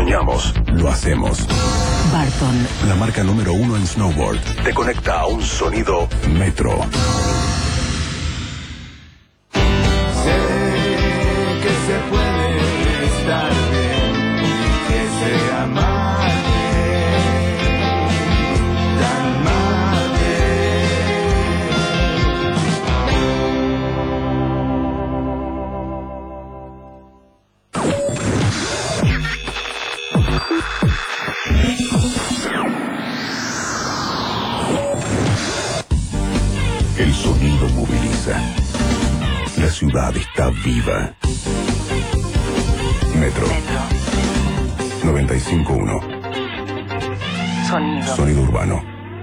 soñamos, lo hacemos. Barton. La marca número uno en snowboard te conecta a un sonido Metro. Sé que se puede estar bien y que se amar tan mate. El sonido moviliza. La ciudad está viva. Metro. noventa y cinco punto uno. Sonido. Sonido urbano.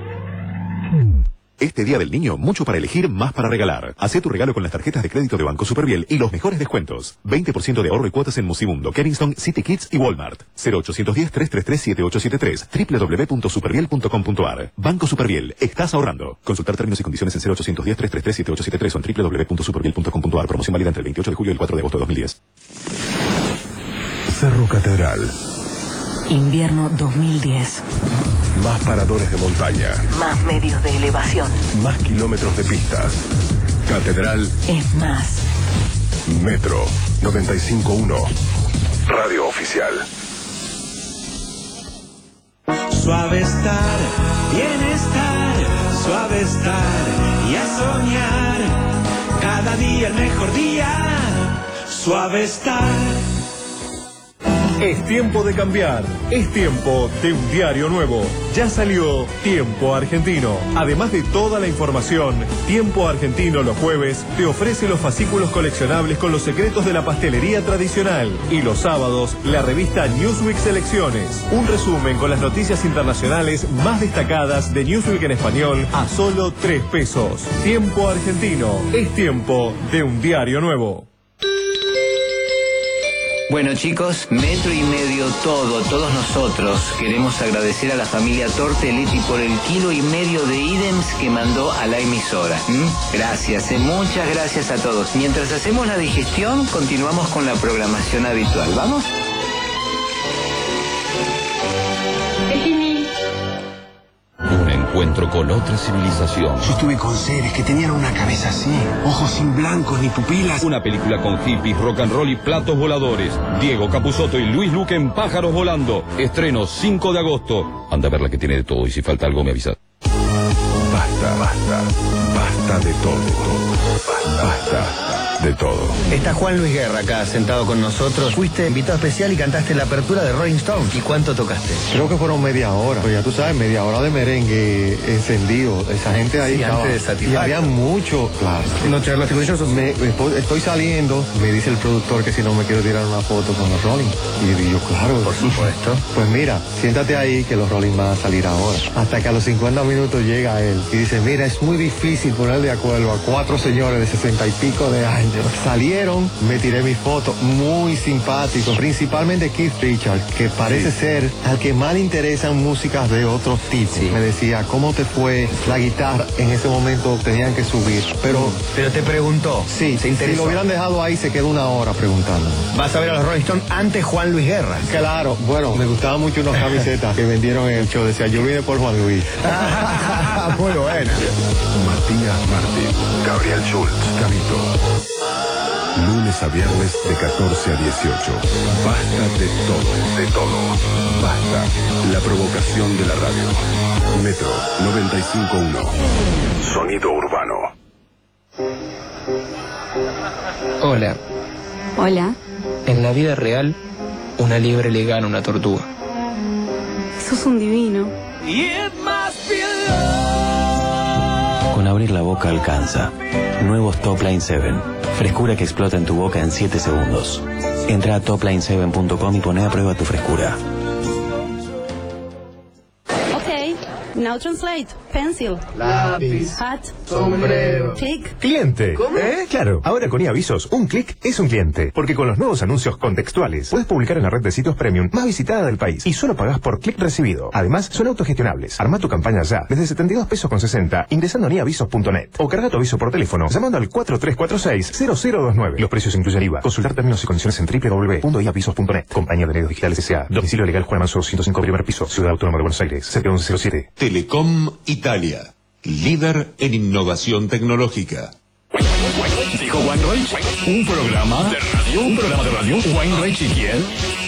Este Día del Niño, mucho para elegir, más para regalar. Hacé tu regalo con las tarjetas de crédito de Banco Superviel y los mejores descuentos. veinte por ciento de ahorro y cuotas en Musimundo, Kensington, City Kids y Walmart. cero ochocientos diez, trescientos treinta y tres, siete ocho siete tres. doble u doble u doble u punto superviel punto com punto a r. Banco Superviel. Estás ahorrando. Consultar términos y condiciones en cero ochocientos diez, trescientos treinta y tres, siete ocho siete tres o en doble u doble u doble u punto superviel punto com punto a r. Promoción válida entre el veintiocho de julio y el cuatro de agosto de dos mil diez. Cerro Catedral. Invierno dos mil diez. Más paradores de montaña. Más medios de elevación. Más kilómetros de pistas. Catedral. Es más. Metro noventa y cinco punto uno. Radio oficial. Suave estar, bienestar, suave estar y a soñar. Cada día el mejor día. Suave estar. Es tiempo de cambiar, es tiempo de un diario nuevo. Ya salió Tiempo Argentino. Además de toda la información, Tiempo Argentino los jueves te ofrece los fascículos coleccionables con los secretos de la pastelería tradicional. Y los sábados, la revista Newsweek Selecciones. Un resumen con las noticias internacionales más destacadas de Newsweek en español a solo tres pesos. Tiempo Argentino, es tiempo de un diario nuevo. Bueno chicos, metro y medio todo, todos nosotros queremos agradecer a la familia Tortelletti por el kilo y medio de ídems que mandó a la emisora. ¿Mm? Gracias, eh, muchas gracias a todos. Mientras hacemos la digestión, continuamos con la programación habitual. ¿Vamos? Un encuentro con otra civilización. Yo estuve con seres que tenían una cabeza así, ojos sin blancos ni pupilas. Una película con hippies, rock and roll y platos voladores. Diego Capusotto y Luis Luque en Pájaros Volando. Estreno cinco de agosto. Anda a ver la que tiene de todo y si falta algo me avisa. Basta, basta, basta de todo. Basta de todo. Está Juan Luis Guerra acá, sentado con nosotros. Fuiste invitado especial y cantaste la apertura de Rolling Stone. ¿Y cuánto tocaste? Creo que fueron media hora. Pero ya tú sabes, media hora de merengue encendido. Esa gente ahí Sí, estaba. antes de Satisfactory. Y había mucho, claro. No charlas y me, me- Estoy saliendo, me dice el productor que si no me quiero tirar una foto con los Rolling. Y digo, yo, claro. Por supuesto. Pues mira, siéntate ahí que los Rolling van a salir ahora. Hasta que a los cincuenta minutos llega él y dice, mira, es muy difícil poner de acuerdo a cuatro señores de sesenta y pico de años. Salieron, me tiré mi foto, muy simpático, principalmente Keith Richards, que parece ser al que más le interesan músicas de otros tipos. Me decía, ¿cómo te fue la guitarra? En ese momento tenían que subir, pero... Pero te preguntó. Sí, ¿Se si interesó? lo hubieran dejado ahí se quedó una hora preguntando. Vas a ver a los Rolling Stones antes Juan Luis Guerra. Claro, bueno, me gustaban mucho unas camisetas que vendieron en el show, decía, yo vine por Juan Luis. Muy buena. Matías Martín, Gabriel Schultz, Camito. Lunes a viernes de catorce a dieciocho. Basta de todo, de todo. Basta. La provocación de la radio. Metro noventa y cinco punto uno. Sonido urbano. Hola. Hola. En la vida real, una liebre le gana a una tortuga. Sos un divino. Con abrir la boca alcanza. Nuevos Top Line siete. Frescura que explota en tu boca en siete segundos. Entra a top line seven punto com y poné a prueba tu frescura. Ok, una Now translate. Pencil. Lápiz. Hat. Sombrero. Click. Cliente. ¿Cómo? ¿Eh? Claro, ahora con eAvisos, un clic es un cliente. Porque con los nuevos anuncios contextuales, puedes publicar en la red de sitios premium más visitada del país. Y solo pagás por clic recibido. Además, son autogestionables. Arma tu campaña ya, desde setenta y dos pesos con sesenta, ingresando en iavisos punto net. O carga tu aviso por teléfono, llamando al cuatro tres cuatro seis cero cero dos nueve. Los precios incluyen I V A. Consultar términos y condiciones en doble u doble u doble u punto iavisos punto net. Compañía de Medios Digitales S A. Domicilio legal Juan Manso, ciento cinco primer piso. Ciudad Autónoma de Buenos Aires. siete once cero siete. Telecom Italia. Líder en innovación tecnológica. Dijo Weinreich, un programa de radio, un programa de radio, Weinreich y quién?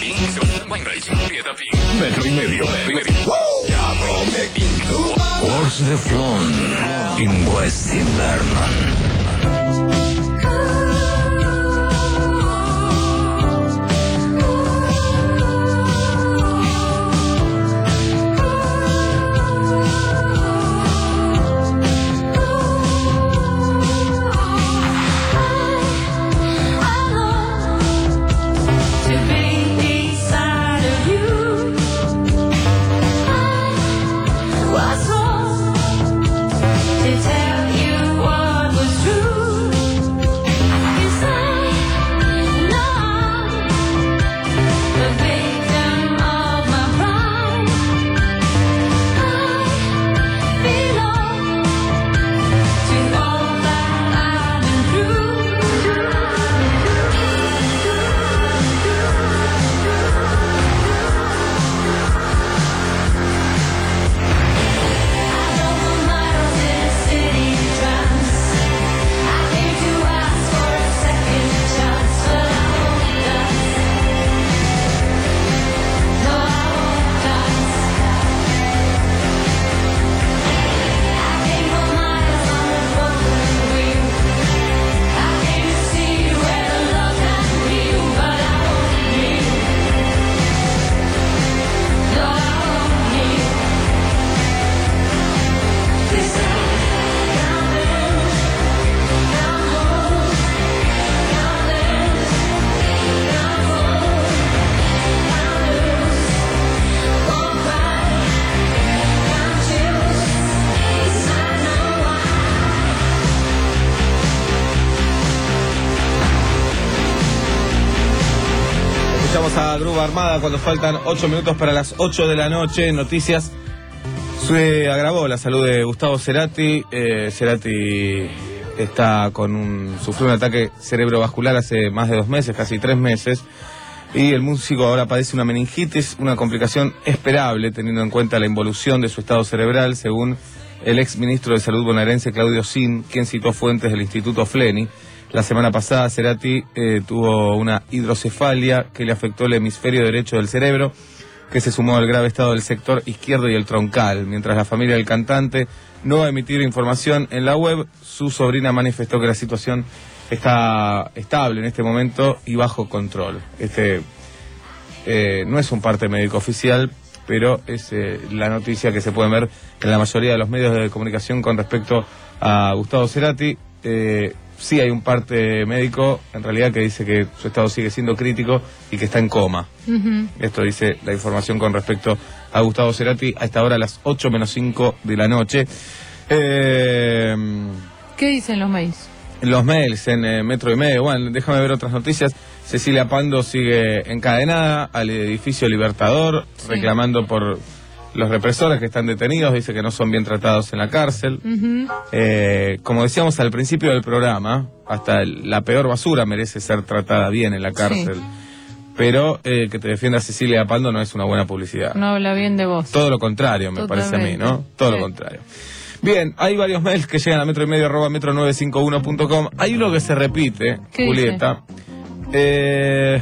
Metro y medio. What's the fun in West Invernon? A Druba Armada cuando faltan ocho minutos para las ocho de la noche. Noticias. Se agravó la salud de Gustavo Cerati. Eh, Cerati está con un sufrió un ataque cerebrovascular hace más de dos meses, casi tres meses. Y el músico ahora padece una meningitis, una complicación esperable teniendo en cuenta la involución de su estado cerebral, según el ex ministro de Salud bonaerense Claudio Sin, quien citó fuentes del Instituto Fleni. La semana pasada Cerati eh, tuvo una hidrocefalia que le afectó el hemisferio derecho del cerebro, que se sumó al grave estado del sector izquierdo y el troncal. Mientras la familia del cantante no va a emitir información en la web, su sobrina manifestó que la situación está estable en este momento y bajo control. Este eh, no es un parte médico oficial, pero es eh, la noticia que se puede ver en la mayoría de los medios de comunicación con respecto a Gustavo Cerati. Eh, sí hay un parte médico, en realidad, que dice que su estado sigue siendo crítico y que está en coma. Uh-huh. Esto dice la información con respecto a Gustavo Cerati a esta hora, a las ocho menos cinco de la noche. Eh, ¿Qué dicen los mails? Los mails en eh, Metro y Medio. Bueno, déjame ver otras noticias. Cecilia Pando sigue encadenada al edificio Libertador, sí, reclamando por los represores que están detenidos. Dice que no son bien tratados en la cárcel. Uh-huh. eh, como decíamos al principio del programa, hasta el, la peor basura merece ser tratada bien en la cárcel. Sí. Pero eh, que te defienda Cecilia Pando no es una buena publicidad. No habla bien de vos. Todo lo contrario, me Totalmente. parece a mí, ¿no? Todo sí. lo contrario. Bien, hay varios mails que llegan a metro y medio arroba metro nueve cinco uno punto com. Hay uno que se repite, Julieta. Eh,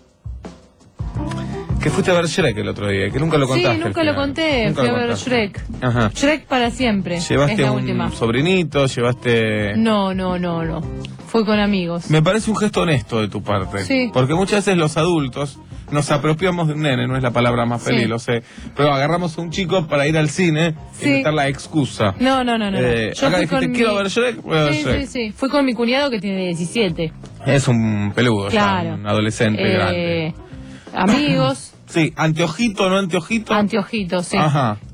que fuiste a ver Shrek el otro día, que nunca lo contaste. Sí, nunca lo conté, nunca fui lo a ver Shrek. Ajá. Shrek para siempre. ¿Llevaste es la un última. sobrinito? ¿Llevaste...? No, no, no, no. Fui con amigos. Me parece un gesto honesto de tu parte. Sí. Porque muchas veces los adultos nos apropiamos de un nene, no es la palabra más feliz, sí. lo sé. Pero agarramos a un chico para ir al cine sí. y meter la excusa. No, no, no, no. Eh, Yo acá fui dijiste, con quiero mi... ver Shrek, voy a ver sí, Shrek. Sí, sí, fui con mi cuñado que tiene diecisiete. Es un peludo, claro. ya, un adolescente eh, grande. Amigos. Sí, anteojito, no anteojito. Anteojito, sí. Ajá.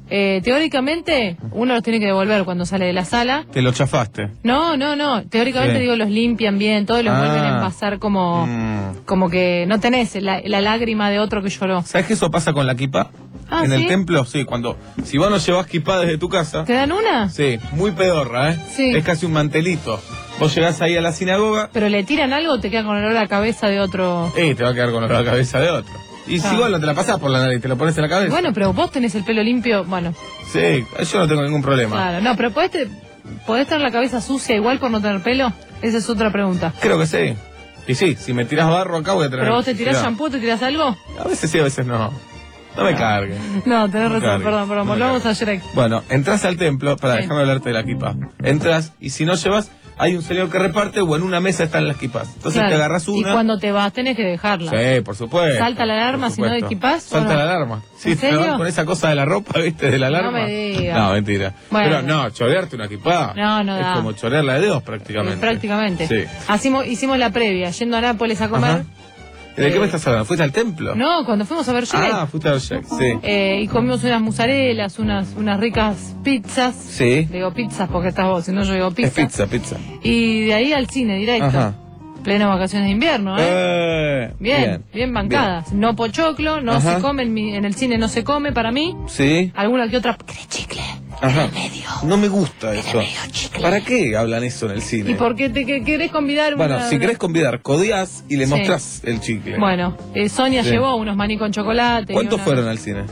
Eh, teóricamente, uno los tiene que devolver cuando sale de la sala. Te lo chafaste. No, no, no. Teóricamente, Sí. digo, los limpian bien, todos los Ah. vuelven a envasar como, Mm. como que no tenés la, la lágrima de otro que lloró. ¿Sabes que eso pasa con la kipá? Ah, en ¿sí? el templo, sí, cuando... Si vos no llevas kipá desde tu casa... ¿Te dan una? Sí, muy pedorra, ¿eh? Sí. Es casi un mantelito. Vos llegás ahí a la sinagoga... ¿Pero le tiran algo o te queda con olor a la cabeza de otro? Eh, te va a quedar con la cabeza de otro. Y si Ah. igual no te la pasás por la nariz, te lo pones en la cabeza. Bueno, pero vos tenés el pelo limpio, bueno, Sí, yo no tengo ningún problema. claro. No, pero ¿podés, te- ¿podés tener la cabeza sucia igual por no tener pelo? Esa es otra pregunta. Creo que sí. Y sí, si me tirás barro acá voy a tener... ¿Pero vos te tirás cuidado. shampoo, te tirás algo? A veces sí, a veces no. No me cargues. No, tenés No razón, cargue, perdón, perdón. no Volvamos a Shrek. Bueno, entras al templo, para Sí. dejarme hablarte de la kipá. Entras y si no llevas, hay un señor que reparte o en una mesa están las kipás. Entonces Claro. te agarras Y una. cuando te vas tenés que dejarla. Sí, por supuesto. ¿Salta la alarma por si no supuesto. equipás, o Salta no? la alarma. Sí, ¿En te van serio? con esa cosa de la ropa, ¿viste? De la alarma. me digas. No, mentira. Bueno. Pero no, chorearte una kipá. No, no Es da. como chorearla de Dios prácticamente. Prácticamente. Sí. Hacimos, hicimos la previa, yendo a Nápoles a comer. Ajá. ¿De Eh, qué me estás hablando? ¿Fuiste al templo? No, cuando fuimos a ver Shrek. Ah, fuiste al Shrek, sí. Eh, y comimos unas musarelas, unas, unas ricas pizzas. Sí. Digo pizzas porque estás vos, si no yo digo Es pizza. pizza, pizza. Y de ahí al cine directo. Ajá. Pleno vacaciones de invierno, ¿eh? Eh, bien, bien, bancadas. No pochoclo, no Ajá. se come, en, mi- en el cine no se come para mí. Sí. Alguna que otra de chicle. Ajá. No me gusta eso. ¿Para qué hablan eso en el cine? ¿Y por qué te que- querés convidar Bueno, una- si querés convidar, codiás y le Sí. mostrás el chicle. Bueno, eh, Sonia Sí. llevó unos maní con chocolate. y ¿Cuántos una- fueron al cine?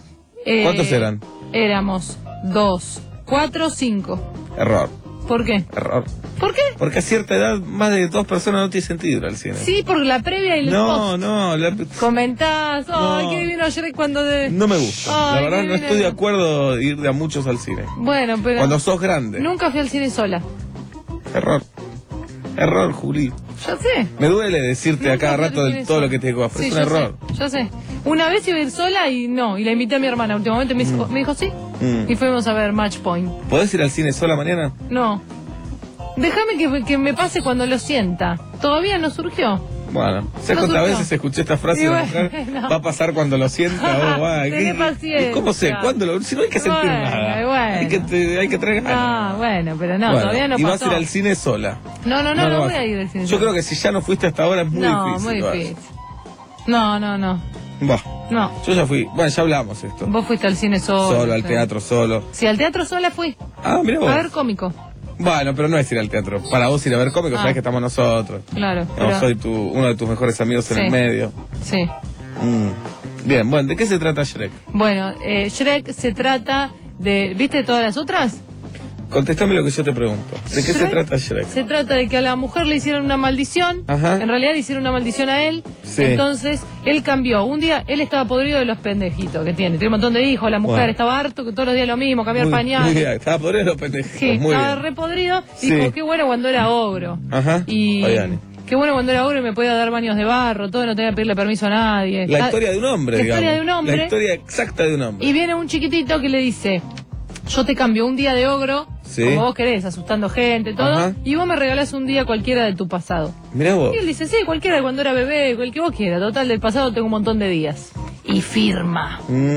Eh, ¿Cuántos eran? Éramos dos, cuatro, cinco. Error, ¿Por qué? error. ¿Por qué? Porque a cierta edad más de dos personas no tiene sentido ir al cine. Sí, por la previa y el No, post. no, la- Comentás, ay, No. qué vino ayer cuando de... no me gusta. Ay, la verdad qué no bien. estoy de acuerdo de ir de a muchos al cine. Bueno, pero... Cuando sos grande. Nunca fui al cine sola. Error. Error, Juli. Ya sé. Me duele decirte a Nunca cada fui al rato cine el- todo sola. lo que te digo, pero Sí, es un yo error. sé, yo sé. Una vez iba a ir sola y no, y la invité a mi hermana. Últimamente me dijo, me dijo sí. Mm. Y fuimos a ver Match Point. ¿Podés ir al cine sola mañana? No. Déjame que, que me pase cuando lo sienta. Todavía no surgió. Bueno, ¿sabes No cuántas surgió. veces escuché esta frase Y de bueno, mujer? Va a pasar cuando lo sienta. Oh, va, Tené ¿qué- paciencia. ¿Cómo sé? ¿Cuándo lo? Si no hay que sentir Bueno, nada. bueno. Hay que, te- hay que traer ganas. Ah, bueno, pero no, Bueno, todavía no y vas pasó. a ir al cine sola. No, no, no, no, lo voy vas a ir al cine Yo sola. creo que si ya no fuiste hasta ahora es muy no, difícil. muy vas. difícil. No, no, no. Buah, No. yo ya fui. Bueno, ya hablamos esto. Vos fuiste al cine solo. Solo, al sí. teatro solo. Sí, al teatro sola fui. Ah, mira vos. A ver cómico. Bueno, pero no es ir al teatro. Para vos ir a ver cómicos, Ah. sabés que estamos nosotros. Claro. No, pero- soy tu, uno de tus mejores amigos en Sí. el medio. Sí. Mm. Bien, bueno, ¿de qué se trata Shrek? Bueno, eh, Shrek se trata de... ¿Viste todas las otras? Contestame lo que yo te pregunto. ¿De qué se Shrek- trata Shrek? Se trata de que a la mujer le hicieron una maldición. Ajá. En realidad le hicieron una maldición a él. Sí. Entonces, él cambió. Un día, él estaba podrido de los pendejitos que tiene. Tiene un montón de hijos. La mujer Bueno. estaba harto, que todos los días lo mismo, cambiar Muy- pañales. Muy bien, estaba podrido los pendejos. Sí, muy estaba bien. re podrido. Sí. Dijo, qué bueno cuando era ogro. Ajá. Y Oigan. qué bueno cuando era ogro y me podía dar baños de barro, todo, no tenía que pedirle permiso a nadie. La Ah, historia de un hombre, La digamos. historia de un hombre. La historia exacta de un hombre. Y viene un chiquitito que le dice, yo te cambio un día de ogro, Sí. como vos querés, asustando gente, todo, Ajá. y vos me regalás un día cualquiera de tu pasado. Mirá vos. Y él dice, sí, cualquiera de cuando era bebé, el que vos quieras, total, del pasado tengo un montón de días. Y firma.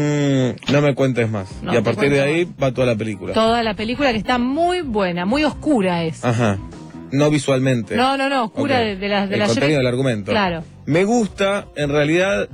Mm, no me cuentes más. No y a te partir de cuento ahí va toda la película. Toda la película que está muy buena, muy oscura es. Ajá. No visualmente. No, no, no, oscura Ok. de, de las de El la contenido Shrek. del argumento. Claro. Me gusta, en realidad,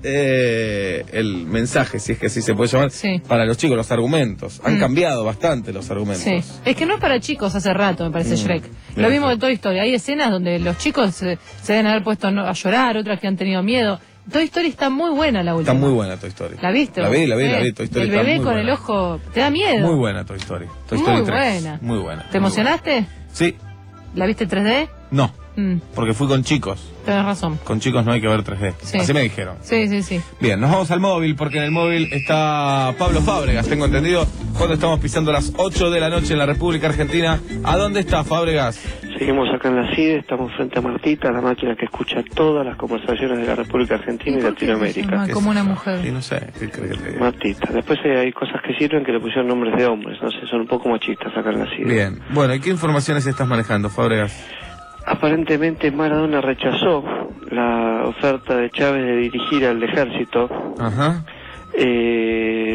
eh, el mensaje, si es que así se puede llamar, para los chicos, los argumentos. Han Mm. cambiado bastante los argumentos. Sí. Es que no es para chicos hace rato, me parece Mm. Shrek. Bien. Lo vimos de Toy Story. Hay escenas donde los chicos se, se deben haber puesto a llorar, otras que han tenido miedo. Toy Story está muy buena la última. Está muy buena Toy Story. ¿La viste? La vi, la vi, la Sí. vi. Toy Story El está bebé muy con buena. el ojo, te da miedo. Muy buena Toy Story. Toy Muy Story tres. buena. Muy buena. ¿Te emocionaste? Sí. ¿La viste tres D? No. Mm, Porque fui con chicos. tenés razón. Con chicos no hay que ver tres D. Sí. Así me dijeron. Sí, sí, sí. Bien, nos vamos al móvil porque en el móvil está Pablo Fábregas, tengo entendido, cuando estamos pisando las ocho de la noche en la República Argentina. ¿A dónde está Fábregas? Seguimos acá en la C I D E, estamos frente a Martita, la máquina que escucha todas las conversaciones de la República Argentina y, Latinoamérica. Ah, como una mujer. Y no sé, ¿qué crees que te diga? Martita. Después eh, hay cosas que sirven que le pusieron nombres de hombres, no sé, son un poco machistas acá en la C I D E. Bien, bueno, ¿y qué informaciones estás manejando, Fábregas? Aparentemente Maradona rechazó la oferta de Chávez de dirigir al ejército. Ajá. Eh,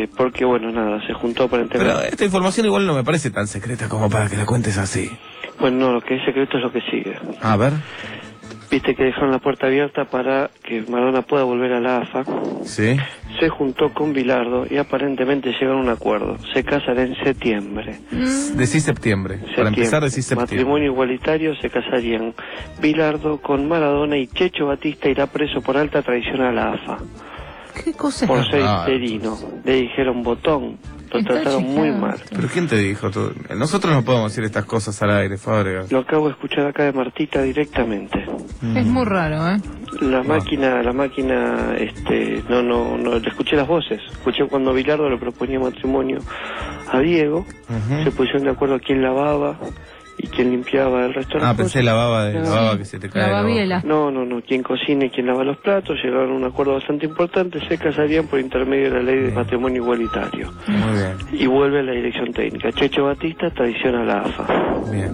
este, porque bueno, nada, se juntó aparentemente. Pero esta información igual no me parece tan secreta como para que la cuentes así. Bueno, no, lo que es secreto es lo que sigue. A ver. Viste que dejaron la puerta abierta para que Maradona pueda volver a la A F A. Sí. Se juntó con Bilardo y aparentemente llegaron a un acuerdo. Se casan en septiembre. Decís septiembre. Para empezar decís septiembre. Matrimonio igualitario, se casarían Bilardo con Maradona y Checho Batista irá preso por alta traición a la A F A. ¿Qué cosa? Por ser Ah. interino. Le dijeron botón. Lo Está trataron muy chequeado. mal. ¿Pero quién te dijo todo? Nosotros no podemos decir estas cosas al aire, Fábregas. Lo acabo de escuchar acá de Martita directamente. Es muy raro, ¿eh? La máquina, la máquina, este, no, no, no, le escuché las voces. Escuché cuando Bilardo le proponía matrimonio a Diego. Ujú. Se pusieron de acuerdo quién lavaba y quién limpiaba el resto de las Ah, pensé cosas. la baba, de, la No. baba que se te cae. La de boca. babiela. No, no, no, quién cocina y quién lava los platos. Llegaron a un acuerdo bastante importante. Se casarían por intermedio de la ley de matrimonio igualitario. Muy bien, Y vuelve a la dirección técnica. Checho Batista traiciona a la A F A. bien.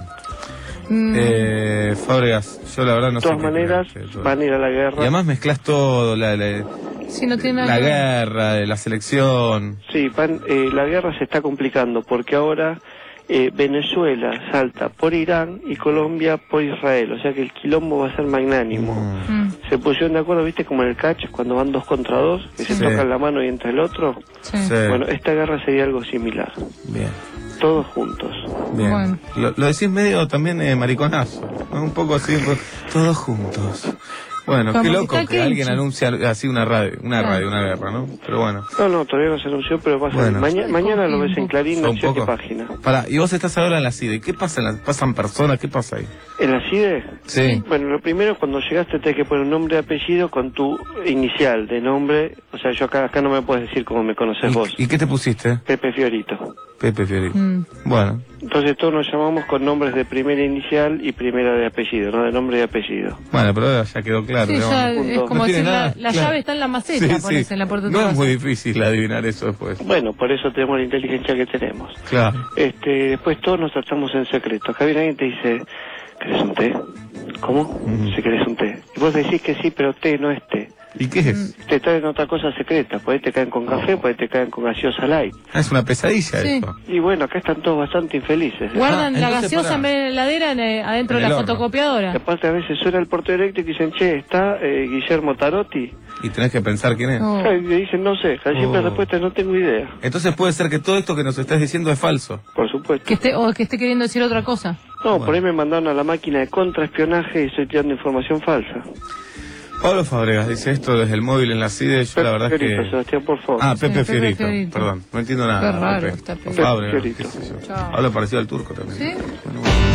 Mm, Eh, Fábregas, yo la verdad no De sé. todas qué maneras, creer de todo. van a ir a la Y guerra. además mezclas todo, la, la, si no tiene la nada que ver. guerra, la selección. Sí, van, eh, la guerra se está complicando porque ahora eh, Venezuela salta por Irán y Colombia por Israel. O sea que el quilombo va a ser magnánimo. Mm, Se pusieron de acuerdo, ¿viste? Como en el catch, cuando van dos contra dos, que se Sí. tocan la mano y entra el otro. sí. Sí. Bueno, esta guerra sería algo similar. Bien, Todos juntos. bien. Bueno. Lo, lo decís medio también eh, mariconazo, ¿no? Un poco así, pues, todos juntos. Bueno, Como qué que loco está que alguien Kenchi. anuncia así una radio, una Claro. radio, una guerra, ¿no? Pero bueno. No, no, todavía no se anunció, pero va a ser. Bueno. Maña- mañana lo ves en Clarín, ¿Un no sé qué poco? página. Pará, y vos estás ahora en la C I D E. ¿Qué pasa? En la- ¿Pasan personas? ¿Qué pasa ahí? ¿En la C I D E? Sí. Bueno, lo primero, cuando llegaste, tenés que poner un nombre y apellido con tu inicial de nombre. O sea, yo acá, acá no me puedes decir cómo me conoces vos. ¿Y qué te pusiste? Pepe Fiorito. Pepe Fiorito. Mm. Bueno, Entonces todos nos llamamos con nombres de primera inicial y primera de apellido, no de nombre y apellido. bueno, pero ahora ya quedó claro. Sí, digamos. ya es como No tiene decir, la, nada, la claro. llave está en la maceta, Sí, pones sí. en la puerta de tu No es casa. muy difícil adivinar eso después. Bueno, por eso tenemos la inteligencia que tenemos. Claro. Este, después todos nos tratamos en secreto. Acá viene alguien y te dice, ¿querés un té? ¿Cómo? Si querés un té. Y vos decís que sí, pero té no es té. ¿Y qué es? Te traen otra cosa secreta. Por ahí te caen con café, por ahí te caen con gaseosa light. Ah, es una pesadilla Sí. eso. Y bueno, acá están todos bastante infelices. Guardan Ah, la entonces, gaseosa pará. en vez de la heladera en, eh, adentro En de el la horno. Y fotocopiadora. aparte a veces suena el portero eléctrico y dicen, che, ¿está eh, Guillermo Tarotti? Y tenés que pensar quién es. No. Y le dicen, no sé. Casi siempre Oh. la respuesta es, no tengo idea. Entonces puede ser que todo esto que nos estás diciendo es falso. Por supuesto. Que esté, o que esté queriendo decir otra cosa. No, Bueno. por ahí me mandaron a la máquina de contraespionaje y estoy tirando información falsa. Pablo Fábregas dice esto desde el móvil en la C I D E. Yo la verdad es Fiorito, que... Sebastián, por favor. Ah, Pepe Sí, Pepe Fiorito. Fiorito. Perdón, no entiendo nada. Qué raro Pepe. está Pepe. Fábregas, Fiorito. qué sé yo. Chao. Habla parecido al turco también. ¿Sí? Bueno,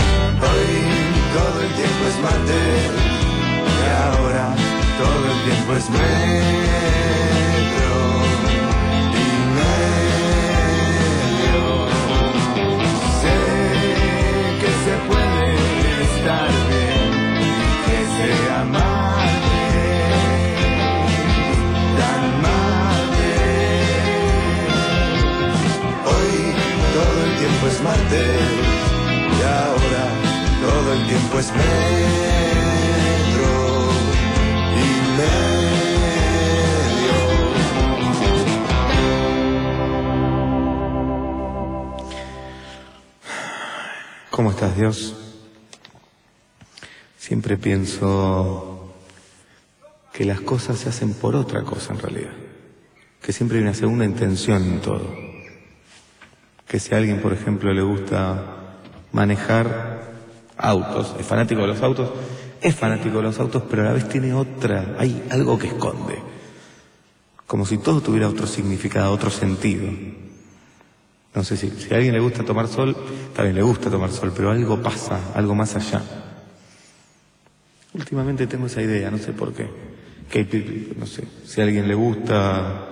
Hoy todo el tiempo es martes y ahora todo el tiempo es metro y medio. Sé que se puede estar bien, que sea martes, tan martes. Hoy todo el tiempo es martes y ahora todo el tiempo es metro y medio. ¿Cómo estás, Dios? Siempre pienso que las cosas se hacen por otra cosa en realidad. Que siempre hay una segunda intención en todo. Que si a alguien, por ejemplo, le gusta manejar autos, es fanático de los autos, es fanático de los autos, pero a la vez tiene otra, hay algo que esconde. Como si todo tuviera otro significado, otro sentido. No sé si, si a alguien le gusta tomar sol, también le gusta tomar sol, pero algo pasa, algo más allá. Últimamente tengo esa idea, no sé por qué. Que, no sé, si a alguien le gusta...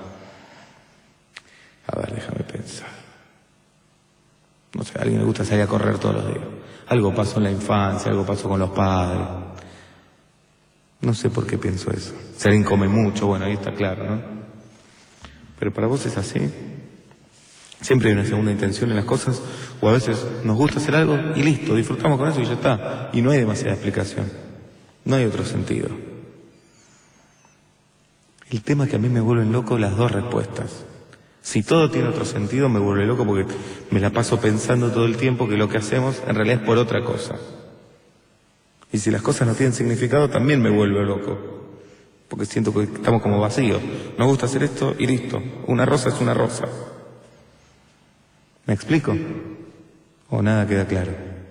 A ver, déjame pensar. No sé, a alguien le gusta salir a correr todos los días. Algo pasó en la infancia, algo pasó con los padres. No sé por qué pienso eso. Si alguien come mucho, bueno, ahí está claro, ¿no? Pero para vos es así. Siempre hay una segunda intención en las cosas, o a veces nos gusta hacer algo y listo, disfrutamos con eso y ya está. Y no hay demasiada explicación. No hay otro sentido. El tema es que a mí me vuelven loco las dos respuestas. Si todo tiene otro sentido, me vuelve loco porque me la paso pensando todo el tiempo que lo que hacemos en realidad es por otra cosa. Y si las cosas no tienen significado, también me vuelve loco. Porque siento que estamos como vacíos. Nos gusta hacer esto y listo. Una rosa es una rosa. ¿Me explico? ¿O nada queda claro?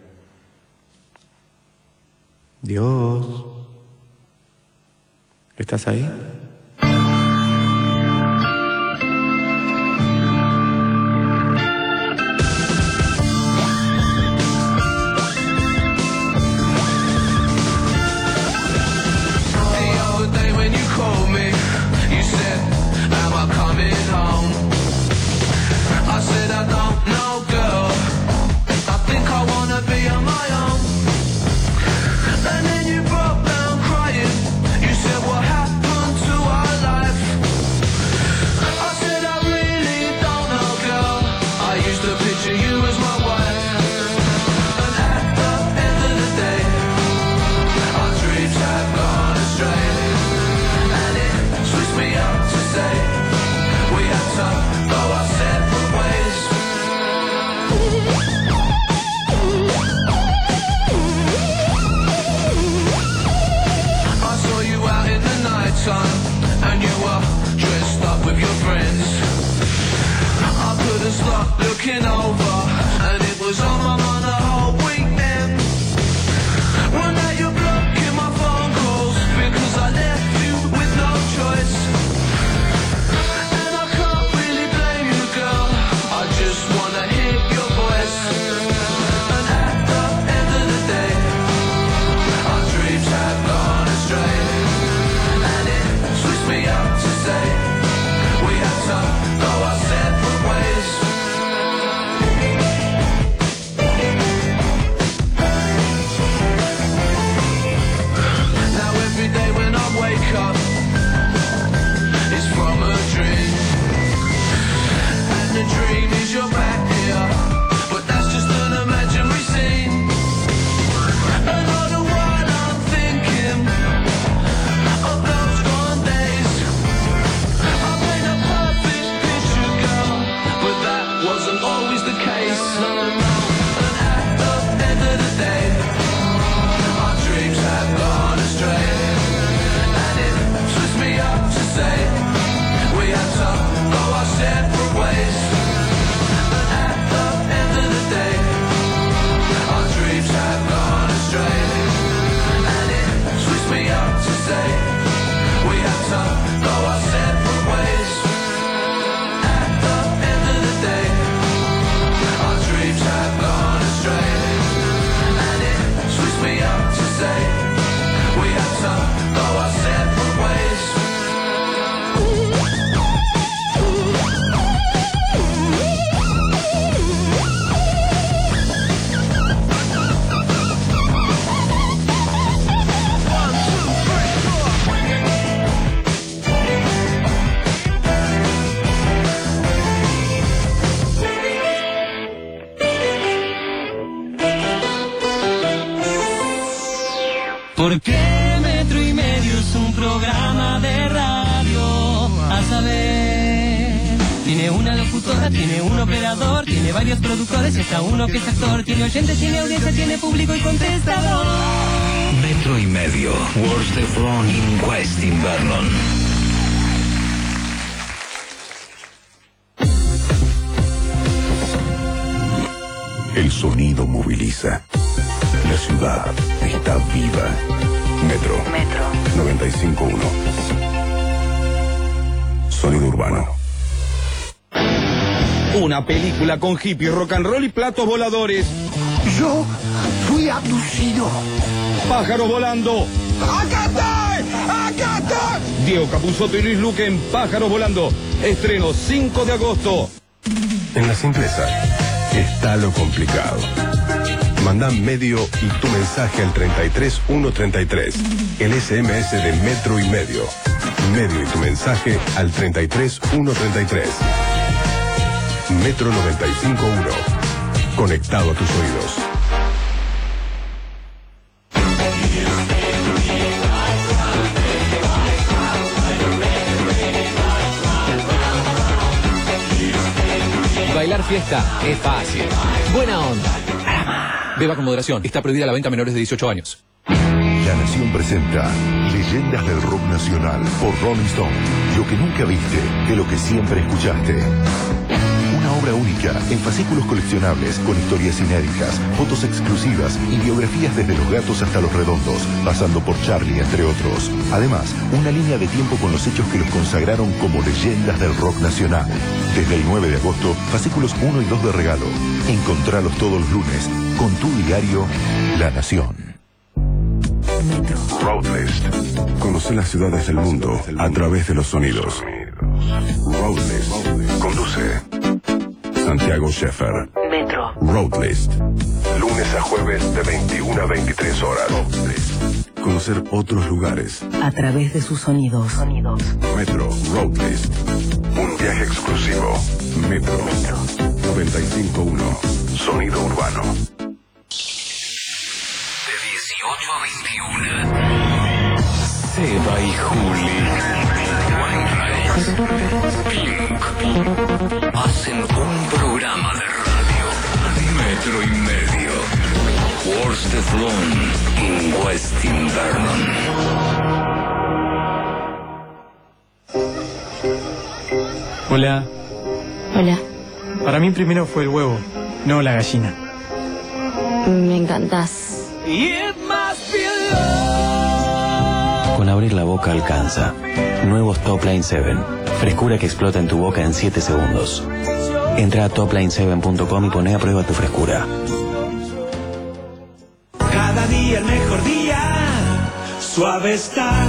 Dios, ¿estás ahí? Looking over, and it was on my mind the whole weekend. One night you're blocking my phone calls because I left you with no choice. And I can't really blame you, girl. I just wanna hear your voice. And at the end of the day, our dreams have gone astray. And it sweeps me up to say we had to go our separate ways. Wake up, it's from a dream, and the dream is you're back here, but that's just an imaginary scene. And all the while I'm thinking of those gone days. I paint a perfect picture, girl, but that wasn't always the case. No, no. And at the end of the day, our dreams have gone astray. Say we had to go our separate ways. But at the end of the day, our dreams have gone astray. And it sweeps me up to say we had to go our separate ways. At the end of the day, our dreams have gone astray. And it sweeps me up to say we had to go our separate ways. Porque Metro y Medio es un programa de radio, a saber. Tiene una locutora, tiene un operador, tiene varios productores, está uno que es actor, tiene oyentes, tiene audiencia, tiene público y contestador. Metro y Medio, Wars the Front in West Invernon. El sonido moviliza. La ciudad está viva. Metro. Metro. noventa y cinco punto uno. Sonido urbano. Una película con hippie, rock and roll y platos voladores. Yo fui abducido. Pájaros volando. ¡Acá estoy! ¡Acá estoy! Diego Capusotto y Luis Luque en Pájaros volando. Estreno cinco de agosto. En la simpleza está lo complicado. Mandá medio y tu mensaje al treinta y tres uno treinta y tres. El S M S de Metro y Medio. Medio y tu mensaje al treinta y tres uno treinta y tres. Metro noventa y cinco punto uno. Conectado a tus oídos. fiesta es fácil. Buena onda. Beba con moderación. Está prohibida la venta a menores de dieciocho años. La Nación presenta Leyendas del Rock Nacional por Rolling Stone. Lo que nunca viste, de lo que siempre escuchaste. Una obra única en fascículos coleccionables con historias inéditas, fotos exclusivas y biografías desde los Gatos hasta los Redondos, pasando por Charlie, entre otros. Además, una línea de tiempo con los hechos que los consagraron como leyendas del rock nacional. Desde el nueve de agosto, fascículos uno y dos de regalo. Encontralos todos los lunes con tu diario La Nación. Roadlist. Conoce las ciudades del mundo a través de los sonidos. Roadlist. Conduce Santiago Sheffer. Metro. Roadlist. Lunes a jueves de veintiuna a veintitrés horas. Roadlist. Conocer otros lugares. A través de sus sonidos. Sonidos. Metro. Roadlist. Un viaje exclusivo. Metro. Metro. noventa y cinco punto uno. Sonido urbano. De dieciocho a veintiuna. Seba y Juli. Pink. Hacen un programa de radio. Metro y medio. Worsteflon in West Invernon. Hola. Hola, Para mí primero fue el huevo, no la gallina. me encantás. Con abrir la boca alcanza. Nuevos Top Line siete. Frescura que explota en tu boca en siete segundos. Entra a top line seven punto com y poné a prueba tu frescura. Cada día el mejor día. Suave estar.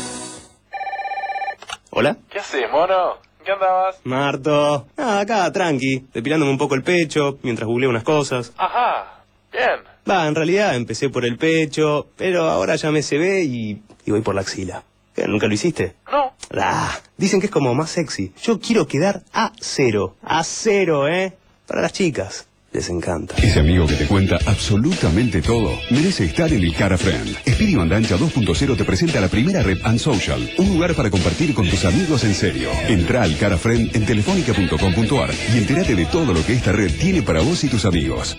¿Hola? ¿Qué haces, mono? ¿Qué andabas? Marto. Ah, acá, tranqui. Depilándome un poco el pecho mientras googleo unas cosas. Ajá, bien. Va, en realidad empecé por el pecho, pero ahora ya me se ve y, y voy por la axila. ¿Qué, ¿Nunca lo hiciste? No. Ah, dicen que es como más sexy. Yo quiero quedar a cero. A cero, ¿eh? Para las chicas. Les encanta. Ese amigo que te cuenta absolutamente todo merece estar en el Cara Friend. Espíritu Andancha dos punto cero te presenta la primera red Unsocial, un lugar para compartir con tus amigos en serio. Entra al Cara Friend en telefónica punto com punto ar y entérate de todo lo que esta red tiene para vos y tus amigos.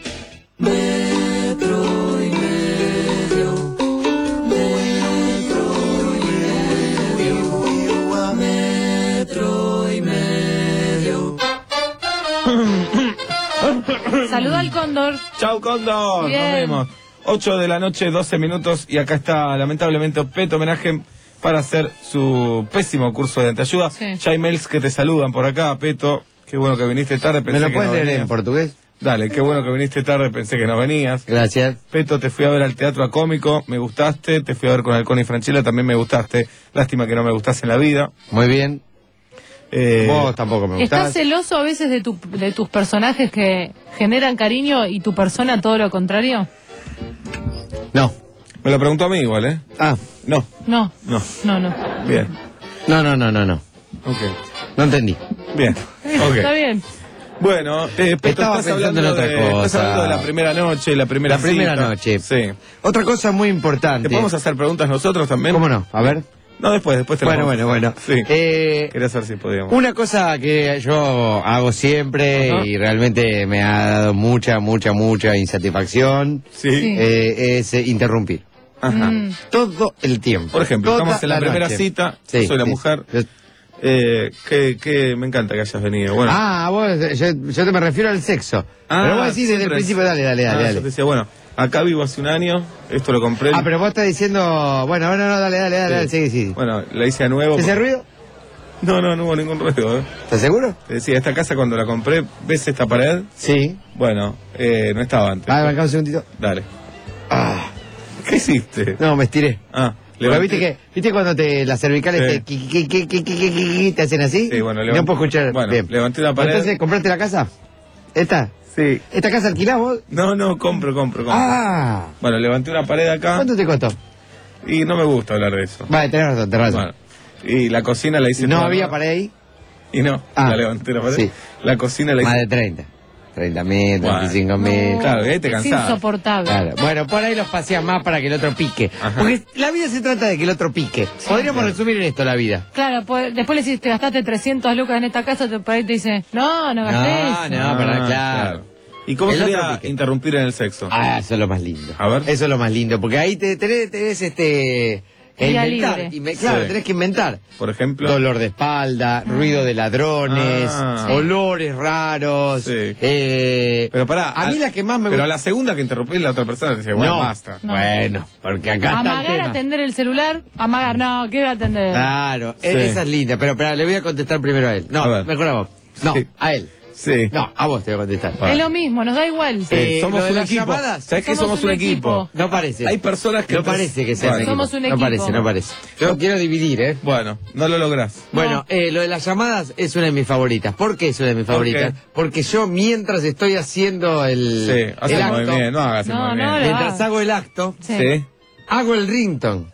Metro y medio. Metro y medio. Metro y medio. Saluda al cóndor. Chau, cóndor. Bien. Nos vemos. ocho de la noche, doce minutos. Y acá está, lamentablemente, Peto Homenaje para hacer su pésimo curso de anteayuda. Sí. Ya hay mails que te saludan por acá, Peto. Qué bueno que viniste tarde. Pensé ¿Me lo que puedes no leer venías. en portugués? Dale, qué bueno que viniste tarde. Pensé que no venías. Gracias. Peto, te fui a ver al Teatro a Cómico. Me gustaste. Te fui a ver con Halcón y Franchella. También me gustaste. Lástima que no me gustase en la vida. Muy bien. Eh, Vos tampoco me ¿Estás gustás. celoso a veces de, tu, de tus personajes que generan cariño y tu persona todo lo contrario? No. Me lo preguntó a mí igual, ¿eh? Ah. No. No, No. no, no. Bien. No, no, no, no, no. Ok. No entendí. Bien. Ok. Está bien. Bueno, eh, Peto, Estaba estás pensando hablando, en otra de, cosa. estás hablando de la primera noche, la primera La primera cita. noche. Sí. Otra cosa muy importante. ¿Te podemos hacer preguntas nosotros también? ¿Cómo no? A ver. No, después, después te Bueno, lo bueno, bueno. Sí. Eh, Quería saber si podíamos. Una cosa que yo hago siempre Ajá. y realmente me ha dado mucha, mucha, mucha insatisfacción Sí. eh, es eh, interrumpir. Ajá. Mm. Todo el tiempo. Por ejemplo, Toda estamos en la, primera noche. cita, Sí, yo soy la sí. mujer. Yo- Eh, que, que me encanta que hayas venido. Bueno. Ah, vos, yo, yo te me refiero al sexo. Ah, pero vos decís desde el siempre- principio, dale, dale, dale. Ah, dale. Yo te decía, bueno, acá vivo hace un año, esto lo compré. Ah, pero vos estás diciendo, bueno, bueno, no, dale, dale, dale, Sí. dale, sigue, sigue. Bueno, la hice a nuevo. ¿Ese porque- ruido? No, no, no hubo ningún ruido. ¿eh? ¿Estás seguro? Te decía, esta casa cuando la compré, ¿ves esta pared? Sí. Bueno, eh, no estaba antes. Ah, arrancá un segundito. Dale. Ah, ¿Qué hiciste? no, me estiré. Ah, Pero levanté- viste que, viste cuando te las cervicales Sí. te, qui- qui- qui- qui- qui- qui- qui- te hacen así. Sí, bueno, Y levanté- no puedo escuchar bueno, bien. levanté la pared. Entonces, ¿compraste la casa? ¿Esta? Sí. ¿Esta casa alquilás vos? No, no, compro, compro, compro. Ah. Bueno, levanté una pared acá ¿Cuánto te costó? y no me gusta hablar de eso. Vale, tenés razón, tenés razón. Bueno, y la cocina la hice ¿No toda había nueva. pared ahí? Y no, Ah, la levanté la pared. sí. La cocina la hice. Más de treinta. treinta metros, Bueno. veinticinco metros. Claro, y ahí te Es cansás. insoportable. Claro. Bueno, por ahí los paseas más para que el otro pique. Ajá. Porque la vida se trata de que el otro pique. Podríamos resumir en esto la vida. Claro, pues, después le decís, te gastaste trescientos lucas en esta casa, te, por ahí te dice, no, no gasté No, eso. no, para, Ah, claro. ¿Y cómo El otro sería pique. interrumpir en el sexo? Ah, eso es lo más lindo. A ver. Eso es lo más lindo, porque ahí te tenés, tenés este... el Día inventar. libre. Inve- claro, Sí. tenés que inventar. Por ejemplo. Dolor de espalda, ruido de ladrones, Ah. Sí. olores raros. Sí. eh, Pero pará. a mí al- la que más me Pero gusta... a la segunda que interrumpís, la otra persona te dice, bueno, No. basta. No. Bueno, porque acá está el Amagar, tema. atender el celular, amagar, no, quiero atender. Claro, Sí. e- esa es linda, pero, pero le voy a contestar primero a él. No, A ver. mejor a vos. No, Sí. a él. Sí. No, a vos te voy a contestar. Bueno. Es lo mismo, nos da igual. Sí, Eh, somos lo de un las equipo. llamadas, ¿Sabes qué? somos Somos un un equipo. equipo. No parece. Hay personas que... No parece que sea Bueno. un equipo. Somos un No equipo. parece, no parece. Yo quiero dividir, ¿eh? Bueno, no lo lográs. Bueno, eh, lo de las llamadas es una de mis favoritas. ¿Por qué es una de mis ¿Por favoritas? qué? Porque yo mientras estoy haciendo el, Sí, haz el el acto, movimiento, no hagas el No, no, movimiento. no. mientras hago el acto, Sí. Sí. hago el ringtone.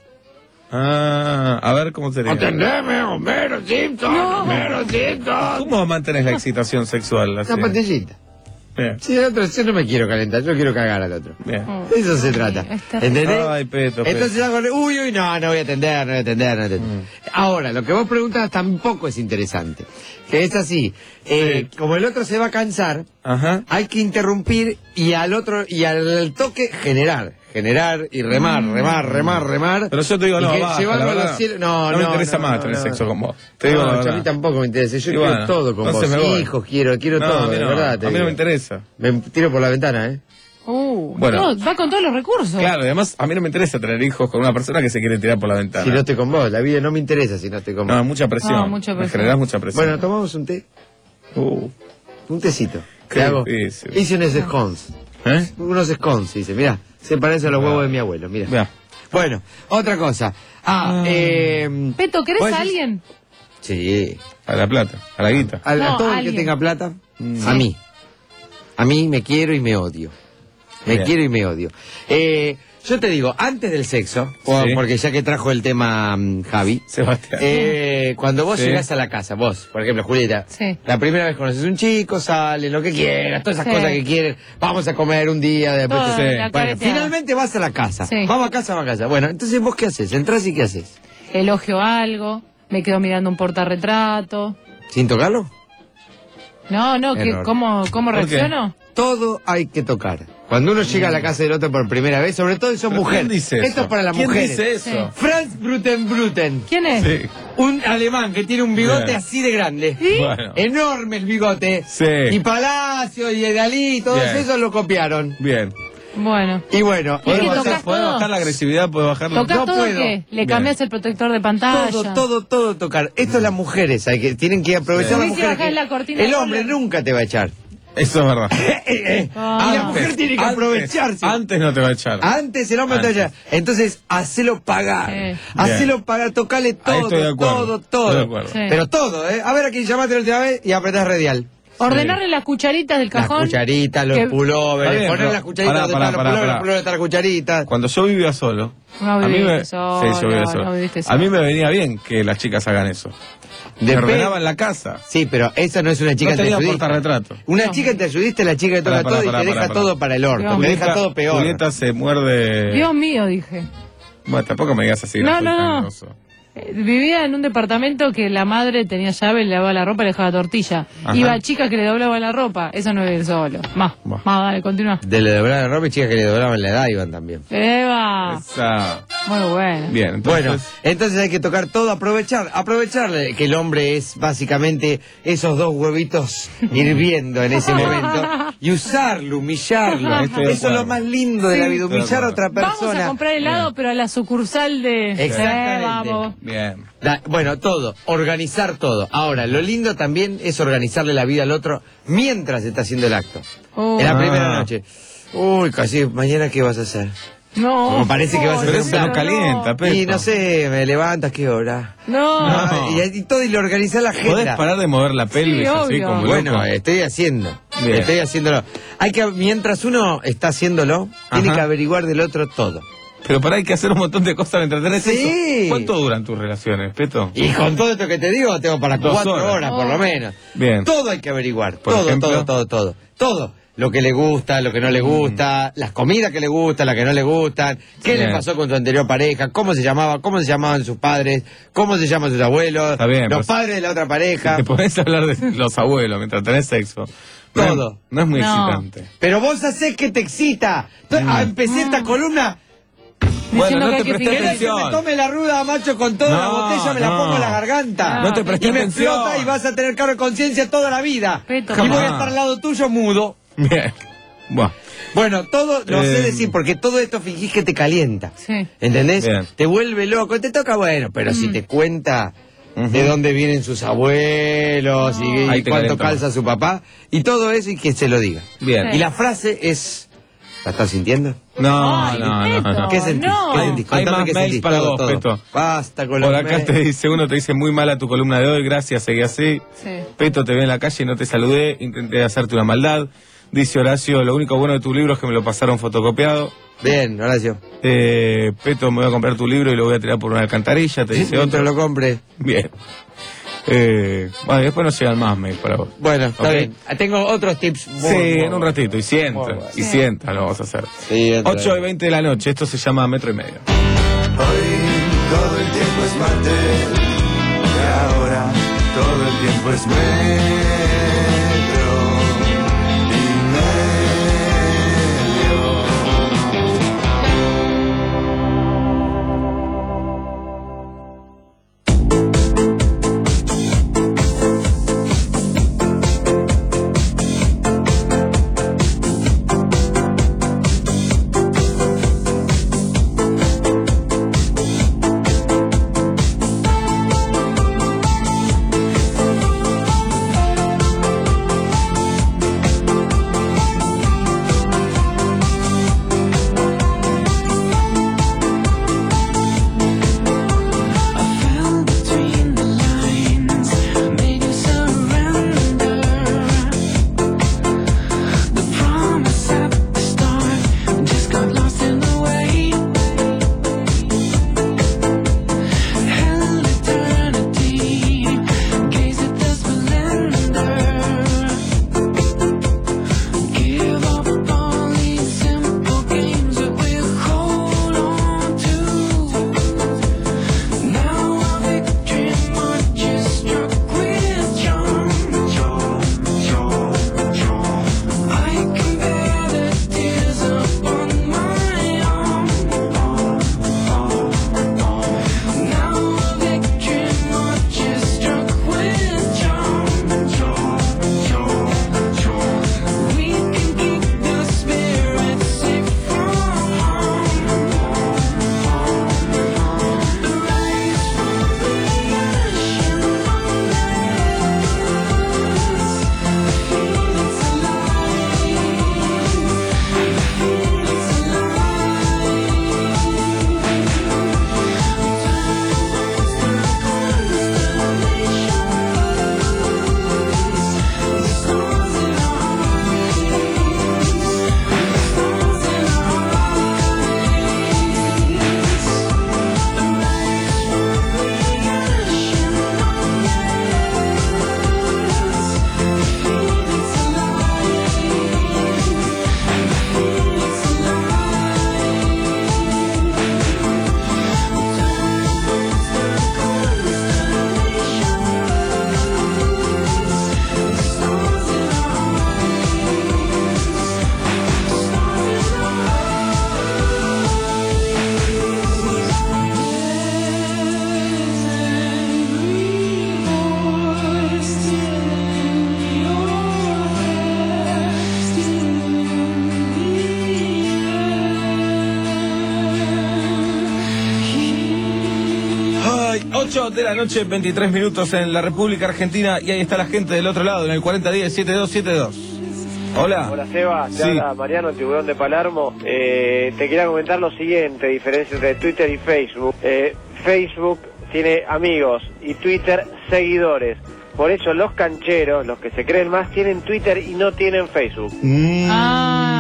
Ah, a ver cómo sería. Atendeme, Homero Simpson, Homero Simpson. ¿Cómo mantienes la excitación sexual? Así? Una pantallita. Bien, Sí, el otro, yo no me quiero calentar, yo quiero cagar al otro. bien. De eso se trata. es terrible. ¿Entendés? Ay, Peto, Peto. Entonces hago, uy, uy, no, no voy a atender, no voy a atender, no voy a atender. Ahora, lo que vos preguntas tampoco es interesante. Que es así, eh, como el otro se va a cansar, Ajá. hay que interrumpir y al otro, y al toque generar. Generar y remar, remar, remar, remar. Pero yo te digo, Y no, que basta, llevarlo la a los verdad, cielos- No, no no, me interesa no, más no, tener no. sexo con vos. Te digo No, la a mí verdad. tampoco me interesa. Yo Y quiero bueno, todo con entonces vos. me voy. Hijos quiero, quiero No, todo, a mí de no, verdad. te a mí no me digo. interesa. Me tiro por la ventana, ¿eh? Uh, Bueno. no, va con todos los recursos. Claro, además, a mí no me interesa tener hijos con una persona que se quiere tirar por la ventana. Si no estoy con vos, la vida no me interesa si no estoy con vos. No, mucha presión. No, mucha Me presión. generás mucha presión. Bueno, tomamos un té. Uh, Un tecito. Qué ¿Qué hago? difícil. Hice unos scones. ¿Eh? Unos scones, dice. Mirá, se parecen a los huevos de mi abuelo, mira. Vea. Bueno, otra cosa. Ah, eh... Peto, ¿querés ¿Vos a decís- alguien? Sí. A la plata, a la guita. A, a No, todo el alguien. que tenga plata, Mm. a mí. A mí me quiero y me odio. Me Bien. quiero y me odio. Eh, yo te digo, antes del sexo, o- Sí. porque ya que trajo el tema mm, Javi, Sebastián. eh, cuando vos Sí. llegás a la casa, vos, por ejemplo, Julieta, Sí. la primera vez conoces un chico, sale, lo que quieras, todas esas Sí. cosas que quieren, vamos a comer un día, después Todo, te- Sí. la Bueno, careteada. finalmente vas a la casa. Sí. Vamos a casa, vamos a casa. Bueno, entonces vos qué haces, entrás y qué haces. Elogio algo, me quedo mirando un portarretrato. ¿Sin tocarlo? No, no, que, Error. ¿cómo, cómo ¿Por qué? reacciono? Todo hay que tocar. Cuando uno llega a la casa del otro por primera vez, sobre todo si son ¿Pero mujeres. quién dice eso? Esto es para las ¿Quién mujeres. dice eso? Sí. Franz Brutenbruten. ¿Quién es? Sí. Un alemán que tiene un bigote Bien. así de grande. ¿Sí? Bueno. Enorme el bigote. Sí. Y Palacio y Dalí, todos Bien. esos lo copiaron. Bien. Bueno. Y bueno, ¿Y qué ¿Podemos, tocas hacer- podemos todo? bajar la agresividad? ¿Puedo bajarla? ¿Tocás No todo puedo. qué? ¿Le Bien. cambias el protector de pantalla? todo, todo, todo tocar. Esto es las mujeres, hay que, tienen que aprovechar Sí. las Sí, mujeres. bajás que- la cortina el de hombre color. nunca te va a echar. Eso es verdad. Ah. Y la mujer tiene que Antes- aprovecharse. Antes no te va a echar. Antes el hombre te Antes. va a echar. Entonces, hacelo pagar. Sí. Hacelo pagar, tocale Ahí todo, estoy de acuerdo. todo, Estoy todo. de acuerdo. Sí. Pero todo, ¿eh? A ver a quién llamaste la última vez y apretás radial. Ordenarle las cucharitas del Las cajón. cucharitas, los que- pullovers, Está bien, poner pero- las cucharitas pará, donde pará, están los pará, pullovers, pará. los pullovers están las cucharitas. Cuando yo vivía solo, No a mí me, viviste solo, sí, yo vivía no solo. viviste A solo. mí me venía bien que las chicas hagan eso. Me Depende- ordenaban la casa. Sí, pero esa no es una chica No te tenía ayudista. portarretrato. Una chica te ayudiste, la chica que toca Pará, pará, todo y pará, te pará, deja pará. todo para el orto, Dios te deja Julieta- todo peor. Julieta se muerde. Dios mío, dije. Bueno, tampoco me digas así. No, soy no, tan no. grosso. Eh, Vivía en un departamento que la madre tenía llave, le lavaba la ropa y le dejaba tortilla. Ajá. Iba chica que le doblaba la ropa. Eso no es vivir solo. Más, Buah. más, dale, continúa. De le doblar la ropa y chicas que le doblaban la edad iban también. Eva. Esa. Muy bueno. Bien, entonces. Bueno, entonces hay que tocar todo, aprovechar, aprovecharle que el hombre es básicamente esos dos huevitos hirviendo en ese momento y usarlo, humillarlo. Estoy de Eso es lo acuerdo. más lindo de la vida, Estoy de humillar a otra Vamos a persona. comprar helado, pero a la sucursal de... Exactamente. Eh, vamos. Bien. Da- bueno, todo, organizar todo. Ahora, lo lindo también es organizarle la vida al otro mientras está haciendo el acto. Oh. En la Ah. primera noche. Uy, casi, mañana qué vas a hacer. No. Como parece que vas a Pero hacer eso un plan. no calienta, Peto. Y no sé, me levantas, ¿qué hora? No. Ah, y, y todo y lo organizar la agenda. ¿Podés parar de mover la pelvis así obvio. como Bueno, loco? estoy haciendo. Bien. Estoy haciéndolo. Hay que, mientras uno está haciéndolo, tiene Ajá. que averiguar del otro todo. Pero para hay que hacer un montón de cosas para entretenerse. Sí. Eso. ¿Cuánto duran tus relaciones, Peto? Y con todo esto que te digo, tengo para Dos cuatro horas. horas, por lo menos. Bien. Todo hay que averiguar. Por Todo, ejemplo. todo, todo, todo. Todo. Lo que le gusta, lo que no le gusta, las comidas que le gustan, las que no le gustan, qué Bien. le pasó con su anterior pareja, cómo se llamaba, cómo se llamaban sus padres, cómo se llaman sus abuelos, Está bien, los pues, padres de la otra pareja. Te podés hablar de los abuelos mientras tenés sexo. No es- Todo. No es muy No. excitante. Pero vos hacés que te excita. Entonces, ah, empecé esta columna. Bueno, no que te hay que presté fingir. ¿Querés que me atención. tome la ruda, macho, con toda la No, botella? Me la no. pongo en la garganta. No te presté Y me atención. explota y vas a tener cargo de conciencia toda la vida. Peto. Y voy Jamás. a estar al lado tuyo mudo. Bien. Bueno. Bueno, todo, lo Eh. sé decir, porque todo esto fingís que te calienta. Sí. ¿Entendés? Bien. Te vuelve loco, te toca, bueno, pero si te cuenta de dónde vienen sus abuelos y, Ahí y te cuánto calenta calza su papá, y todo eso, y que se lo diga. Bien. Y la frase es... ¿La estás sintiendo? No, Ay, no, no, Peto, no. ¿Qué sentís? no. ¿Qué Hay, sentís? hay Contame más qué mails sentís, para todo, vos, todo. Peto. Basta con Por los acá mails. te dice uno, te dice muy mala tu columna de hoy, gracias, seguí así. Sí. Peto, te vi en la calle y no te saludé, intenté hacerte una maldad. Dice Horacio, lo único bueno de tu libro es que me lo pasaron fotocopiado. Bien, Horacio. Eh, Peto, me voy a comprar tu libro y lo voy a tirar por una alcantarilla, te dice Mientras otro. lo compre. Bien. Eh, bueno, después no llegan más mails para vos. Bueno, está Ok. bien. Tengo otros tips. muy, Sí, muy en un ratito, y sienta, Muy bueno. y sienta lo vamos a hacer. Sí, entra. ocho y veinte de la noche, esto se llama Metro y Medio. Hoy todo el tiempo es martes y ahora todo el tiempo es metro y medio. ocho de la noche, veintitrés minutos en la República Argentina, y ahí está la gente del otro lado, en el cuarenta diez, setenta y dos setenta y dos. Hola. Hola Seba, te Sí. habla Mariano, el tiburón de Palermo. Eh, te quería comentar lo siguiente, diferencia entre Twitter y Facebook. Eh, Facebook tiene amigos y Twitter seguidores. Por eso los cancheros, los que se creen más, tienen Twitter y no tienen Facebook. Ah, no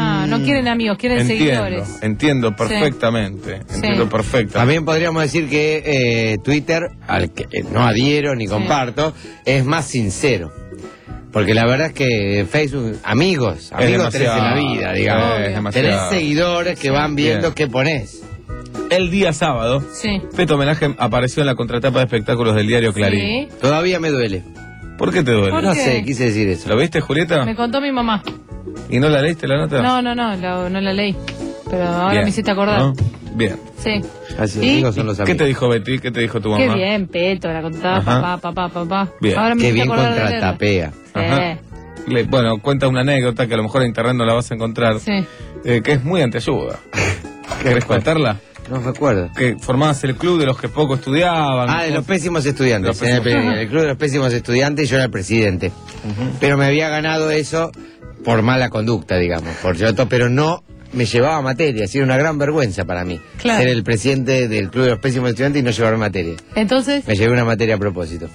quieren amigos, quieren entiendo, seguidores. Entiendo perfectamente. Sí. Entiendo Sí. perfecto. También podríamos decir que eh, Twitter, al que eh, no adhiero ni Sí. comparto, es más sincero. Porque la verdad es que Facebook, amigos, amigos tenés en la vida, digamos. Es demasiado. Tenés seguidores que van viendo Bien. qué ponés. El día sábado, Sí. Peto Homenaje apareció en la contratapa de espectáculos del diario Clarín. Sí. Todavía me duele. ¿Por qué te duele? ¿Por No qué? sé, quise decir eso. ¿Lo viste, Julieta? Me contó mi mamá. ¿Y no la leíste la nota? No, no, no, la- no la leí. Pero ahora Bien, me hiciste acordar. ¿no? Bien. Sí. Así, ¿Y? amigos son los ¿Qué amigos. te dijo Betty? ¿Qué te dijo tu mamá? Qué bien, Peto, la contaba Ajá. papá, papá, papá. Bien. Ahora me Qué hiciste bien acordar de leerla. contratapea. Ajá. Eh, Le- bueno, cuenta una anécdota que a lo mejor en internet no la vas a encontrar, sí. eh, que es muy anteayuda. ¿Querés contarla? No recuerdo. Que formabas el club de los que poco estudiaban. Ah, de los pésimos estudiantes. Los pésimos- En el, el club de los pésimos estudiantes yo era el presidente. Pero me había ganado eso por mala conducta, digamos. Por yo to- pero no me llevaba materias. Era una gran vergüenza para mí. Claro. Ser el presidente del club de los pésimos estudiantes y no llevar materia. Entonces, Me llevé una materia a propósito.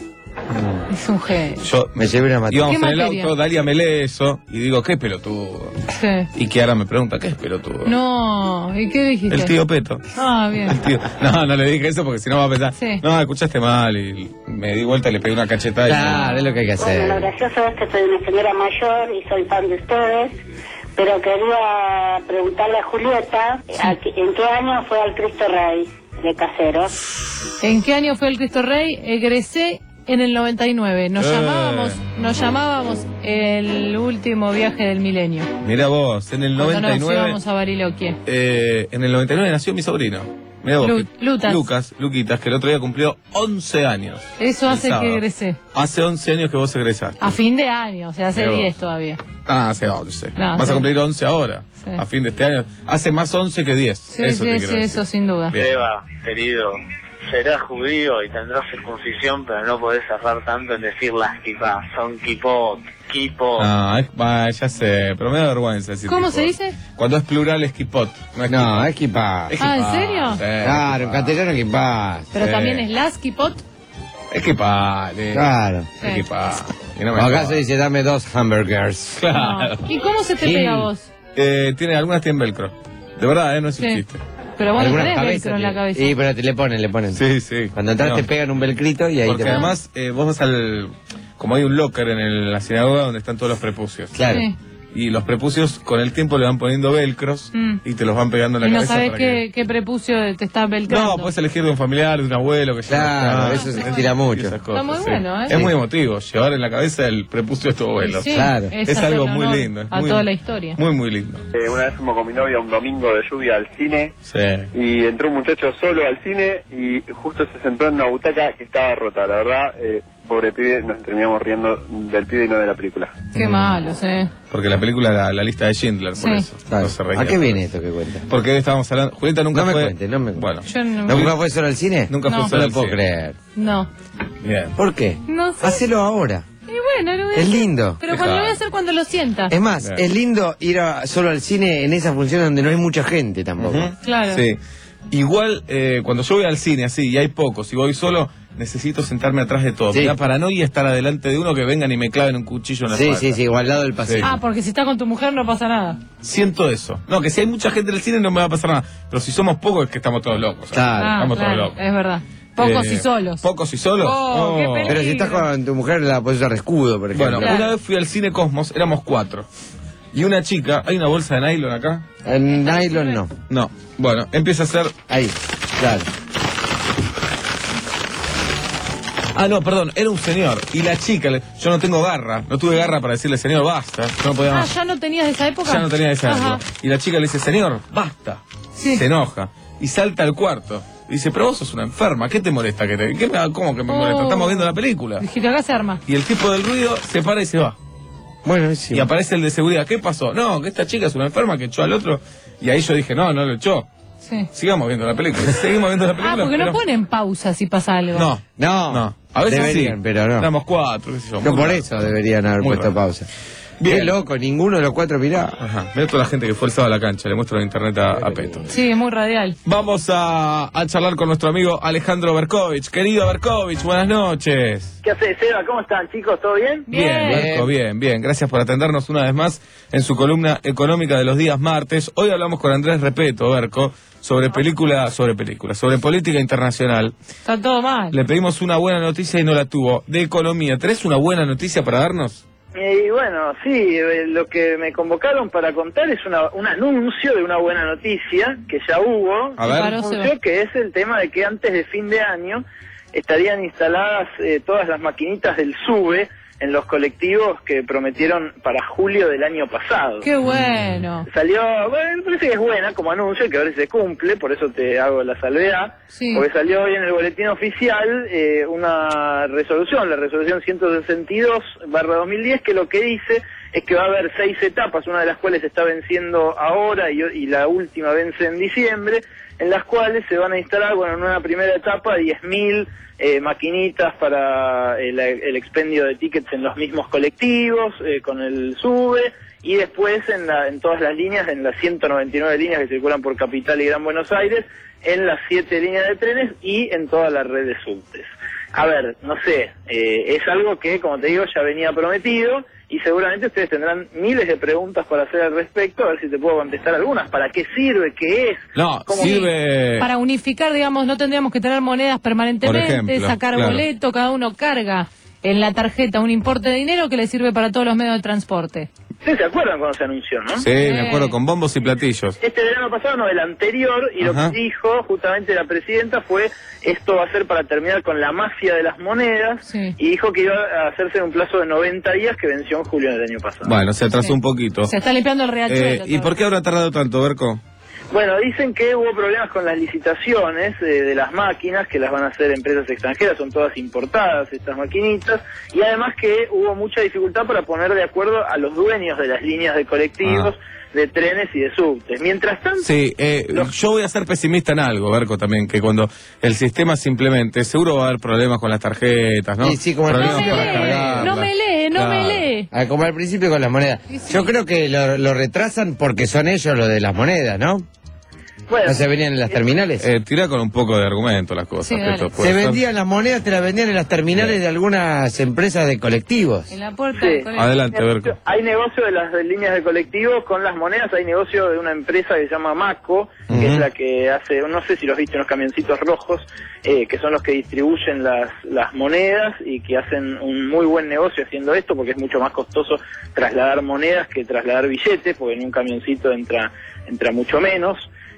es un genio. Yo Me llevé una materia. íbamos ¿Qué en el materia? auto, Dalia me lee eso y digo, qué pelotudo. Sí. Y Kiara me pregunta, ¿qué es pelotudo? No, ¿y qué dijiste? El tío Peto. Ah, bien. El tío. No, no le dije eso porque si no va a pensar, Sí. no, escuchaste mal y me di vuelta y le pegué una cachetada. y- Claro, es lo que hay que Bueno, lo hacer. gracioso es que soy una señora mayor y soy fan de ustedes, pero quería preguntarle a Julieta, ¿a qué- ¿en qué año fue al Cristo Rey de Caseros? ¿En qué año fue el Cristo Rey? Egresé en el noventa y nueve. Nos Eh. llamábamos, nos llamábamos el último viaje del milenio. Mira vos, en el Cuando noventa y nos nueve, íbamos a Bariloche. eh, en el noventa y nueve nació mi sobrino. Mira vos, Lu- que- Lutas. Lucas, Luquitas, que el otro día cumplió once años. Eso El hace sábado. que egresé. Hace once años que vos egresaste. A fin de año, o sea, hace Mira vos. diez todavía. Ah, hace once. No, Vas sí. a cumplir once ahora, Sí. a fin de este año. Hace más once que diez. Sí, eso te sí, quiero sí, decir. eso sin duda. Bien. Eva, querido, serás judío y tendrás circuncisión, pero no podés cerrar tanto en decir las kippah. Son kipot, kipot. Ah, es, bah, ya sé, pero me da vergüenza decir ¿Cómo kipot. se dice? Cuando es plural es kipot. No, es No, kipot. es kipá. Es Ah, ¿en kipá, serio? sí, Claro, en kipá. castellano kipá. Pero Sí. también es Lasky Pot. Es kipá, eh. Claro. Sí. Es kipá. Y no me O acá jodas. se dice dame dos hamburgers. Claro. ¿Y cómo se te Sí. pega a vos? Eh, tiene, algunas tienen velcro. De verdad, eh, no es un Sí. chiste. Pero vos no Algunas tenés cabezas velcro en la tiene. cabeza. Sí, pero te le ponen, le ponen. Sí, sí. Cuando entras No. te pegan un velcrito y ahí Porque te ponen. además eh, vos vas al... Como hay un locker en el- la sinagoga donde están todos los prepucios. Claro. Sí. Y los prepucios con el tiempo le van poniendo velcros Mm. y te los van pegando en la Y no cabeza. sabés para qué, que- qué prepucio te está velcrando. No, puedes elegir de un familiar, de un abuelo que lleva Claro, acá, eso se y tira mucho. esas cosas, Está muy sí. bueno, ¿eh? Es Sí. muy emotivo, llevar en la cabeza el prepucio de tu abuelo. Sí, Claro. es, Es algo hacerle muy honor lindo. es A muy- toda la historia. Muy, muy lindo. Eh, una vez fuimos con mi novia un domingo de lluvia al cine Sí. y entró un muchacho solo al cine y justo se sentó en una butaca que estaba rota. La verdad, eh, pobre pibe, nos terminamos riendo del pibe y no de la película. Qué malo, sí. Porque la película era la lista de Schindler, por Sí. eso. Claro. No se reía. ¿A qué viene esto que cuenta? Porque estábamos hablando... Julieta nunca No me fue... cuente, no me cuente. Bueno, Yo no, ¿Nunca fue solo al cine? nunca No. fue No solo lo al puedo cine. creer. no. Bien. ¿Por qué? No sé. Hacelo ahora. Y bueno, lo voy a Es hacer. lindo. Pero cuando lo voy a hacer cuando lo sienta. Es más, Bien. es lindo ir a- solo al cine en esa función donde no hay mucha gente tampoco. Ujú. Claro. Sí. Igual, eh, cuando yo voy al cine así y hay pocos y voy solo, necesito sentarme atrás de todos. Sí. Me da paranoia estar adelante de uno que vengan y me claven un cuchillo en la Sí, espalda. sí, sí, igual al lado del pasillo. Ah, porque si está con tu mujer no pasa nada. Siento eso. No, que si hay mucha gente en el cine no me va a pasar nada. Pero si somos pocos es que estamos todos locos. ¿sabes? Claro. Ah, estamos claro, todos locos. es verdad. Pocos Eh, y solos. Pocos y solos. Oh, qué peligro. Pero si estás con tu mujer la puedes usar de escudo, por ejemplo. Bueno, Claro. una vez fui al cine Cosmos, éramos cuatro. Y una chica, ¿hay una bolsa de nylon acá? En nylon no. No. Bueno, empieza a hacer... Ahí, claro. Ah, no, perdón, era un señor. Y la chica, le- yo no tengo garra, no tuve garra para decirle, señor, basta. Yo no podía Ah, más. ¿ya no tenías de esa época? Ya no tenía esa Ajá. época. Y la chica le dice, señor, basta. Sí. Se enoja. Y salta al cuarto. Y dice, pero vos sos una enferma, ¿qué te molesta? que te... ¿Qué me... ¿Cómo que me Oh. molesta? Estamos viendo la película. Dijiste, acá se arma. Y el tipo del ruido se para y se va. Bueno, sí. Y aparece el de seguridad. ¿Qué pasó? No, que esta chica es una enferma que echó al otro. Y ahí yo dije, no, no lo echó. Sí. Sigamos viendo la película. Seguimos viendo la película. Ah, porque no pero- ponen pausa si pasa algo. No, No, no. A veces deberían, sí. pero no. Éramos cuatro, qué sé yo. No, muy por raro. eso deberían haber Muy puesto raro. pausa. Bien. Qué loco, ninguno de los cuatro mirá. Ajá. Mira toda la gente que fue el sábado a la cancha, le muestro la internet a, a Peto. Sí, es muy radial. Vamos a, a charlar con nuestro amigo Alejandro Berkovich. Querido Berkovich, buenas noches. ¿Qué haces, Seba? ¿Cómo están, chicos? ¿Todo bien? Bien, Berko, bien, bien. Gracias por atendernos una vez más en su columna económica de los días martes. Hoy hablamos con Andrés Repeto, Berko, sobre película, sobre película, sobre política internacional. Está todo mal. Le pedimos una buena noticia y no la tuvo. De economía, ¿tenés una buena noticia para darnos? Y bueno, sí, eh, lo que me convocaron para contar es una, un anuncio de una buena noticia que ya hubo. A ver. Un anuncio que es el tema de que antes de fin de año estarían instaladas eh, todas las maquinitas del SUBE en los colectivos que prometieron para julio del año pasado. ¡Qué bueno! Salió, bueno, me parece que es buena como anuncio, que ahora se cumple, por eso te hago la salvedad, sí. Porque salió hoy en el boletín oficial eh, una resolución, la resolución ciento sesenta y dos barra dos mil diez, que lo que dice es que va a haber seis etapas, una de las cuales está venciendo ahora y, y la última vence en diciembre, en las cuales se van a instalar, bueno, en una primera etapa diez mil eh, maquinitas para el, el expendio de tickets en los mismos colectivos, eh, con el SUBE, y después en, la, en todas las líneas, en las ciento noventa y nueve líneas que circulan por Capital y Gran Buenos Aires, en las siete líneas de trenes y en toda la red de subtes. A ver, no sé, eh, es algo que, como te digo, ya venía prometido, y seguramente ustedes tendrán miles de preguntas para hacer al respecto, a ver si te puedo contestar algunas. ¿Para qué sirve? ¿Qué es? No, ¿Cómo sirve... Para unificar, digamos, no tendríamos que tener monedas permanentemente, Por ejemplo, sacar claro. boleto, cada uno carga en la tarjeta un importe de dinero que le sirve para todos los medios de transporte. ¿Ustedes se acuerdan cuando se anunció, no? Sí, me acuerdo, con bombos y platillos. Este verano pasado, no, el anterior, y Ajá. lo que dijo justamente la presidenta fue, esto va a ser para terminar con la mafia de las monedas, Sí. y dijo que iba a hacerse en un plazo de noventa días que venció en julio del año pasado. Bueno, se atrasó Sí. un poquito. Se está limpiando el riachuelo. Eh, ¿Y todo. por qué habrá tardado tanto, Berko? Bueno, dicen que hubo problemas con las licitaciones eh, de las máquinas, que las van a hacer empresas extranjeras, son todas importadas estas maquinitas, y además que hubo mucha dificultad para poner de acuerdo a los dueños de las líneas de colectivos, de trenes y de subtes. Mientras tanto... Sí, eh, yo voy a ser pesimista en algo, Berko, también, que cuando el sistema se implemente, seguro va a haber problemas con las tarjetas, ¿no? Sí, sí, como el problemas principio. para cargarlas. No me lee, no me Claro. lee. Ah, como al principio con las monedas. Sí, sí. Yo creo que lo, lo retrasan porque son ellos los de las monedas, ¿no? Bueno, ¿No se venían en las terminales? Eh, tira con un poco de argumento las cosas. Sí, que dale. esto puede Se ser. vendían las monedas, te las vendían en las terminales de algunas empresas de colectivos. En la puerta Sí. del colegio. Adelante, Berko. Hay negocio de las de líneas de colectivo con las monedas, hay negocio de una empresa que se llama Maco, que Ujú. es la que hace, no sé si los viste, unos camioncitos rojos, eh, que son los que distribuyen las, las monedas y que hacen un muy buen negocio haciendo esto, porque es mucho más costoso trasladar monedas que trasladar billetes, porque en un camioncito entra, entra mucho menos.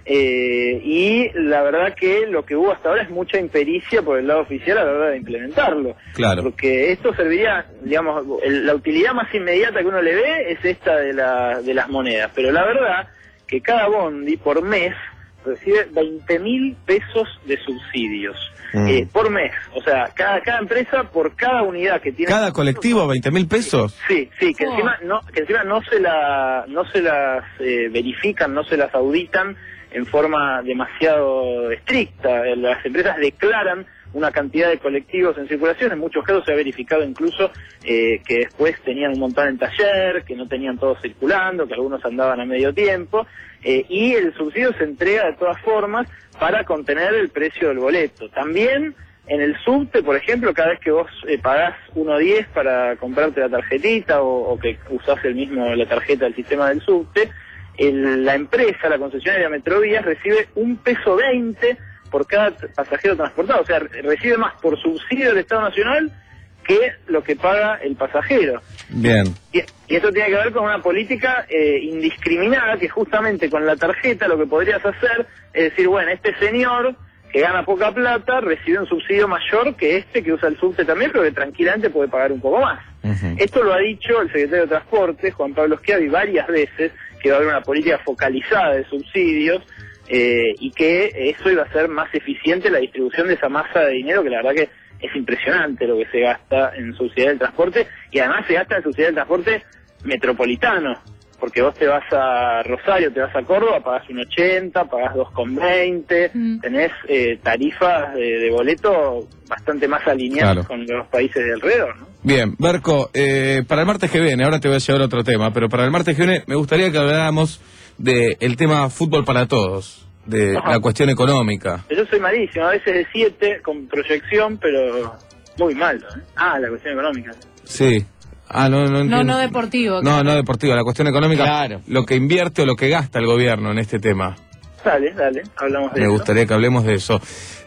Eh, y la verdad que lo que hubo hasta ahora es mucha impericia por el lado oficial a la hora de implementarlo. Claro. Porque esto serviría, digamos, el- la utilidad más inmediata que uno le ve es esta de, la, de las monedas. Pero la verdad que cada bondi por mes recibe veinte mil pesos de subsidios. Mm. Eh, por mes. O sea, cada, cada empresa por cada unidad que tiene... ¿Cada colectivo veinte mil pesos? Sí, sí, que Oh. encima no, que encima no se la, no se las eh, verifican, no se las auditan en forma demasiado estricta. Eh, Las empresas declaran una cantidad de colectivos en circulación, en muchos casos se ha verificado incluso eh, que después tenían un montón en taller, que no tenían todos circulando, que algunos andaban a medio tiempo, eh, y el subsidio se entrega de todas formas para contener el precio del boleto. También en el subte, por ejemplo, cada vez que vos eh, pagás uno diez para comprarte la tarjetita o, o que usás el mismo la tarjeta del sistema del subte, el, la empresa, la concesionaria Metrovías, recibe un peso veinte por cada t- pasajero transportado. O sea, re- recibe más por subsidio del Estado Nacional que lo que paga el pasajero. Bien. Y, y esto tiene que ver con una política eh, indiscriminada, que justamente con la tarjeta lo que podrías hacer es decir, bueno, este señor que gana poca plata recibe un subsidio mayor que este que usa el subte también, pero que tranquilamente puede pagar un poco más. Ujú. Esto lo ha dicho el secretario de Transporte, Juan Pablo Schiavi, varias veces, que va a haber una política focalizada de subsidios eh, y que eso iba a ser más eficiente la distribución de esa masa de dinero, que la verdad que es impresionante lo que se gasta en subsidiar el transporte, y además se gasta en subsidiar el transporte metropolitano, porque vos te vas a Rosario, te vas a Córdoba, pagás un ochenta, pagás dos con veinte, Mm. tenés eh, tarifas de, de boleto bastante más alineadas Claro. con los países de alrededor, ¿no? Bien, Berco, eh, para el martes que viene, ahora te voy a llevar otro tema, pero para el martes que viene me gustaría que habláramos del tema fútbol para todos, de Ajá. la cuestión económica. Yo soy malísimo, a veces de siete con proyección, pero muy malo. ¿eh? Ah, la cuestión económica. Sí. Ah, no, no, no, no deportivo. No, claro. no deportivo, la cuestión económica, claro. Lo que invierte o lo que gasta el gobierno en este tema. Dale, dale, hablamos de Me eso. Me gustaría que hablemos de eso.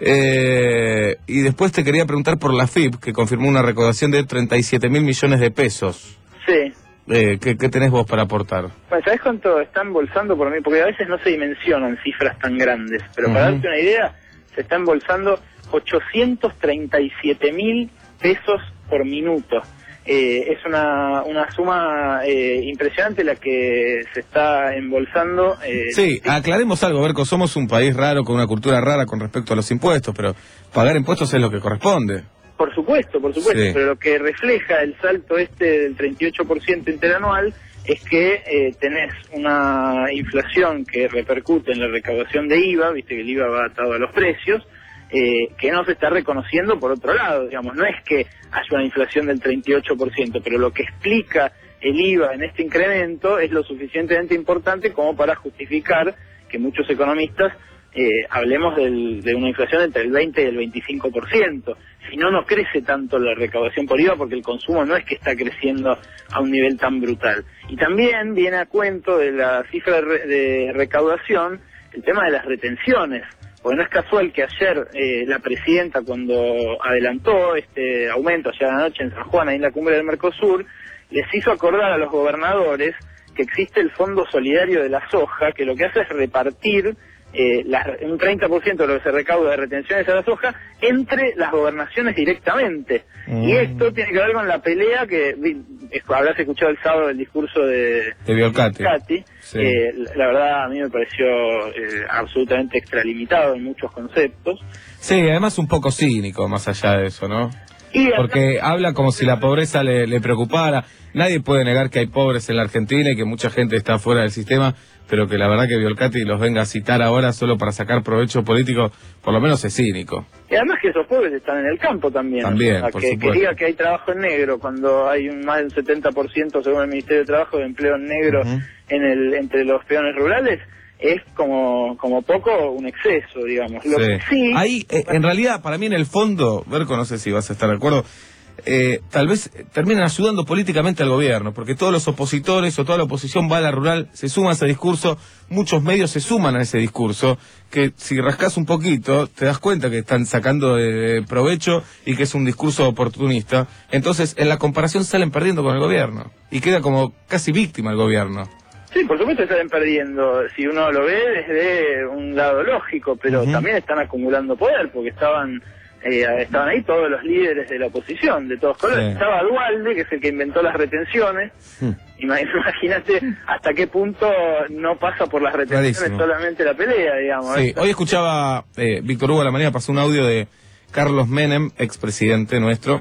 Eh, y después te quería preguntar por la F I P, que confirmó una recaudación de treinta y siete mil millones de pesos. Sí. Eh, ¿qué, ¿Qué tenés vos para aportar? Bueno, ¿sabés cuánto está embolsando por mí? Porque a veces no se dimensionan cifras tan grandes, pero uh-huh. para darte una idea, se está embolsando ochocientos treinta y siete mil pesos por minuto. Eh, es una, una suma eh, impresionante la que se está embolsando. Eh, sí, aclaremos algo, Berco, somos un país raro, con una cultura rara con respecto a los impuestos, pero pagar impuestos es lo que corresponde. Por supuesto, por supuesto, sí. Pero lo que refleja el salto este del treinta y ocho por ciento interanual es que eh, tenés una inflación que repercute en la recaudación de I V A, viste que el I V A va atado a los precios, Eh, que no se está reconociendo por otro lado, digamos, no es que haya una inflación del treinta y ocho por ciento, pero lo que explica el I V A en este incremento es lo suficientemente importante como para justificar que muchos economistas eh, hablemos del, de una inflación entre el veinte y el veinticinco por ciento. Si no, no crece tanto la recaudación por I V A porque el consumo no es que está creciendo a un nivel tan brutal. Y también viene a cuento de la cifra de, re, de recaudación el tema de las retenciones. Porque no es casual que ayer eh, la presidenta, cuando adelantó este aumento ayer a la noche en San Juan, ahí en la cumbre del Mercosur, les hizo acordar a los gobernadores que existe el Fondo Solidario de la Soja, que lo que hace es repartir eh, la, un treinta por ciento de lo que se recauda de retenciones a la soja entre las gobernaciones directamente. Mm. Y esto tiene que ver con la pelea que habrás escuchado el sábado el discurso de, de Biolcati. Sí. Eh, la verdad a mí me pareció eh, absolutamente extralimitado en muchos conceptos. Sí, además un poco cínico más allá de eso, ¿no? Y porque acá habla como si la pobreza le, le preocupara. Nadie puede negar que hay pobres en la Argentina y que mucha gente está fuera del sistema, pero que la verdad que Biolcati los venga a citar ahora solo para sacar provecho político, por lo menos es cínico. Y además que esos pobres están en el campo también. También, o sea, por que, supuesto. Que diga que hay trabajo en negro cuando hay un, más del setenta por ciento según el Ministerio de Trabajo de empleo en negro uh-huh. en el entre los peones rurales, es como como poco un exceso, digamos. Lo sí. que sí, Ahí, eh, en realidad, para mí en el fondo, Berco, no sé si vas a estar de acuerdo, eh, tal vez terminan ayudando políticamente al gobierno, porque todos los opositores o toda la oposición va a la rural, se suma a ese discurso, muchos medios se suman a ese discurso, que si rascas un poquito, te das cuenta que están sacando de provecho y que es un discurso oportunista. Entonces, en la comparación salen perdiendo con el gobierno, y queda como casi víctima el gobierno. Sí, por supuesto están perdiendo, si uno lo ve desde un lado lógico, pero uh-huh. también están acumulando poder, porque estaban eh, estaban ahí todos los líderes de la oposición, de todos colores. Sí. Estaba Duhalde, que es el que inventó las retenciones. Uh-huh. Imagínate hasta qué punto no pasa por las retenciones Clarísimo. Solamente la pelea, digamos. Sí, hoy escuchaba, eh, Víctor Hugo a la mañana pasó un audio de Carlos Menem, expresidente nuestro,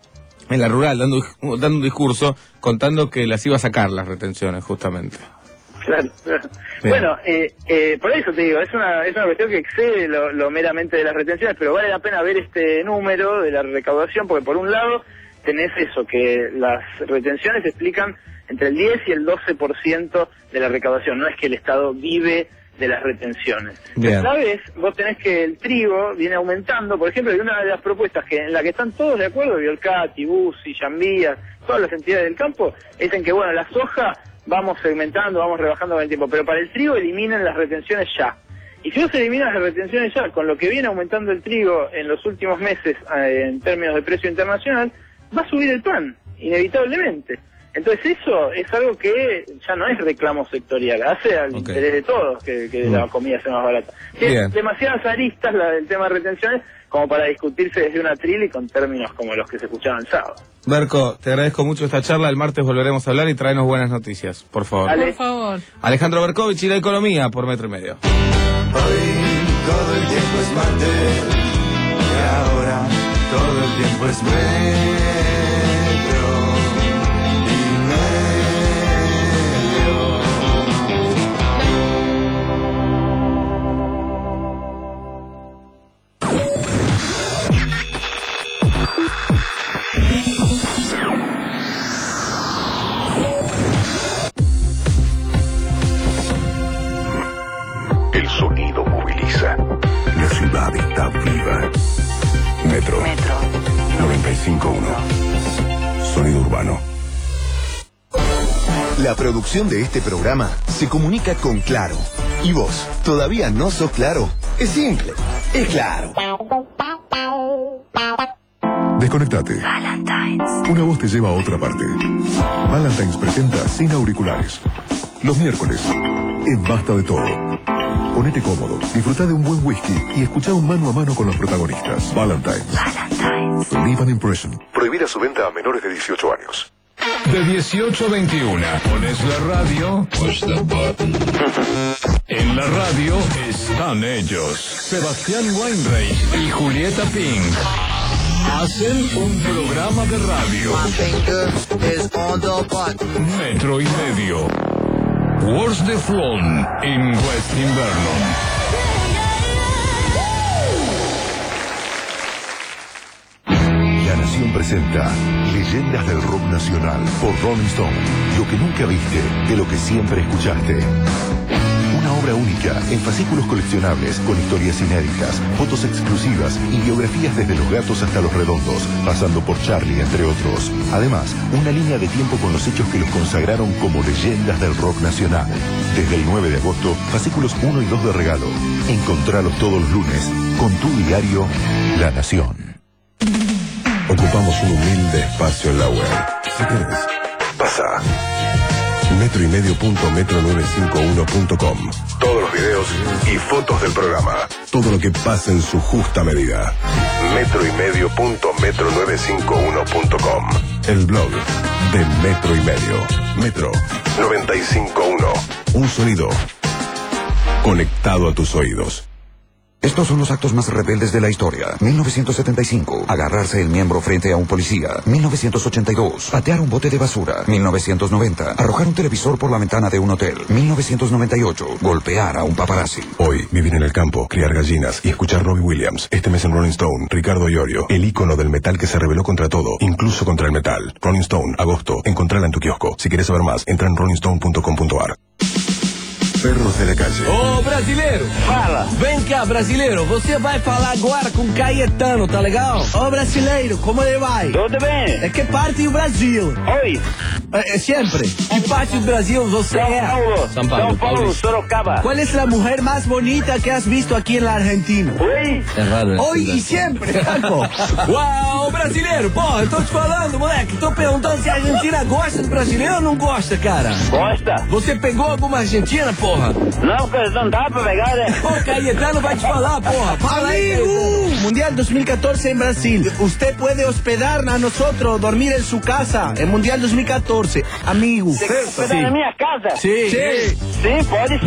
en la rural, dando, dando un discurso contando que las iba a sacar las retenciones, justamente. Claro, claro. Bueno, eh, eh, por eso te digo, es una, es una cuestión que excede lo, lo meramente de las retenciones, pero vale la pena ver este número de la recaudación, porque por un lado tenés eso, que las retenciones explican entre el diez y el doce por ciento de la recaudación, no es que el Estado vive de las retenciones. Bien. ¿Sabes? Vos tenés que el trigo viene aumentando, por ejemplo, y una de las propuestas que en la que están todos de acuerdo, Biolcati, Bussi, Yambías, todas las entidades del campo, dicen que bueno, la soja vamos segmentando, vamos rebajando con el tiempo, pero para el trigo eliminen las retenciones ya. Y si vos eliminas las retenciones ya, con lo que viene aumentando el trigo en los últimos meses eh, en términos de precio internacional, va a subir el pan, inevitablemente. Entonces eso es algo que ya no es reclamo sectorial, hace al okay. interés de todos que, que mm. la comida sea más barata. Tiene demasiadas aristas la del tema de retenciones como para discutirse desde un atril y con términos como los que se escuchaban el sábado. Berco, te agradezco mucho esta charla, el martes volveremos a hablar y traenos buenas noticias, por favor. Ale. Por favor. Alejandro Berkovich y la economía por Metro y Medio. Hoy todo el tiempo es martes y ahora todo el tiempo es Metro. Metro. Metro. noventa y cinco punto uno. Sonido urbano. La producción de este programa se comunica con Claro. ¿Y vos todavía no sos Claro? Es simple. Es Claro. Desconectate. Una voz te lleva a otra parte. Valentine's presenta Sin Auriculares. Los miércoles, en Basta de Todo. Ponete cómodo, disfruta de un buen whisky y escucha un mano a mano con los protagonistas. Valentine's. Valentine's. Leave an impression. Prohibida su venta a menores de dieciocho años. De dieciocho a veintiuno, pones la radio. Push the button. En la radio están ellos. Sebastián Weinreich y Julieta Pink. Hacen un programa de radio. Metro y medio. Wars de Flon en West Invernon. La Nación presenta Leyendas del Rock Nacional por Rolling Stone. Lo que nunca viste, de lo que siempre escuchaste. Una obra única en fascículos coleccionables con historias inéditas, fotos exclusivas y biografías desde los Gatos hasta los Redondos, pasando por Charlie, entre otros. Además, una línea de tiempo con los hechos que los consagraron como leyendas del rock nacional. Desde el nueve de agosto, fascículos uno y dos de regalo. Encontralos todos los lunes con tu diario La Nación. Ocupamos un humilde espacio en la web. Si querés, pasa. metro y medio punto metro novecientos cincuenta y uno punto com. Todos los videos y fotos del programa. Todo lo que pasa en su justa medida. metro y medio punto metro novecientos cincuenta y uno punto com. El blog de Metro y Medio. Metro noventa y cinco punto uno. Un sonido conectado a tus oídos. Estos son los actos más rebeldes de la historia. mil novecientos setenta y cinco. Agarrarse el miembro frente a un policía. mil novecientos ochenta y dos. Patear un bote de basura. mil novecientos noventa. Arrojar un televisor por la ventana de un hotel. mil novecientos noventa y ocho. Golpear a un paparazzi. Hoy, vivir en el campo, criar gallinas y escuchar Robbie Williams. Este mes en Rolling Stone, Ricardo Iorio, el ícono del metal que se rebeló contra todo, incluso contra el metal. Rolling Stone, agosto. Encontrala en tu kiosco. Si quieres saber más, entra en rolling stone punto com punto a r. Perros de la calle. Ô, brasileiro! Fala! Vem cá, brasileiro, você vai falar agora com Caetano, tá legal? Ô, brasileiro, como ele vai? Tudo bem? É que parte do Brasil? Oi! É, é sempre. Que parte do Brasil você São é? Paulo. São Paulo. São Paulo, Sorocaba. ¿Cuál es la mujer más bonita que has visto aquí en la Argentina? Oi! É raro. Hoy e sempre, Franco. Uau, brasileiro, porra, eu tô te falando, moleque. Tô perguntando se a Argentina gosta do brasileiro ou não gosta, cara. Gosta. Você pegou alguma argentina, porra? Não, porque não dá pra pegar, né? Pô, Caetano vai te falar, porra. Fala aí, Amigo. Mundial dos mil catorce en Brasil. Usted puede hospedar a nosotros, dormir en su casa. En Mundial dos mil catorce. Amigo. ¿Hospedar en mi casa? Sí. Sí. Sí, pode.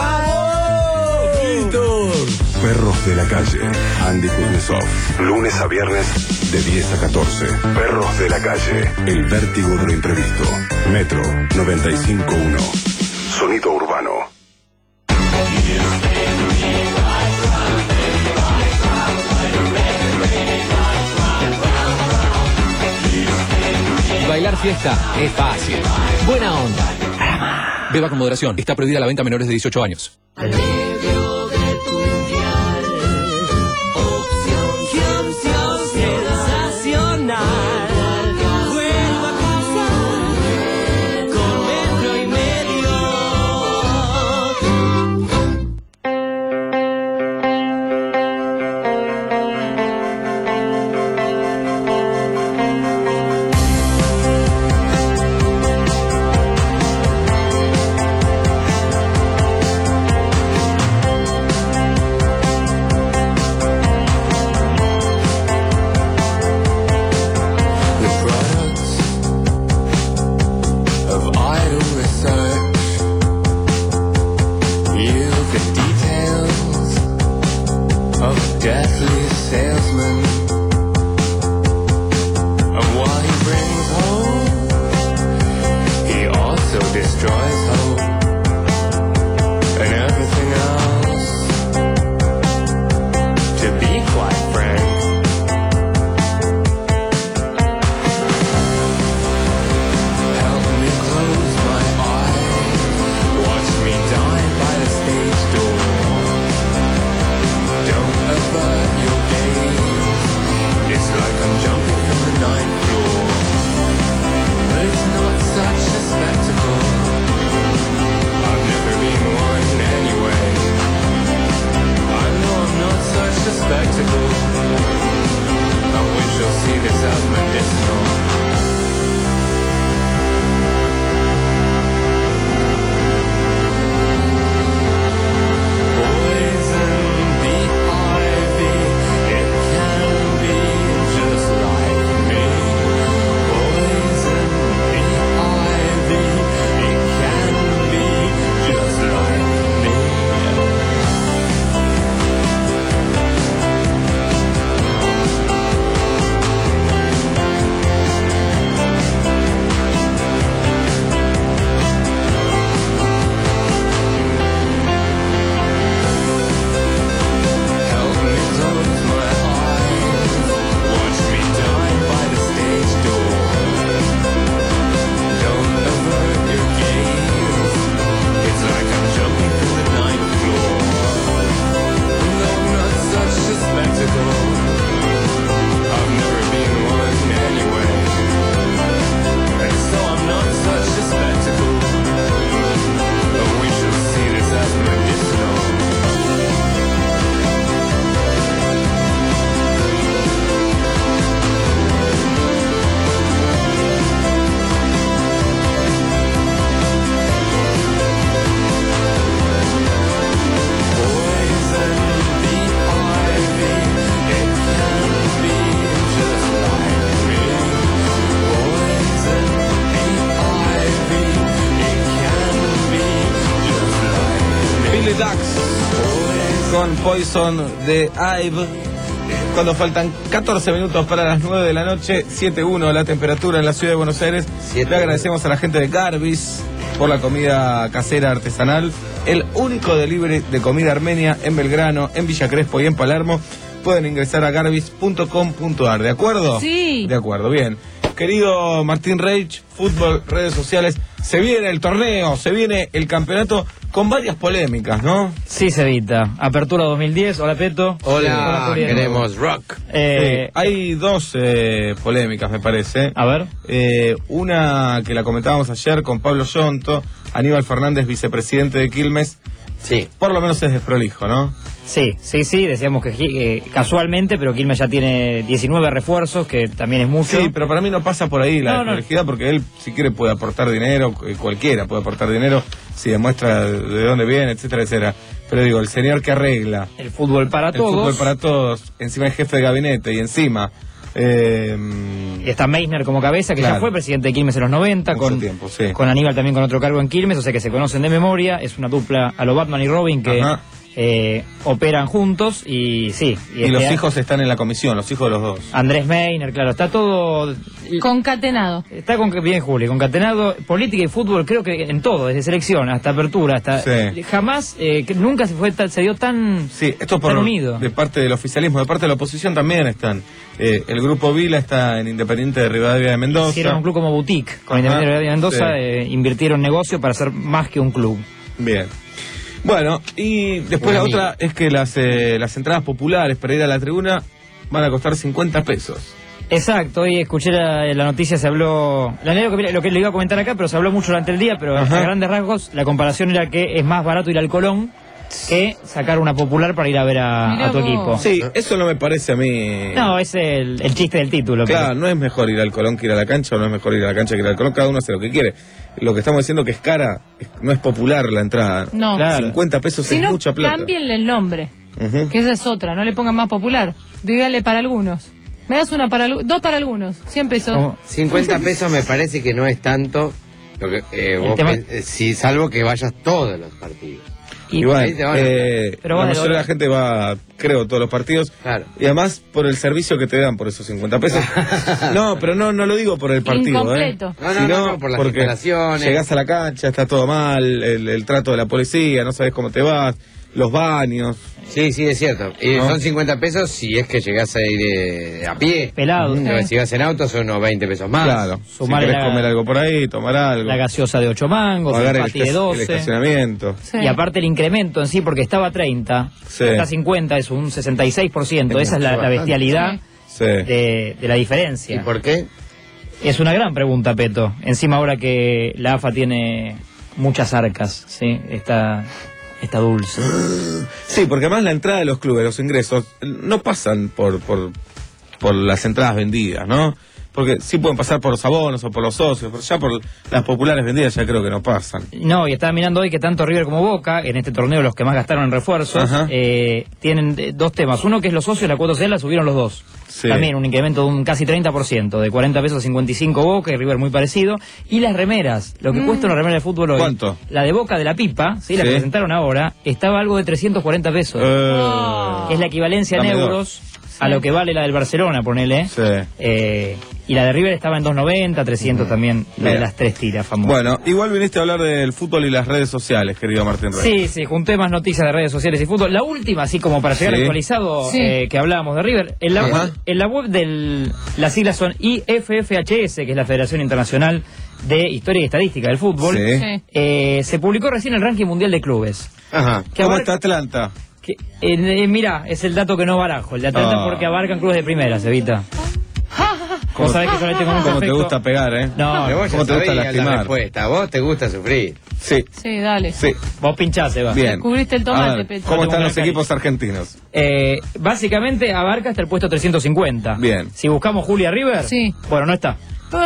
¡Vamos! Víctor. Perros de la calle. Andy Kuznetsov. Lunes a viernes de diez a catorce. Perros de la calle. El vértigo de lo imprevisto. Metro noventa y cinco punto uno. Sonido urbano. Bailar fiesta es fácil. Buena onda. Beba con moderación. Está prohibida la venta a menores de dieciocho años. Poison de Ive. Cuando faltan catorce minutos para las nueve de la noche, siete uno la temperatura en la ciudad de Buenos Aires. Le agradecemos a la gente de Garbis por la comida casera artesanal. El único delivery de comida armenia en Belgrano, en Villa Crespo y en Palermo. Pueden ingresar a garbis punto com punto ar, ¿de acuerdo? Sí. De acuerdo, bien. Querido Martín Reich, fútbol, redes sociales, se viene el torneo, se viene el campeonato con varias polémicas, ¿no? Sí, Cevita. Apertura dos mil diez, hola Peto. Hola, Hola queremos rock. Eh, Sí, hay dos eh, polémicas, me parece. A ver. Eh, una que la comentábamos ayer con Pablo Yonto, Aníbal Fernández, vicepresidente de Quilmes. Sí. Por lo menos es desprolijo, ¿no? Sí, sí, sí, decíamos que eh, casualmente, pero Quilmes ya tiene diecinueve refuerzos, que también es mucho. Sí, pero para mí no pasa por ahí la No, no. desprolijidad, porque él, si quiere, puede aportar dinero, eh, cualquiera puede aportar dinero, si demuestra de dónde viene, etcétera, etcétera. Pero digo, el señor que arregla El fútbol para el todos. fútbol para todos, encima es jefe de gabinete y encima... Eh, Y está Meissner como cabeza, que Claro. ya fue presidente de Quilmes en los noventa, Mucho con, tiempo, sí. con Aníbal también con otro cargo en Quilmes, o sea que se conocen de memoria. Es una dupla a lo Batman y Robin que Ajá. eh, operan juntos y sí. y este los año- hijos están en la comisión, los hijos de los dos. Andrés Meissner, claro, está todo... Concatenado. Está con, bien, Juli, concatenado. Política y fútbol, creo que en todo, desde selección hasta apertura, hasta... Sí. Jamás, eh, que nunca se fue tan- se dio tan... Sí, esto por Están unidos. de parte del oficialismo, de parte de la oposición también están. Eh, el grupo Vila está en Independiente de Rivadavia de Mendoza. Hicieron un club como boutique. Con Ajá, Independiente de Mendoza sí. eh, invirtieron negocio para ser más que un club. Bien. Bueno, y después Un la amigo. otra es que las, eh, las entradas populares para ir a la tribuna van a costar cincuenta pesos. Exacto, hoy escuché la, la noticia, se habló, la leo que, lo que le iba a comentar acá, pero se habló mucho durante el día, pero Ajá. a grandes rasgos la comparación era que es más barato ir al Colón que sacar una popular para ir a ver a, Mirá a tu vos. equipo. Sí, eso no me parece a mí... No, es el, el chiste del título. Claro, pero- no es mejor ir al Colón que ir a la cancha, o no es mejor ir a la cancha que ir al Colón, cada uno hace lo que quiere. Lo que estamos diciendo que es cara, es- no es popular la entrada. No. Claro. cincuenta pesos Si es no, mucha plata. cámbienle el nombre, Ujú. que esa es otra, no le pongan más popular. Dígale para algunos. Me das una para algu- dos para algunos, cien pesos. ¿Cómo? cincuenta pesos me parece que no es tanto, lo que, eh, vos tema- pen- eh, si, salvo que vayas todos los partidos. Y- Igual, ahí te van a- eh, Pero la vale, mayoría de la dólar. gente va, creo, todos los partidos. Claro. Y además por el servicio que te dan por esos cincuenta pesos. No, pero no no lo digo por el partido, Incompleto. ¿eh? No, no, Sino no, no, por las porque instalaciones. llegás a la cancha, está todo mal, el, el trato de la policía, no sabes cómo te vas, los baños. Sí, sí, es cierto. Y ¿No? son cincuenta pesos si es que llegás a ir eh, a pie. Pelado. Pero Sí. si vas en auto son unos veinte pesos más. Claro, Sumarle si querés la- comer algo por ahí, tomar algo, La gaseosa de ocho mangos, pagar el el, pati de estac- el doce. estacionamiento. Sí. Y aparte el incremento en sí, porque estaba a treinta, Sí. está a cincuenta, es un sesenta y seis por ciento. Esa es la, la bestialidad Sí. de, de la ¿Y diferencia. por qué? Es una gran pregunta, Peto. Encima ahora que la A F A tiene muchas arcas, ¿sí? Está, está dulce. Sí, porque además la entrada de los clubes, los ingresos, no pasan por, por, por las entradas vendidas, ¿no? Porque sí pueden pasar por los abonos o por los socios, pero ya por las populares vendidas ya creo que no pasan. No, y estaba mirando hoy que tanto River como Boca, en este torneo los que más gastaron en refuerzos, Ajá. eh, tienen eh, dos temas. Uno que es los socios, la cuota social la subieron los dos. Sí. También un incremento de un casi treinta por ciento, de cuarenta pesos a cincuenta y cinco Boca y River muy parecido. Y las remeras, lo que Mm. cuesta una remera de fútbol hoy. ¿Cuánto? La de Boca de la Pipa, ¿sí? La Sí. que presentaron ahora, estaba algo de trescientos cuarenta pesos. Eh, Que es la equivalencia en Dame dos. euros a lo que vale la del Barcelona, ponele. sí. Eh, y la de River estaba en dos noventa, trescientos también, la de Bien. las tres tiras famosas. Bueno, igual viniste a hablar del fútbol y las redes sociales, querido Martín Rey. Sí, sí, junté más noticias de redes sociales y fútbol. La última, así como para llegar Sí. actualizado, Sí. eh, que hablábamos de River. En la Ajá. web, en la web del... Las siglas son I F F H S, que es la Federación Internacional de Historia y Estadística del Fútbol. Sí. Sí. Eh, se publicó recién el ranking mundial de clubes. Ajá. Que ¿Cómo abarca- está Atlanta? que, eh, eh, mirá, es el dato que no barajo, el de Atlanta, Ah. porque abarcan clubes de primera, Sevita. Vos sabés que yo le tengo mucho ¿Cómo te afecto. gusta pegar, eh? No, Pero vos ya ¿Cómo te gusta sabías la lastimar? respuesta. A vos te gusta sufrir. Sí, Sí, dale. sí. vos pinchás, Eva. Bien. Descubriste el tomate, A ver, Peto. ¿cómo Tengo están un los gran equipos argentinos? Eh, básicamente abarca hasta el puesto trescientos cincuenta. Bien. Si buscamos Julia River, Sí. bueno, no está.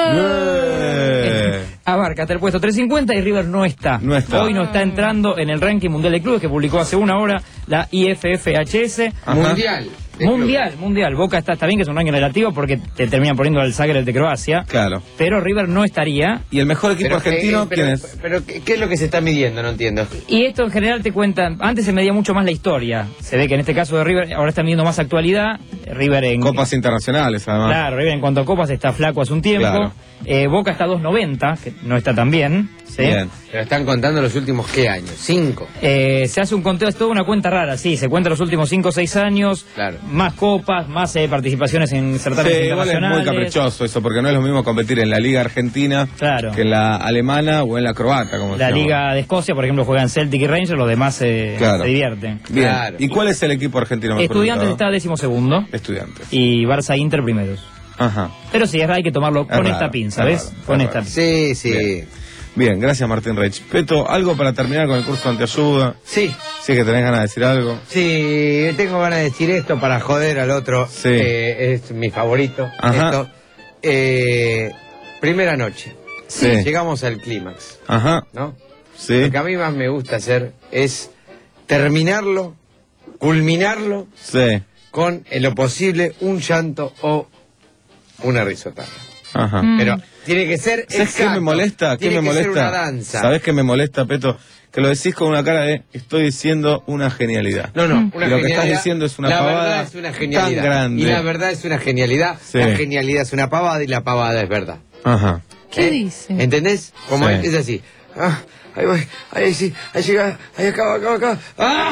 Eh. Abarca hasta el puesto trescientos cincuenta y River no está. No está. Hoy no está entrando en el ranking mundial de clubes que publicó hace una hora la I F F H S. Ajá. Mundial. Mundial, mundial. Boca está, está bien que es un ranking relativo porque te terminan poniendo al Zagreb de Croacia. Claro. Pero River no estaría. ¿Y el mejor equipo Pero, argentino eh, pero, quién es? Pero, ¿qué, ¿qué es lo que se está midiendo? No entiendo. Y esto en general te cuenta, antes se medía mucho más la historia. Se ve que en este caso de River ahora está midiendo más actualidad. River en Copas internacionales, además. Claro, River en cuanto a copas está flaco hace un tiempo. Claro. Eh, Boca está dos noventa, que no está tan bien. ¿sí? Bien. Pero están contando los últimos, ¿qué años? ¿Cinco? Eh, se hace un conteo, es toda una cuenta rara, sí, se cuenta los últimos cinco o seis años, Claro. más copas, más eh, participaciones en certámenes Sí, igual es internacionales. muy caprichoso eso, porque no es lo mismo competir en la Liga Argentina Claro. que en la alemana o en la croata, como La se llama. Liga de Escocia, por ejemplo, juegan Celtic y Rangers, los demás eh, Claro. se divierten. Bien. Claro. ¿Y cuál es el equipo argentino mejor Estudiantes ubicado? está décimo segundo Estudiantes. y Barça Inter primeros. Ajá. Pero sí, hay que tomarlo Es con raro, esta pinza, ¿ves? es raro, Con es esta raro. pinza. Sí, sí. Bien. Bien, gracias Martín Reich. Peto, ¿algo para terminar con el curso de antiayuda? Sí. Si es que tenés ganas de decir algo. Sí, tengo ganas de decir esto para joder al otro. Sí. Eh, es mi favorito. Ajá. Esto. Eh, primera noche. Sí. Llegamos al clímax, Ajá. ¿no? Sí. Lo que a mí más me gusta hacer es terminarlo, culminarlo Sí. con, en lo posible, un llanto o una risotada. Ajá. Mm. Pero tiene que ser ¿Sabes qué exacto. me molesta? ¿Qué Tiene me que ser molesta? una danza. ¿Sabes qué me molesta, Peto? Que lo decís con una cara de estoy diciendo una genialidad. No, no, Y una lo que genialidad. estás diciendo es una la pavada verdad es una genialidad. tan grande. Y la verdad es una genialidad. Sí. La genialidad es una pavada y la pavada es verdad. Ajá. ¿Qué ¿Eh? dice? ¿Entendés? Como Sí. es, es así. Ah, ahí voy, ahí sí, ahí llega, ahí acaba, acaba, acaba. ¡Ah!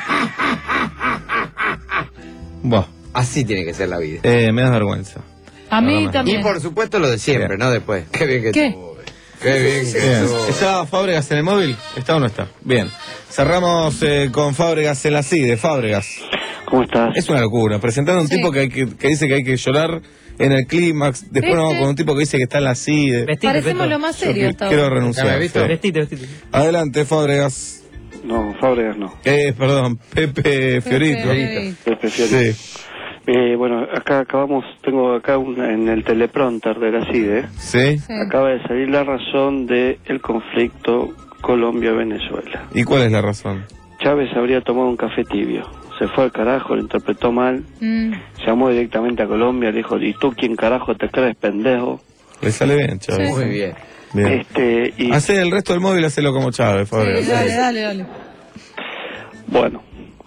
Buah. Así tiene que ser la vida. Eh, me das vergüenza. A mí Perdóname. también. Y por supuesto lo de siempre, Bien. ¿no? Después. Qué bien que ¿Qué? estuvo. Qué bien que Bien. estuvo. ¿Está Fábregas en el móvil? ¿Está o no está? Bien. Cerramos eh, con Fábregas en la C I D E. Fábregas. ¿Cómo estás? Es una locura. Presentando a un Sí. tipo que, hay que, que dice que hay que llorar en el clímax. Después ¿Viste? nos vamos con un tipo que dice que está en la C I D E. Vestite, Parecemos Peto. lo más Yo serio qui- hasta quiero ahora. renunciar. ¿Me has visto? sí. Vestite, vestite. Adelante, Fábregas. No, Fábregas no. Eh, perdón, Pepe Fiorito. Pepe. Pepe Fiorito. Sí, Eh, bueno, acá acabamos, tengo acá una, en el teleprompter de la C I D E, sí. Sí. acaba de salir la razón del conflicto Colombia-Venezuela. ¿Y cuál es la razón? Chávez habría tomado un café tibio, se fue al carajo, lo interpretó mal, Mm. llamó directamente a Colombia, le dijo, ¿y tú quién carajo te crees, pendejo? Le sale bien, Chávez. Muy bien. Bien. Este, y Hace el resto del móvil, hacelo como Chávez, Fábregas. Sí, dale, dale, dale. bueno,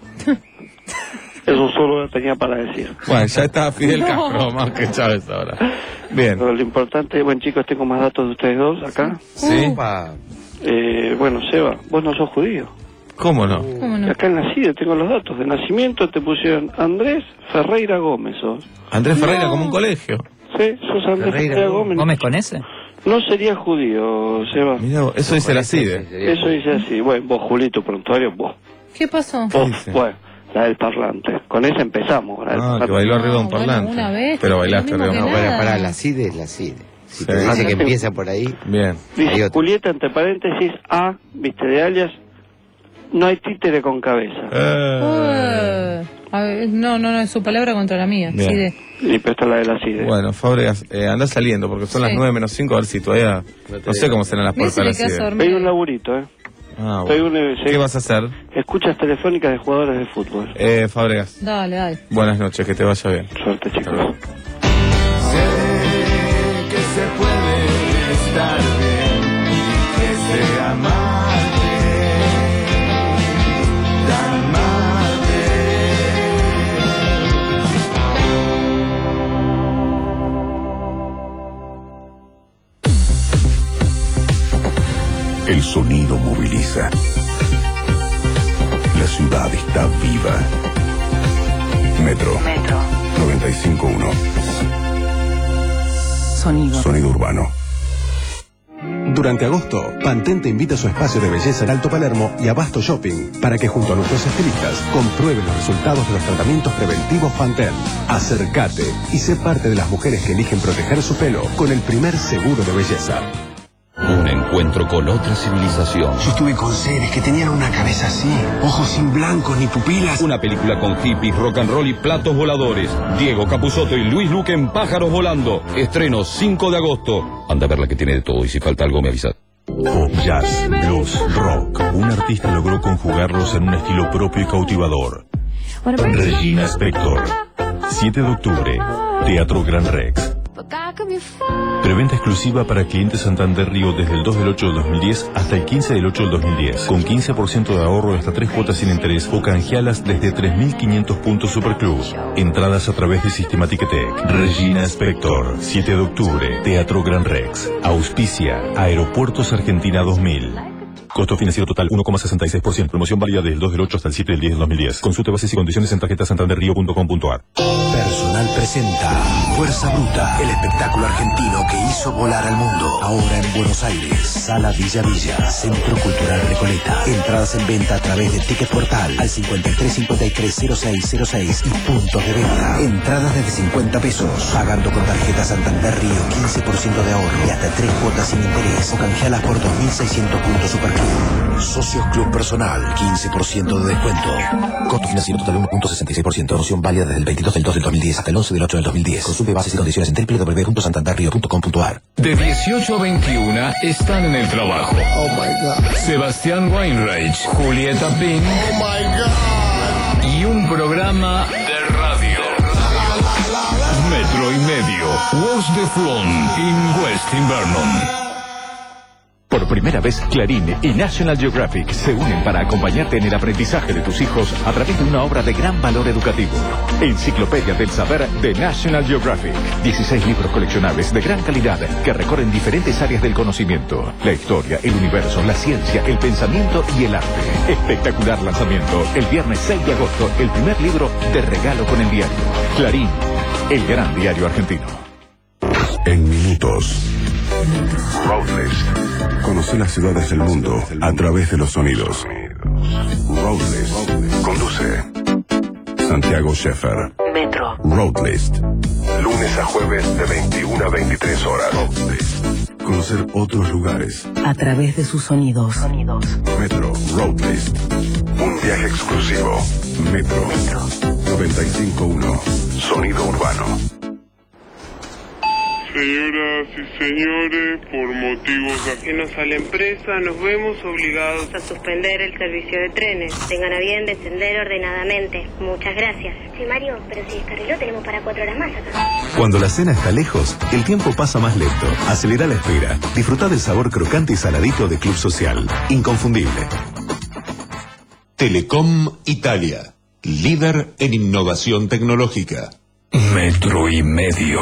eso solo lo tenía para decir. Bueno, ya está Fidel No. Castro más que Chávez ahora. Bien. Pero lo importante, bueno chicos, tengo más datos de ustedes dos acá. ¿Sí? Opa. Eh, bueno, Seba, vos no sos judío. ¿Cómo no? ¿Cómo no? Acá en la C I D E tengo los datos. De nacimiento te pusieron Andrés Ferreira Gómez, sos. Andrés Ferreira, No. como un colegio. Sí, sos Andrés Ferreira Ferreira Gómez. ¿Gómez con ese? No sería judío, Seba. Mirá vos, eso dice la C I D E. Eso dice así. Bueno, vos, Julito Prontuario, vos. ¿Qué pasó? Vos, dice? bueno, la del parlante. Con esa empezamos. La del Ah, parlante. que bailó arriba de un No, bueno, parlante. una vez, Pero bailaste lo mismo arriba de un que No, parlante. para, nada. para, la C I D E es la C I D E. Si Sí. te dice Ah, que sí. empieza por ahí, Bien. Dice Hay otro. Julieta, entre paréntesis, A, viste, de alias, no hay títere con cabeza. Eh, Eh, a ver, no, no, no, es su palabra contra la mía. Bien. Sí, de... Y pero esta es la de la C I D E. Bueno, Fábregas, eh, andá saliendo porque son las Sí. nueve menos cinco, a ver si todavía. No sé cómo serán las Mira puertas si de le la C I quedas D E. dormido. Hay un laburito, ¿eh? Ah, Soy bueno. un, ¿Qué vas a hacer? Escuchas telefónicas de jugadores de fútbol. Eh, Fábregas, Dale, dale. buenas noches, que te vaya bien. Suerte, chicos. Sé que se puede estar bien y que se amarte, tan El sonido moviliza. La ciudad está viva. Metro. Metro. noventa y cinco punto uno. Sonido. Sonido urbano. Durante agosto, Pantene te invita a su espacio de belleza en Alto Palermo y Abasto Shopping para que junto a nuestros estilistas comprueben los resultados de los tratamientos preventivos Pantene. Acércate y sé parte de las mujeres que eligen proteger su pelo con el primer seguro de belleza. Un encuentro con otra civilización. Yo estuve con seres que tenían una cabeza así, ojos sin blancos ni pupilas. Una película con hippies, rock and roll y platos voladores. Diego Capusotto y Luis Luque en Pájaros Volando. Estreno cinco de agosto. Anda a ver la que tiene de todo y si falta algo me avisa. Pop, jazz, blues, rock. Un artista logró conjugarlos en un estilo propio y cautivador. Regina Spector. siete de octubre, Teatro Gran Rex. Preventa exclusiva para clientes Santander Río desde el dos del ocho del dos mil diez hasta el quince del ocho del dos mil diez. Con quince por ciento de ahorro hasta tres cuotas sin interés o canjealas desde tres mil quinientos puntos Superclub. Entradas a través de Sistema Ticketek. Regina Spector. siete de octubre, Teatro Gran Rex. Auspicia Aeropuertos Argentina dos mil. Costo financiero total uno coma sesenta y seis por ciento. Promoción válida del dos del ocho hasta el siete del diez del dos mil diez. Consulte bases y condiciones en tarjeta santanderrio punto com punto ar. Personal presenta Fuerza Bruta, el espectáculo argentino que hizo volar al mundo. Ahora en Buenos Aires, Sala Villa Villa, Centro Cultural Recoleta. Entradas en venta a través de Ticket Portal al cincuenta y tres cincuenta y tres cero seis cero seis y puntos de venta. Entradas desde cincuenta pesos, pagando con tarjeta Santander Río quince por ciento de ahorro y hasta tres cuotas sin interés o canjealas por dos mil seiscientos puntos Superclub. Socios Club Personal, quince por ciento de descuento. Costo financiero total uno coma sesenta y seis por ciento. Promoción válida desde el veintidós del dos del dos mil diez hasta el once del ocho del dos mil diez. Consulte bases y condiciones en doble u doble u doble u punto santanderrio punto com punto ar. De dieciocho a veintiuna están en el trabajo. Oh my God. Sebastián Weinreich, Julieta Pink. Oh my God. Y un programa de radio. Metro y medio. Voz de Flon in West Invernon. Por primera vez, Clarín y National Geographic se unen para acompañarte en el aprendizaje de tus hijos a través de una obra de gran valor educativo. Enciclopedia del Saber de National Geographic. dieciséis libros coleccionables de gran calidad que recorren diferentes áreas del conocimiento. La historia, el universo, la ciencia, el pensamiento y el arte. Espectacular lanzamiento el viernes seis de agosto, el primer libro de regalo con el diario. Clarín, el gran diario argentino. En minutos. Roadlist. Conoce las ciudades del mundo a través de los sonidos. Roadlist. Conduce Santiago Scheffer. Metro. Roadlist. Lunes a jueves de veintiuna a veintitrés horas. Roadlist. Conocer otros lugares A través de sus sonidos. Sonidos. Metro. Roadlist. Un viaje exclusivo. Metro. noventa y cinco punto uno. Sonido urbano. Señoras y señores, por motivos ajenos a la empresa, nos vemos obligados a suspender el servicio de trenes. Tengan a bien descender ordenadamente. Muchas gracias. Sí, Mario, pero si descarriló tenemos para cuatro horas más acá. Cuando la cena está lejos, el tiempo pasa más lento. Acelera la espera. Disfruta del sabor crocante y saladito de Club Social. Inconfundible. Telecom Italia, líder en innovación tecnológica. Metro y medio.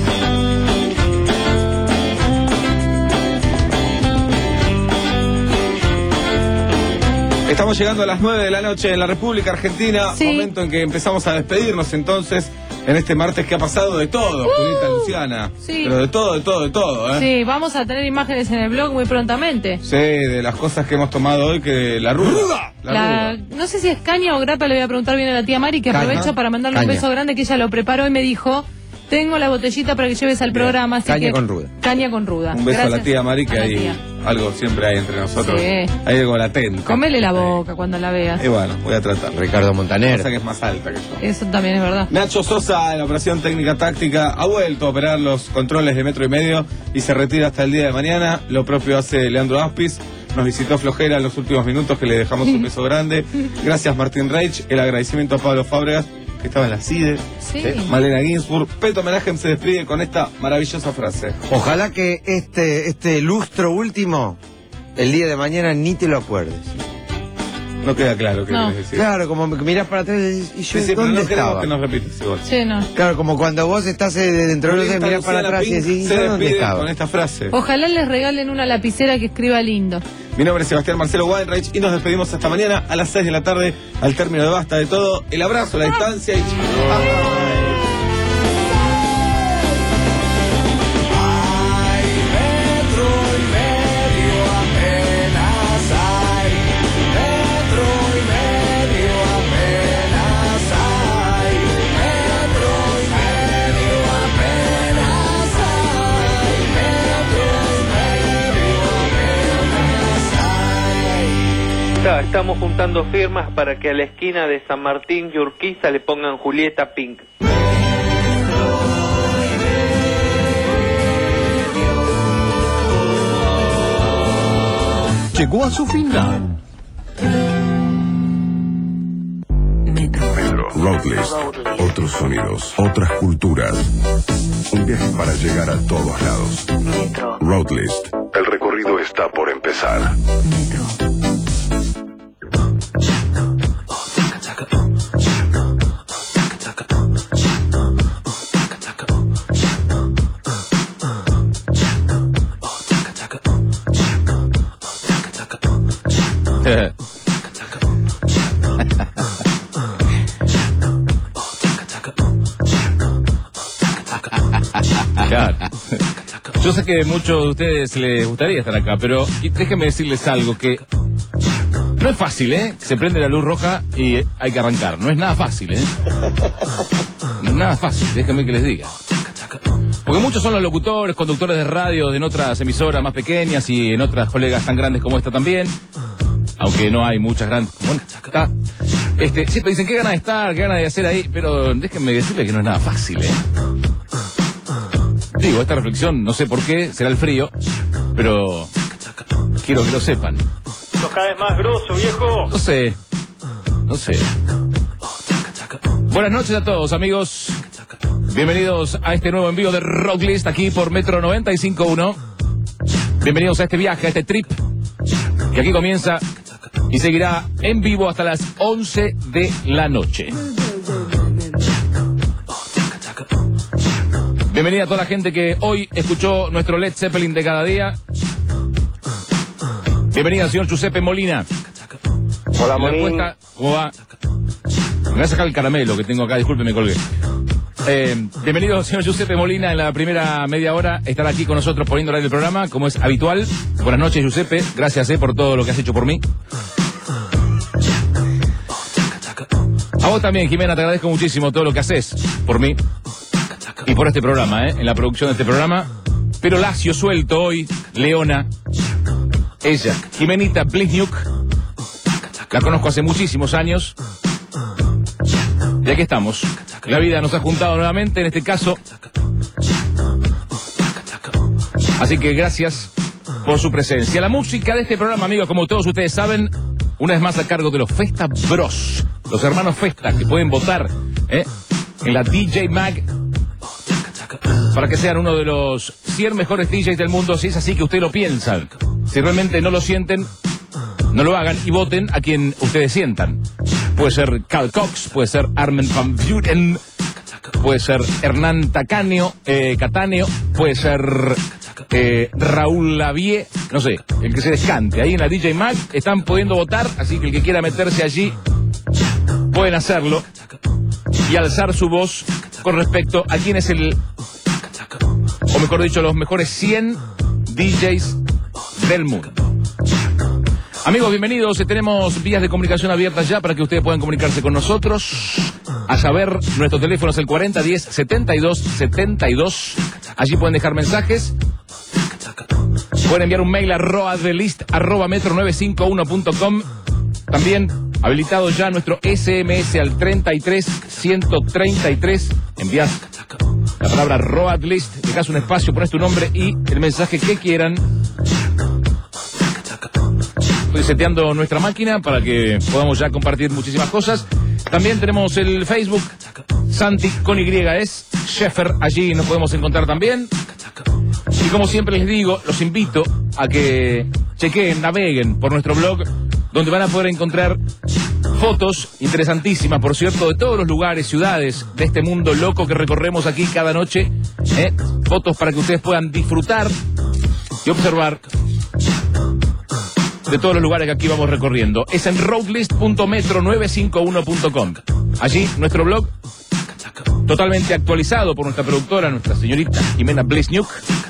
Estamos llegando a las nueve de la noche en la República Argentina, Sí. momento en que empezamos a despedirnos entonces en este martes que ha pasado de todo, Uh, Julieta, Luciana. sí. Pero de todo, de todo, de todo, ¿eh? Sí, vamos a tener imágenes en el blog muy prontamente. Sí, de las cosas que hemos tomado hoy, que la ruda. La La- ruda. no sé si es caña o grapa, le voy a preguntar bien a la tía Mari, que Caña. aprovecho para mandarle un Caña. beso grande, que ella lo preparó y me dijo, tengo la botellita para que lleves al programa. Así Caña que- con ruda. Caña con ruda. Un beso Gracias a la tía Mari, que a la hay tía. algo siempre hay entre nosotros. Sí. Hay algo latente. Comele la boca cuando la veas. Y bueno, voy a tratar. Ricardo Montaner. Pasa que es más alta que yo. Eso también es verdad. Nacho Sosa, en la operación técnica táctica, ha vuelto a operar los controles de metro y medio y se retira hasta el día de mañana. Lo propio hace Leandro Aspis. Nos visitó Flojera en los últimos minutos, que le dejamos un beso grande. Gracias, Martín Reich. El agradecimiento a Pablo Fábregas, que estaba en la C I D E. Sí. ¿eh? Malena Ginsburg. Peto Menachem se despide con esta maravillosa frase. Ojalá que este, este lustro último, el día de mañana, ni te lo acuerdes. No queda claro qué No. querés decir. Claro, como que mirás para atrás y decís, ¿y yo Sí, sí, pero dónde no queremos estaba? que nos repites igual. Sí, no. Claro, como cuando vos estás eh, dentro de los Julieta mirás para Luciana atrás y Pink decís, se ¿y yo dónde despide estaba? con esta frase. Ojalá les regalen una lapicera que escriba lindo. Mi nombre es Sebastián Marcelo Weinreich y nos despedimos hasta mañana a las seis de la tarde, al término de Basta de Todo. El abrazo, la distancia y... Está- Estamos juntando firmas para que a la esquina de San Martín y Urquiza le pongan Julieta Pink. Llegó a su final. Metro. Roadlist. Otros sonidos, otras culturas. Un viaje para llegar a todos lados. Roadlist. El recorrido está por empezar. Claro. Yo sé que a muchos de ustedes les gustaría estar acá, pero déjenme decirles algo que no es fácil, ¿eh? Se prende la luz roja y hay que arrancar. No es nada fácil, ¿eh? No es nada fácil, déjenme que les diga. Porque muchos son los locutores, conductores de radio en otras emisoras más pequeñas y en otras colegas tan grandes como esta también. Aunque no hay muchas grandes como esta. Este, siempre dicen qué ganas de estar, qué ganas de hacer ahí, pero déjenme decirles que no es nada fácil, ¿eh? Digo, esta reflexión, no sé por qué, será el frío, pero quiero que lo sepan. Sos cada vez más grosso, viejo. No sé, no sé. Buenas noches a todos, amigos. Bienvenidos a este nuevo envío de Roadlist aquí por Metro noventa y cinco punto uno. Bienvenidos a este viaje, a este trip, que aquí comienza y seguirá en vivo hasta las once de la noche. Bienvenida a toda la gente que hoy escuchó nuestro Led Zeppelin de cada día. Bienvenida al señor Giuseppe Molina. Hola, Molina. ¿Cómo va? Me voy a sacar el caramelo que tengo acá, disculpe, me colgué. Eh, bienvenido, señor Giuseppe Molina, en la primera media hora estará aquí con nosotros poniendo el programa, como es habitual. Buenas noches, Giuseppe. Gracias eh, por todo lo que has hecho por mí. A vos también, Jimena, te agradezco muchísimo todo lo que haces por mí y por este programa, ¿eh? En la producción de este programa. Pero Lacio suelto hoy, Leona, ella, Jimenita Blizniuk, la conozco hace muchísimos años. Y aquí estamos. La vida nos ha juntado nuevamente, en este caso. Así que gracias por su presencia. La música de este programa, amigos, como todos ustedes saben, una vez más a cargo de los Festa Bros. Los hermanos Festa, que pueden votar ¿eh? en la D J Mag para que sean uno de los cien mejores D Js del mundo, si es así que ustedes lo piensan. Si realmente no lo sienten, no lo hagan y voten a quien ustedes sientan. Puede ser Carl Cox, puede ser Armin van Buren, puede ser Hernán Tacaneo, eh, Cataneo, puede ser eh, Raúl Lavie, no sé, el que se descante. Ahí en la D J Mag están pudiendo votar, así que el que quiera meterse allí pueden hacerlo y alzar su voz con respecto a quién es el, o mejor dicho, los mejores cien D Js del mundo. Amigos, bienvenidos. Tenemos vías de comunicación abiertas ya para que ustedes puedan comunicarse con nosotros. A saber, nuestro teléfono es el cuarenta diez setenta y dos setenta y dos. Allí pueden dejar mensajes. Pueden enviar un mail a roadlist arroba metro novecientos cincuenta y uno punto com. También habilitado ya nuestro S M S al treinta y tres ciento treinta y tres. Envías la palabra Roadlist, dejas un espacio, pones tu nombre y el mensaje que quieran. Estoy seteando nuestra máquina para que podamos ya compartir muchísimas cosas. También tenemos el Facebook, Santi con Y es, Sheffer, allí nos podemos encontrar también. Y como siempre les digo, los invito a que chequeen, naveguen por nuestro blog, donde van a poder encontrar fotos interesantísimas, por cierto, de todos los lugares, ciudades de este mundo loco que recorremos aquí cada noche. ¿eh? Fotos para que ustedes puedan disfrutar y observar de todos los lugares que aquí vamos recorriendo. Es en roadlist punto metro novecientos cincuenta y uno punto com. Allí nuestro blog, totalmente actualizado por nuestra productora, nuestra señorita Jimena Blizniuk.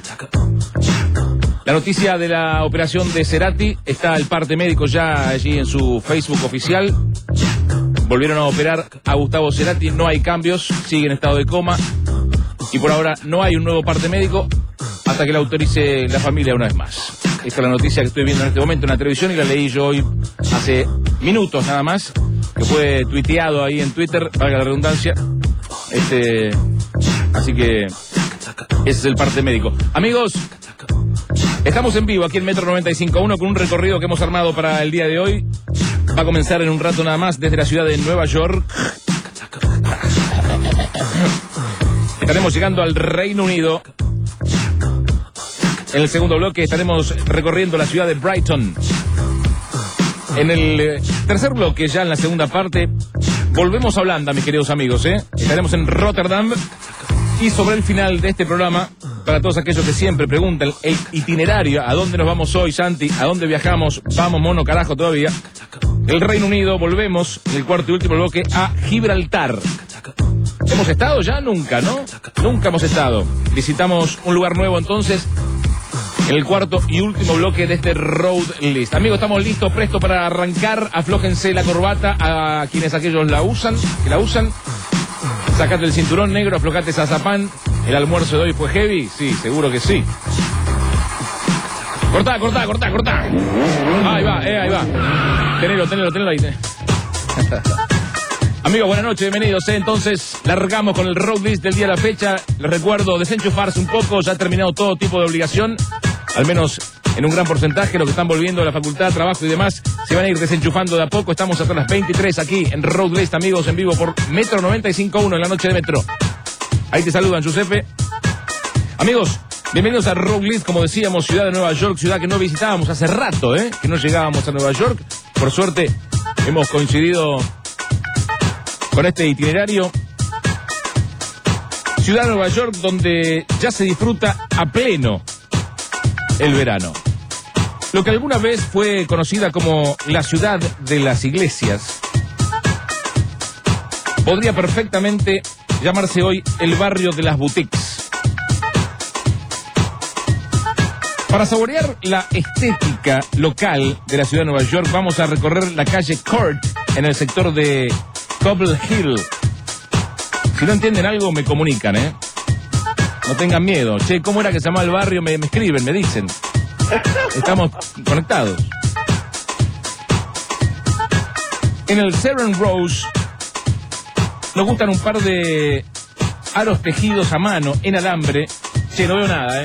La noticia de la operación de Cerati, está el parte médico ya allí en su Facebook oficial. Volvieron a operar a Gustavo Cerati, no hay cambios, sigue en estado de coma. Y por ahora no hay un nuevo parte médico hasta que la autorice la familia una vez más. Esta es la noticia que estoy viendo en este momento en la televisión y la leí yo hoy hace minutos nada más, que fue tuiteado ahí en Twitter, valga la redundancia. Este, así que ese es el parte médico. Amigos, estamos en vivo aquí en Metro noventa y cinco punto uno con un recorrido que hemos armado para el día de hoy. Va a comenzar en un rato nada más desde la ciudad de Nueva York. Estaremos llegando al Reino Unido. En el segundo bloque estaremos recorriendo la ciudad de Brighton. En el eh, tercer bloque, ya en la segunda parte, volvemos a Holanda, mis queridos amigos, ¿eh? Estaremos en Rotterdam. Y sobre el final de este programa, para todos aquellos que siempre preguntan el itinerario, ¿a dónde nos vamos hoy, Santi? ¿A dónde viajamos? Vamos, mono, carajo, todavía. El Reino Unido, volvemos, en el cuarto y último bloque, a Gibraltar. ¿Hemos estado ya? Nunca, ¿no? Nunca hemos estado. Visitamos un lugar nuevo, entonces, en el cuarto y último bloque de este Road List. Amigos, estamos listos, prestos para arrancar. Aflójense la corbata a quienes aquellos la usan, que la usan. Sacate el cinturón negro, aflojate esa zapán. ¿El almuerzo de hoy fue heavy? Sí, seguro que sí. Cortá, cortá, cortá, cortá. Ahí va, eh, ahí va. Tenelo, tenelo, tenelo ahí. Amigos, buenas noches, bienvenidos. Eh. Entonces, largamos con el road list del día de la fecha. Les recuerdo desenchufarse un poco, ya ha terminado todo tipo de obligación. Al menos en un gran porcentaje, los que están volviendo a la facultad, trabajo y demás, se van a ir desenchufando de a poco. Estamos hasta las veintitrés aquí en Road List, amigos, en vivo por Metro noventa y cinco punto uno en la noche de Metro. Ahí te saludan, Giuseppe. Amigos, bienvenidos a Road List, como decíamos, ciudad de Nueva York, ciudad que no visitábamos hace rato, ¿eh? Que no llegábamos a Nueva York. Por suerte, hemos coincidido con este itinerario. Ciudad de Nueva York, donde ya se disfruta a pleno el verano. Lo que alguna vez fue conocida como la ciudad de las iglesias, podría perfectamente llamarse hoy el barrio de las boutiques. Para saborear la estética local de la ciudad de Nueva York, vamos a recorrer la calle Court en el sector de Cobble Hill. Si no entienden algo, me comunican, ¿eh? No tengan miedo. Che, ¿cómo era que se llamaba el barrio? Me, me escriben, me dicen. Estamos conectados. En el Seven Rose nos gustan un par de aros tejidos a mano en alambre. Che, no veo nada, ¿eh?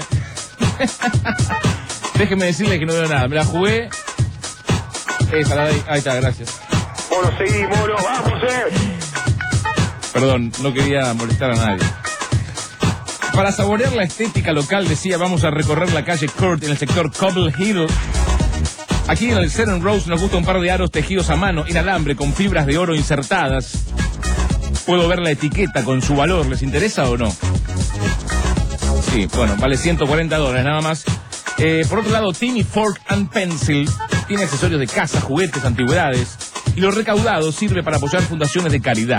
Déjenme decirles que no veo nada. Me la jugué. Esa, la de ahí. Ahí está, gracias. Mono, seguí, mono, vamos, eh. Perdón, no quería molestar a nadie. Para saborear la estética local, decía, vamos a recorrer la calle Court en el sector Cobble Hill. Aquí en el Seven Rose nos gusta un par de aros tejidos a mano en alambre con fibras de oro insertadas. Puedo ver la etiqueta con su valor, ¿les interesa o no? Sí, bueno, vale ciento cuarenta dólares nada más. Eh, por otro lado, Tiny Fork and Pencil tiene accesorios de casa, juguetes, antigüedades. Y lo recaudado sirve para apoyar fundaciones de caridad.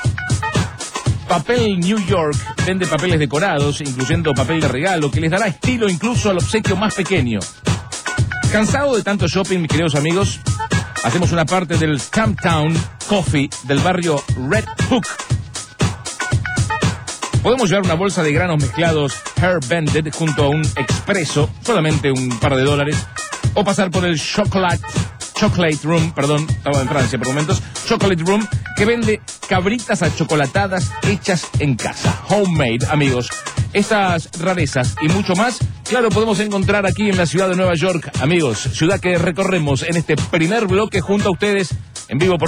Papel New York vende papeles decorados, incluyendo papel de regalo, que les dará estilo incluso al obsequio más pequeño. ¿Cansado de tanto shopping, mis queridos amigos? Hacemos una parte del Stamptown Coffee del barrio Red Hook. Podemos llevar una bolsa de granos mezclados Hair Bended junto a un expreso, solamente un par de dólares, o pasar por el Chocolate Chocolate Room, perdón, estaba en Francia por momentos, Chocolate Room, que vende cabritas achocolatadas hechas en casa, homemade, amigos. Estas rarezas y mucho más, claro, podemos encontrar aquí en la ciudad de Nueva York, amigos, ciudad que recorremos en este primer bloque junto a ustedes, en vivo por